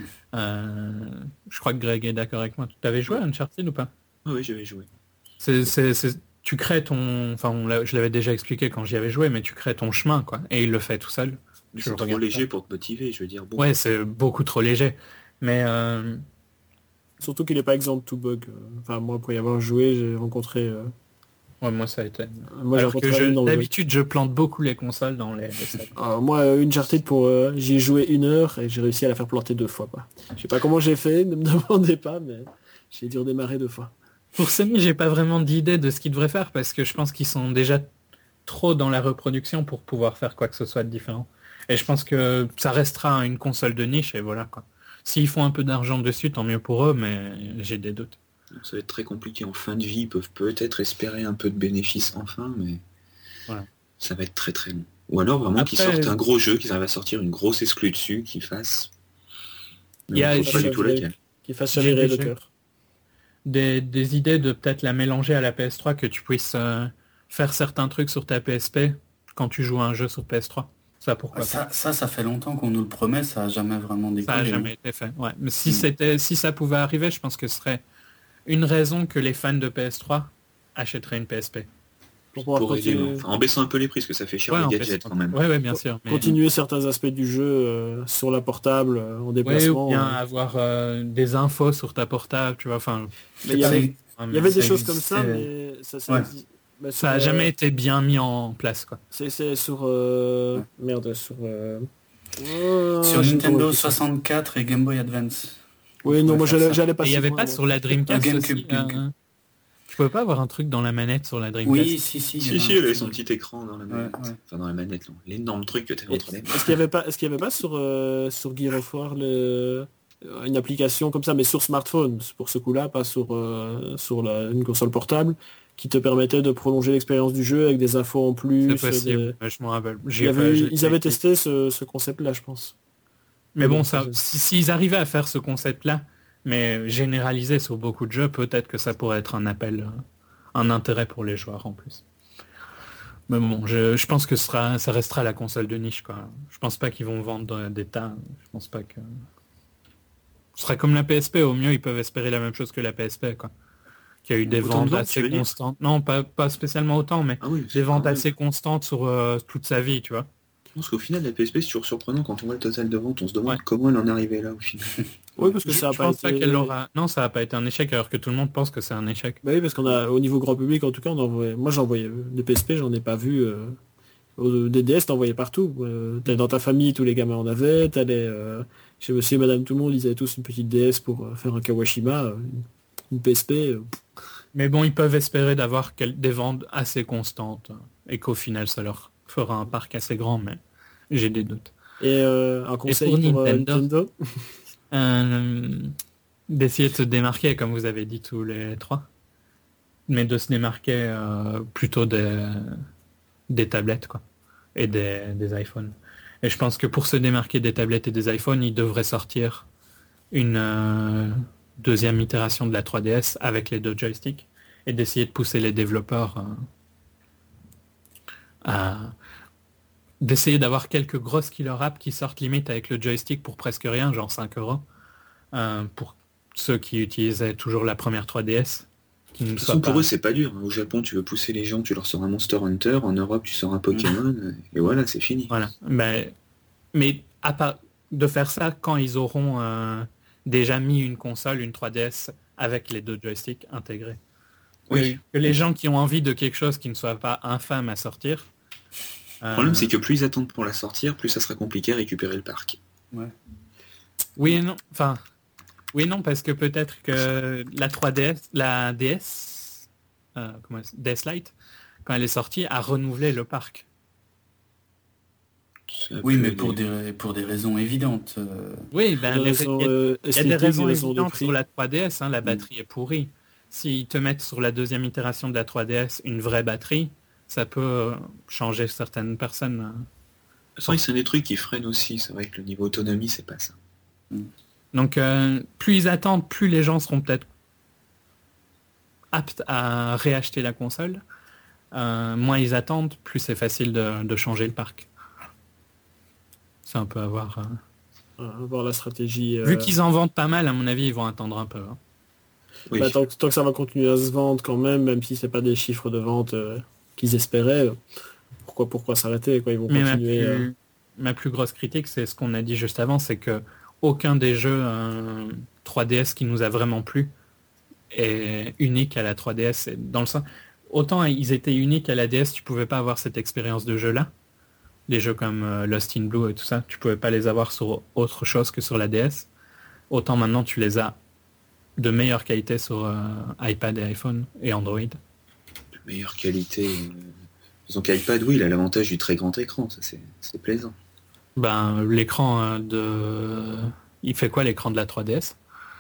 Euh, je crois que Greg est d'accord avec moi. Tu avais joué à Uncharted ou pas? Ah oui, j'avais joué. c'est, c'est, c'est- Tu crées ton... Enfin, on l'a- je l'avais déjà expliqué quand j'y avais joué, mais tu crées ton chemin, quoi. Et il le fait tout seul. Mais Je c'est le trop regarde léger pas. pour te motiver, je veux dire. Bon, Ouais, c'est beaucoup trop léger. Mais... euh, Surtout qu'il n'est pas exempt de tout bug. Enfin, moi, pour y avoir joué, j'ai rencontré... euh, ouais, moi, ça a été... Moi, j'ai Alors que rencontré je- une dans le jeu. d'habitude, je plante beaucoup les consoles dans les... les salles. Alors, moi, euh, Uncharted, pour, euh, j'y ai joué une heure et j'ai réussi à la faire planter deux fois. Quoi. Je sais pas comment j'ai fait, ne me demandez pas, mais j'ai dû redémarrer deux fois. Pour Sony, j'ai pas vraiment d'idée de ce qu'ils devraient faire parce que je pense qu'ils sont déjà trop dans la reproduction pour pouvoir faire quoi que ce soit de différent. Et je pense que ça restera une console de niche et voilà quoi. S'ils font un peu d'argent dessus, tant mieux pour eux, mais j'ai des doutes. ça va être très compliqué. En fin de vie, ils peuvent peut-être espérer un peu de bénéfices enfin, mais Voilà. ça va être très très long. Ou alors vraiment qu'ils Après- sortent un gros jeu, qu'ils arrivent à sortir une grosse exclue dessus, qu'ils fassent... Il y a- Je sais pas du tout laquelle. Qui fasse J'ai chavirer le déjà- cœur. Des, des idées de peut-être la mélanger à la P S trois, que tu puisses euh, faire certains trucs sur ta P S P quand tu joues à un jeu sur P S trois. Ça pourquoi Ah, ça, ça, ça fait longtemps qu'on nous le promet, ça a jamais vraiment pas. décollé. Ça a hein. jamais été fait. Ouais. Mais si Mm. c'était, si ça pouvait arriver, je pense que ce serait une raison que les fans de P S trois achèteraient une P S P. Pour pouvoir Pour aider, continuer, enfin, en baissant un peu les prix, parce que ça fait cher Ouais, les en gadgets fait, quand même. ouais, ouais, bien sûr. Mais... continuer certains aspects du jeu euh, sur la portable, euh, en Ouais, déplacement. ou bien euh. avoir euh, des infos sur ta portable, tu vois. Enfin, Mais il y avait, hein, il y avait ça des choses comme ça, existait. mais ça, ça, Ouais. exi- bah, sur, ça a euh, jamais été bien mis en place, quoi. C'est, c'est sur... euh, Ouais. Merde, sur... euh, euh, Sur je sais pas Nintendo comment- soixante-quatre et Game Boy Advance. Oui, On non, pourrait moi faire j'allais, ça. j'allais pas Et il si n'y avait loin, pas moi. sur la Dreamcast Ah, aussi, GameCube, GameCube. euh, tu pouvais pas avoir un truc dans la manette sur la Dreamcast? Oui, si, si. il y Si, avait si, un elle avait petit- son petit écran dans la manette. Ouais, ouais. Enfin, dans la manette, non. L'énorme truc que tu as Et- entre les mains. Est-ce qu'il y avait pas, est-ce qu'il y avait pas sur, euh, sur Gear of War le, euh, une application comme ça, mais sur smartphone, pour ce coup-là, pas sur, euh, sur la, une console portable, qui te permettait de prolonger l'expérience du jeu avec des infos en plus. C'est possible, des- ouais, je m'en rappelle. J'y Il y ai avait- pas- j'ai- ils avaient testé ce, ce concept-là, je pense. Mais bon, bon, ça, ça, si- s'ils arrivaient à faire ce concept-là, mais généralisé sur beaucoup de jeux, peut-être que ça pourrait être un appel, euh, un intérêt pour les joueurs en plus. Mais bon, je, je pense que ce sera, ça restera la console de niche, quoi. Je pense pas qu'ils vont vendre euh, des tas. Je pense pas que... Ce serait comme la P S P, au mieux ils peuvent espérer la même chose que la P S P, quoi. Qu'il y a eu des Autant de ventes ventes, tu veux assez dire constantes. Non, pas, pas spécialement autant, mais Ah oui, des ventes quand même. assez constantes sur euh, toute sa vie, tu vois. Je pense qu'au final, la P S P, c'est toujours surprenant quand on voit le total de vente. On se demande Ouais. comment elle en est arrivée là au final. Oui, parce que Je, ça a je pas pense été... pas qu'elle aura... Non, ça n'a pas été un échec, alors que tout le monde pense que c'est un échec. Bah oui, parce qu'on a, au niveau grand public, en tout cas, on en voyait... moi j'en voyais des P S P, j'en ai pas vu. Euh... au- Des D S, t'en voyais partout. Euh, t'allais dans ta famille, tous les gamins en avaient. T'allais euh, chez Monsieur et Madame tout le monde, ils avaient tous une petite D S pour euh, faire un Kawashima, euh, une P S P. euh, Mais bon, ils peuvent espérer d'avoir quel- des ventes assez constantes, euh, et qu'au final, ça leur fera un parc assez grand, mais j'ai des doutes. Et euh, un conseil pour pour, euh, Nintendo Nintendo. Euh, D'essayer de se démarquer, comme vous avez dit tous les trois, mais de se démarquer euh, plutôt des, des tablettes, quoi, et des, des iPhones. Et je pense que pour se démarquer des tablettes et des iPhones, ils devraient sortir une euh, deuxième itération de la trois D S avec les deux joysticks et d'essayer de pousser les développeurs euh, à d'essayer d'avoir quelques grosses killer apps qui sortent limite avec le joystick pour presque rien, genre cinq euros, euh, pour ceux qui utilisaient toujours la première trois D S. Qui ne De toute soient façon, pour pas- eux, c'est pas dur. Au Japon, tu veux pousser les gens, tu leur sors un Monster Hunter. En Europe, tu sors un Pokémon. Et voilà, c'est fini. Voilà. Mais, mais à part de faire ça quand ils auront euh, déjà mis une console, une trois D S avec les deux joysticks intégrés. Oui. Que, que les gens qui ont envie de quelque chose qui ne soit pas infâme à sortir. Le problème, c'est que plus ils attendent pour la sortir, plus ça sera compliqué à récupérer le parc. Ouais. Oui et non. Enfin, oui et non, parce que peut-être que la trois D S, la D S, euh, comment est-ce- D S Lite, quand elle est sortie, a renouvelé le parc. Ça Oui, peut mais aller. pour des, pour des raisons évidentes. euh, Oui, ben, Des les- raisons, il y a- euh, il y a des esthétiques, raisons des raisons de évidentes prix. sur la trois D S, hein, la batterie est pourrie. S'ils te mettent sur la deuxième itération de la trois D S une vraie batterie, ça peut euh, changer certaines personnes. hein. C'est vrai que c'est un des trucs qui freinent aussi. C'est vrai que le niveau autonomie, c'est pas ça. Donc euh, plus ils attendent, plus les gens seront peut-être aptes à réacheter la console. Euh, moins ils attendent, plus c'est facile de, de changer le parc. C'est un peu à voir. euh. Euh, voir la stratégie. euh, Vu qu'ils en vendent pas mal, à mon avis, ils vont attendre un peu. hein. Oui. bah, tant, que, tant que ça va continuer à se vendre quand même, même si c'est pas des chiffres de vente euh, qu'ils espéraient, euh, pourquoi pourquoi s'arrêter quoi, ils vont Mais ma continuer. euh, plus, ma plus grosse critique, c'est ce qu'on a dit juste avant, c'est que aucun des jeux euh, trois D S qui nous a vraiment plu est unique à la trois D S. Et Dans le sens, autant ils étaient uniques à la D S, tu pouvais pas avoir cette expérience de jeu-là. Les jeux comme euh, Lost in Blue et tout ça, tu pouvais pas les avoir sur autre chose que sur la D S. Autant maintenant tu les as de meilleure qualité sur euh, iPad et iPhone et Android. De meilleure qualité. euh, Disons qu'iPad, oui, il a l'avantage du très grand écran. Ça, c'est c'est plaisant. Ben l'écran euh, de... Il fait quoi l'écran de la trois D S?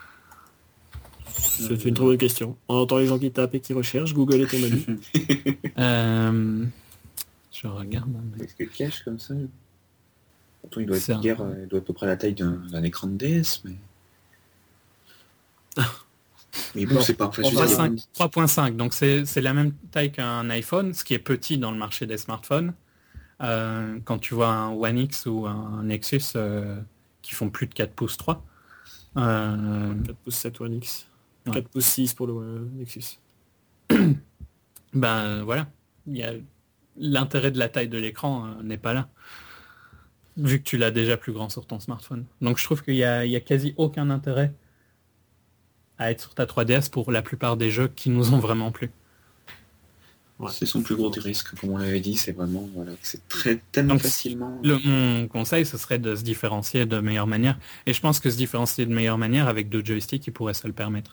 C'est une très bonne question. On entend les gens qui tapent et qui recherchent. Google est ton ami. Euh, Je regarde. hein, mais- Est-ce que cache comme ça Pourtant, il doit C'est être un- guère, euh, il doit être à peu près la taille d'un d'un écran de D S, mais. Mais bon, Bon, c'est pas. Enfin, on je veux va dire, il y a cinq- trois point cinq, donc c'est c'est la même taille qu'un iPhone, ce qui est petit dans le marché des smartphones. Euh, quand tu vois un One X ou un Nexus euh, qui font plus de quatre pouces trois. Euh, quatre pouces sept One X. Ouais. quatre pouces six pour le euh, Nexus. ben voilà, il y a l'intérêt de la taille de l'écran euh, n'est pas là, vu que tu l'as déjà plus grand sur ton smartphone. Donc je trouve qu'il y a, il y a quasi aucun intérêt à être sur ta trois D S pour la plupart des jeux qui nous ont vraiment plu. Ouais. c'est son plus gros risque, comme on l'avait dit, c'est vraiment, voilà, c'est très tellement Donc, facilement. Le, mon conseil, ce serait de se différencier de meilleure manière. Et je pense que se différencier de meilleure manière avec deux joysticks, il pourrait se le permettre.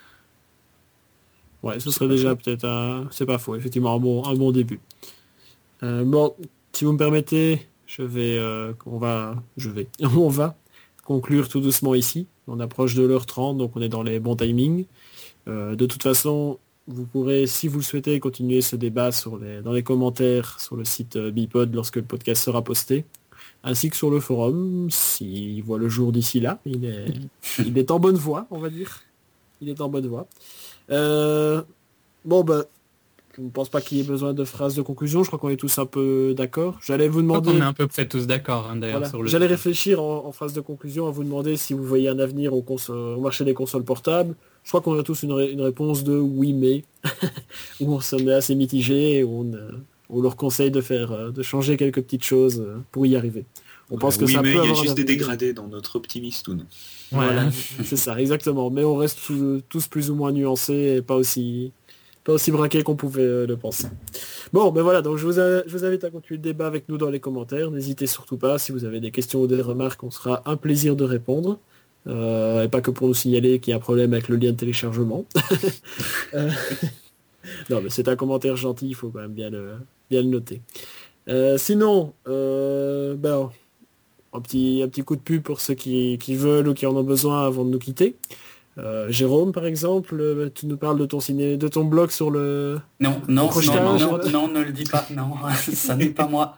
Ouais, ce C'est serait pas déjà faux. peut-être un... C'est pas faux, effectivement, un bon, un bon début. Euh, bon, si vous me permettez, je vais... euh, on va... Je vais... On va conclure tout doucement ici. On approche de l'heure trente, donc on est dans les bons timings. Euh, de toute façon, vous pourrez, si vous le souhaitez, continuer ce débat sur les, dans les commentaires sur le site euh, Bipod lorsque le podcast sera posté, ainsi que sur le forum, s'il voit le jour d'ici là. Il est, il est en bonne voie, on va dire. Il est en bonne voie. Euh, bon, bah, je ne pense pas qu'il y ait besoin de phrases de conclusion. Je crois qu'on est tous un peu d'accord. J'allais vous Je crois demander... qu'on est à peu près tous d'accord, hein, d'ailleurs, Voilà. sur le... J'allais réfléchir en, en phase de conclusion à vous demander si vous voyez un avenir au, cons- au marché des consoles portables. Je crois qu'on a tous une, ré- une réponse de oui mais, où on s'en est assez mitigé, où on, euh, on leur conseille de faire, euh, de changer quelques petites choses euh, pour y arriver. On pense que oui, ça mais peut il y a avoir un juste des avenir. dégradés dans notre optimiste ou non. Voilà, Ouais. c'est ça, exactement. Mais on reste tous, tous plus ou moins nuancés et pas aussi, pas aussi braqués qu'on pouvait euh, le penser. Bon, ben voilà, donc je vous, a- je vous invite à continuer le débat avec nous dans les commentaires. N'hésitez surtout pas, si vous avez des questions ou des remarques, on sera un plaisir de répondre. Euh, et pas que pour nous signaler qu'il y a un problème avec le lien de téléchargement. Euh, non, mais c'est un commentaire gentil, il faut quand même bien le, bien le noter. Euh, sinon, euh, ben, un petit, un petit coup de pub pour ceux qui, qui veulent ou qui en ont besoin avant de nous quitter. Euh, Jérôme, par exemple, euh, tu nous parles de ton ciné, de ton blog sur le... Non, non, non, Projetage, non, non, voilà. non, ne le dis pas, non, ça n'est pas moi.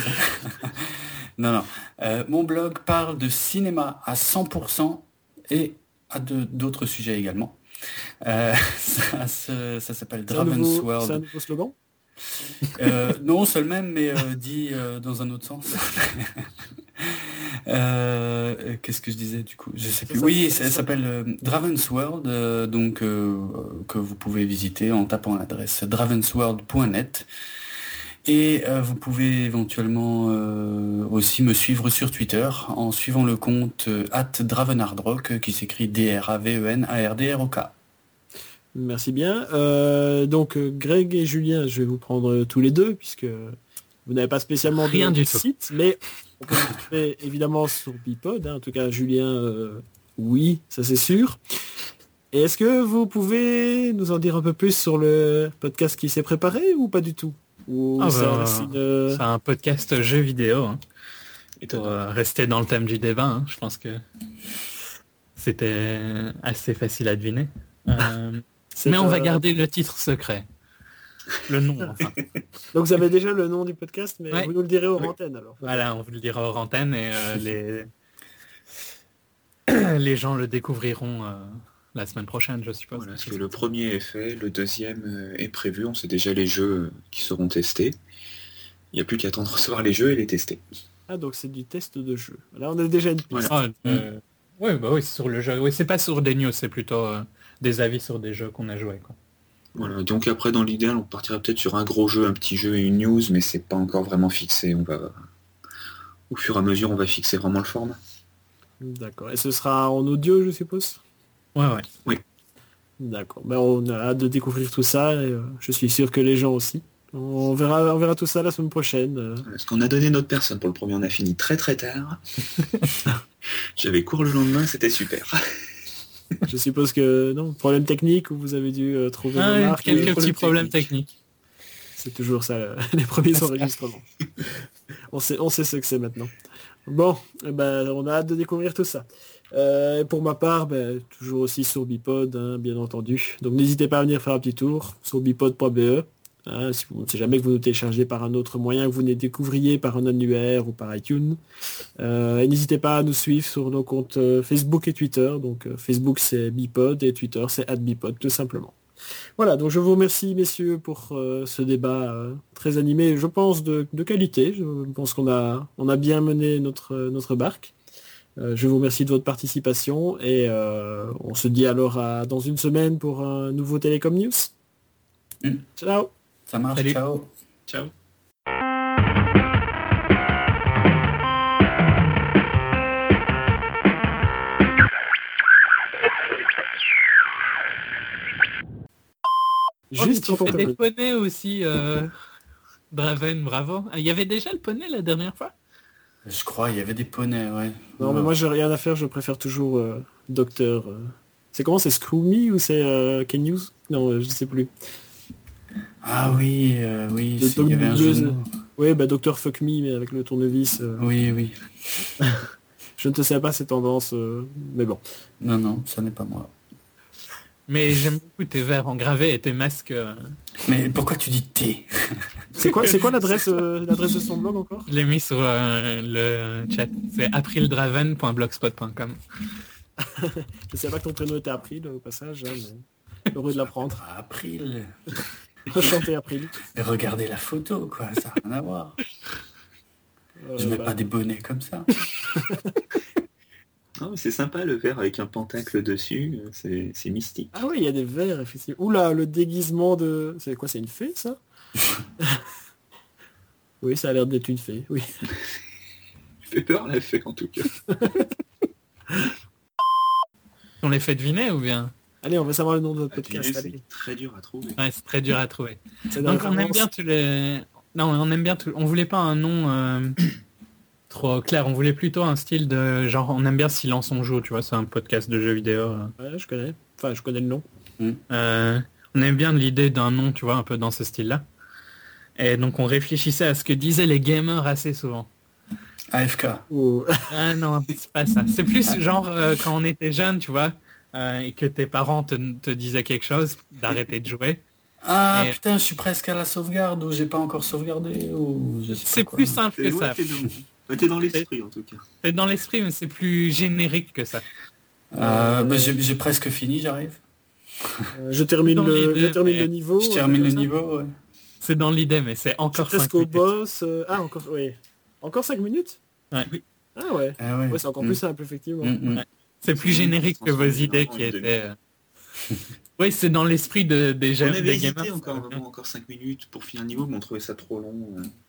Non, non. Euh, mon blog parle de cinéma à cent pour cent et à de- d'autres sujets également. Euh, ça se- ça s'appelle C'est un, nouveau, c'est un Dravensworld. nouveau slogan. Euh, non, c'est le même, mais euh, dit euh, dans un autre sens. Euh, Qu'est-ce que je disais du coup? Je sais plus. ça, Oui, c'est ça ça. s'appelle euh, Dravensworld, euh, donc euh, que vous pouvez visiter en tapant l'adresse dravensworld point net. Et euh, vous pouvez éventuellement euh, aussi me suivre sur Twitter en suivant le compte euh, arobase dravenardrock euh, qui s'écrit D R A V E N A R D R O K. Merci bien. Euh, donc euh, Greg et Julien, je vais vous prendre euh, tous les deux puisque vous n'avez pas spécialement Rien de du tout. site, mais on peut vous trouver évidemment sur Bipod. Hein. En tout cas, Julien, euh, oui, ça c'est sûr. Et est-ce que vous pouvez nous en dire un peu plus sur le podcast qui s'est préparé ou pas du tout? Ou Ah ça bah, reste une, euh, C'est un podcast jeu vidéo. Hein. Et Pour euh, rester dans le thème du débat, hein, je pense que c'était assez facile à deviner. Euh, c'est mais on va un- garder le titre secret. Le nom, enfin. Donc vous avez déjà le nom du podcast, mais Ouais. vous nous le direz hors Oui. antenne alors. Voilà, on vous le dira hors antenne et euh, les... les gens le découvriront euh, la semaine prochaine, je suppose. Voilà, parce que le premier est fait, le deuxième euh, est prévu, on sait déjà les jeux euh, qui seront testés. Il n'y a plus qu'à attendre de recevoir les jeux et les tester. Ah donc c'est du test de jeu. Là on a déjà une piste. Voilà. Ah, euh, ouais, bah oui, c'est sur le jeu. Oui, c'est pas sur des news, c'est plutôt euh, des avis sur des jeux qu'on a joués. Quoi. Voilà, donc après dans l'idéal on partirait peut-être sur un gros jeu, un petit jeu et une news, mais c'est pas encore vraiment fixé. On va au fur et à mesure on va fixer vraiment le format. D'accord. Et ce sera en audio je suppose? Ouais, ouais. D'accord. Ben, on a hâte de découvrir tout ça et euh, je suis sûr que les gens aussi. On verra, on verra tout ça la semaine prochaine. euh. Parce qu'on a donné notre personne pour le premier, on a fini très très tard. J'avais cours le lendemain, c'était super. Je suppose que non, problème technique où vous avez dû euh, trouver Ah, vos ouais, marques. quelques euh, petits problèmes problèmes techniques. C'est toujours ça, euh, les premiers enregistrements. on, sait, on sait ce que c'est maintenant. Bon, eh ben, on a hâte de découvrir tout ça. Euh, et pour ma part, ben, toujours aussi sur Bipod, hein, bien entendu. Donc n'hésitez pas à venir faire un petit tour sur bipod point b e. Hein, si vous, c'est jamais que vous nous téléchargez par un autre moyen, que vous nous découvriez par un annuaire ou par iTunes. Euh, et n'hésitez pas à nous suivre sur nos comptes euh, Facebook et Twitter. Donc euh, Facebook c'est Bipod et Twitter c'est arobase bipod tout simplement. Voilà, donc je vous remercie messieurs pour euh, ce débat euh, très animé, je pense de, de qualité. Je pense qu'on a, on a bien mené notre, notre barque. Euh, je vous remercie de votre participation et euh, on se dit alors à, dans une semaine pour un nouveau Télécom News. Mm. Ciao. Ça marche, Salut. ciao. Ciao. Juste tu quand on fais des termine. poneys aussi, euh, Draven, bravo. Ah, il y avait déjà le poney la dernière fois? Je crois, il y avait des poneys, ouais. Non mais moi j'ai rien à faire, je préfère toujours euh, Docteur. euh, C'est comment, c'est Scroomy ou c'est euh, Ken News? Non, euh, je sais plus. Ah oui, euh, oui, Le c'est- il y avait un Doug jeu de Buzz. mots. Oui, bah Docteur Fuck Me mais avec le tournevis. euh, Oui, oui. Je ne te sais pas ces tendances, euh, mais bon. Non, non, ça n'est pas moi. Mais j'aime beaucoup tes verres en gravé et tes masques. euh, Mais pourquoi tu dis T? C'est quoi, c'est quoi l'adresse, euh, l'adresse de son blog encore? Je l'ai mis sur euh, le chat. C'est aprildraven point blogspot point com. Je savais pas que ton prénom était April au passage, hein, mais heureux de l'apprendre. Ah, April. Enchanté April. Et regardez la photo, quoi, ça n'a rien à voir. Euh, Je mets bah, pas des bonnets comme ça. Non, mais c'est sympa le verre avec un pentacle dessus, euh, c'est c'est mystique. Ah oui, il y a des verres, effectivement. Oula, le déguisement de... C'est quoi, c'est une fée, ça? Oui, ça a l'air d'être une fée, oui. Je fais peur la fée en tout cas. On les fait deviner ou bien? Allez, on va savoir le nom de votre À podcast. deviner, Allez. c'est très dur à trouver. Ouais, c'est très dur à trouver. C'est dans Donc la on aime référence. bien tous les... Non, on aime bien tout... On voulait pas un nom euh, trop clair. On voulait plutôt un style de... Genre, on aime bien Silence on joue, tu vois. C'est un podcast de jeux vidéo. euh. Ouais, je connais. Enfin, je connais le nom. Euh, on aime bien l'idée d'un nom, tu vois, un peu dans ce style-là. Et donc on réfléchissait à ce que disaient les gamers assez souvent. A F K. Ou... Ah non, c'est pas ça. C'est plus genre euh, quand on était jeune, tu vois, euh, et que tes parents te, te disaient quelque chose, d'arrêter de jouer. Ah Et- putain, je suis presque à la sauvegarde ou j'ai pas encore sauvegardé ou je sais pas C'est quoi. plus simple T'es que ouais, ça. t'es dans, bah, t'es dans l'esprit en tout cas. C'est dans l'esprit, mais c'est plus générique que ça. Euh, bah, j'ai j'ai presque fini, j'arrive. Euh, je termine, Dans le, les je deux, termine mais le niveau. Je euh, termine le comme ça. niveau, ouais. C'est dans l'idée, mais c'est Je suis encore cinq presque au minutes. boss. euh, Ah, encore, oui. Encore cinq minutes? Ouais. Ah ouais. Ah ouais. Ouais, c'est encore Mm. plus simple, effectivement. Mm, mm. Ouais. C'est plus générique que vos Transformer idées en qui une étaient... euh, Oui, c'est dans l'esprit de, des, On ja- avait des hésité gamers. encore un moment, encore cinq minutes pour finir le niveau, mais on trouvait ça trop long. euh.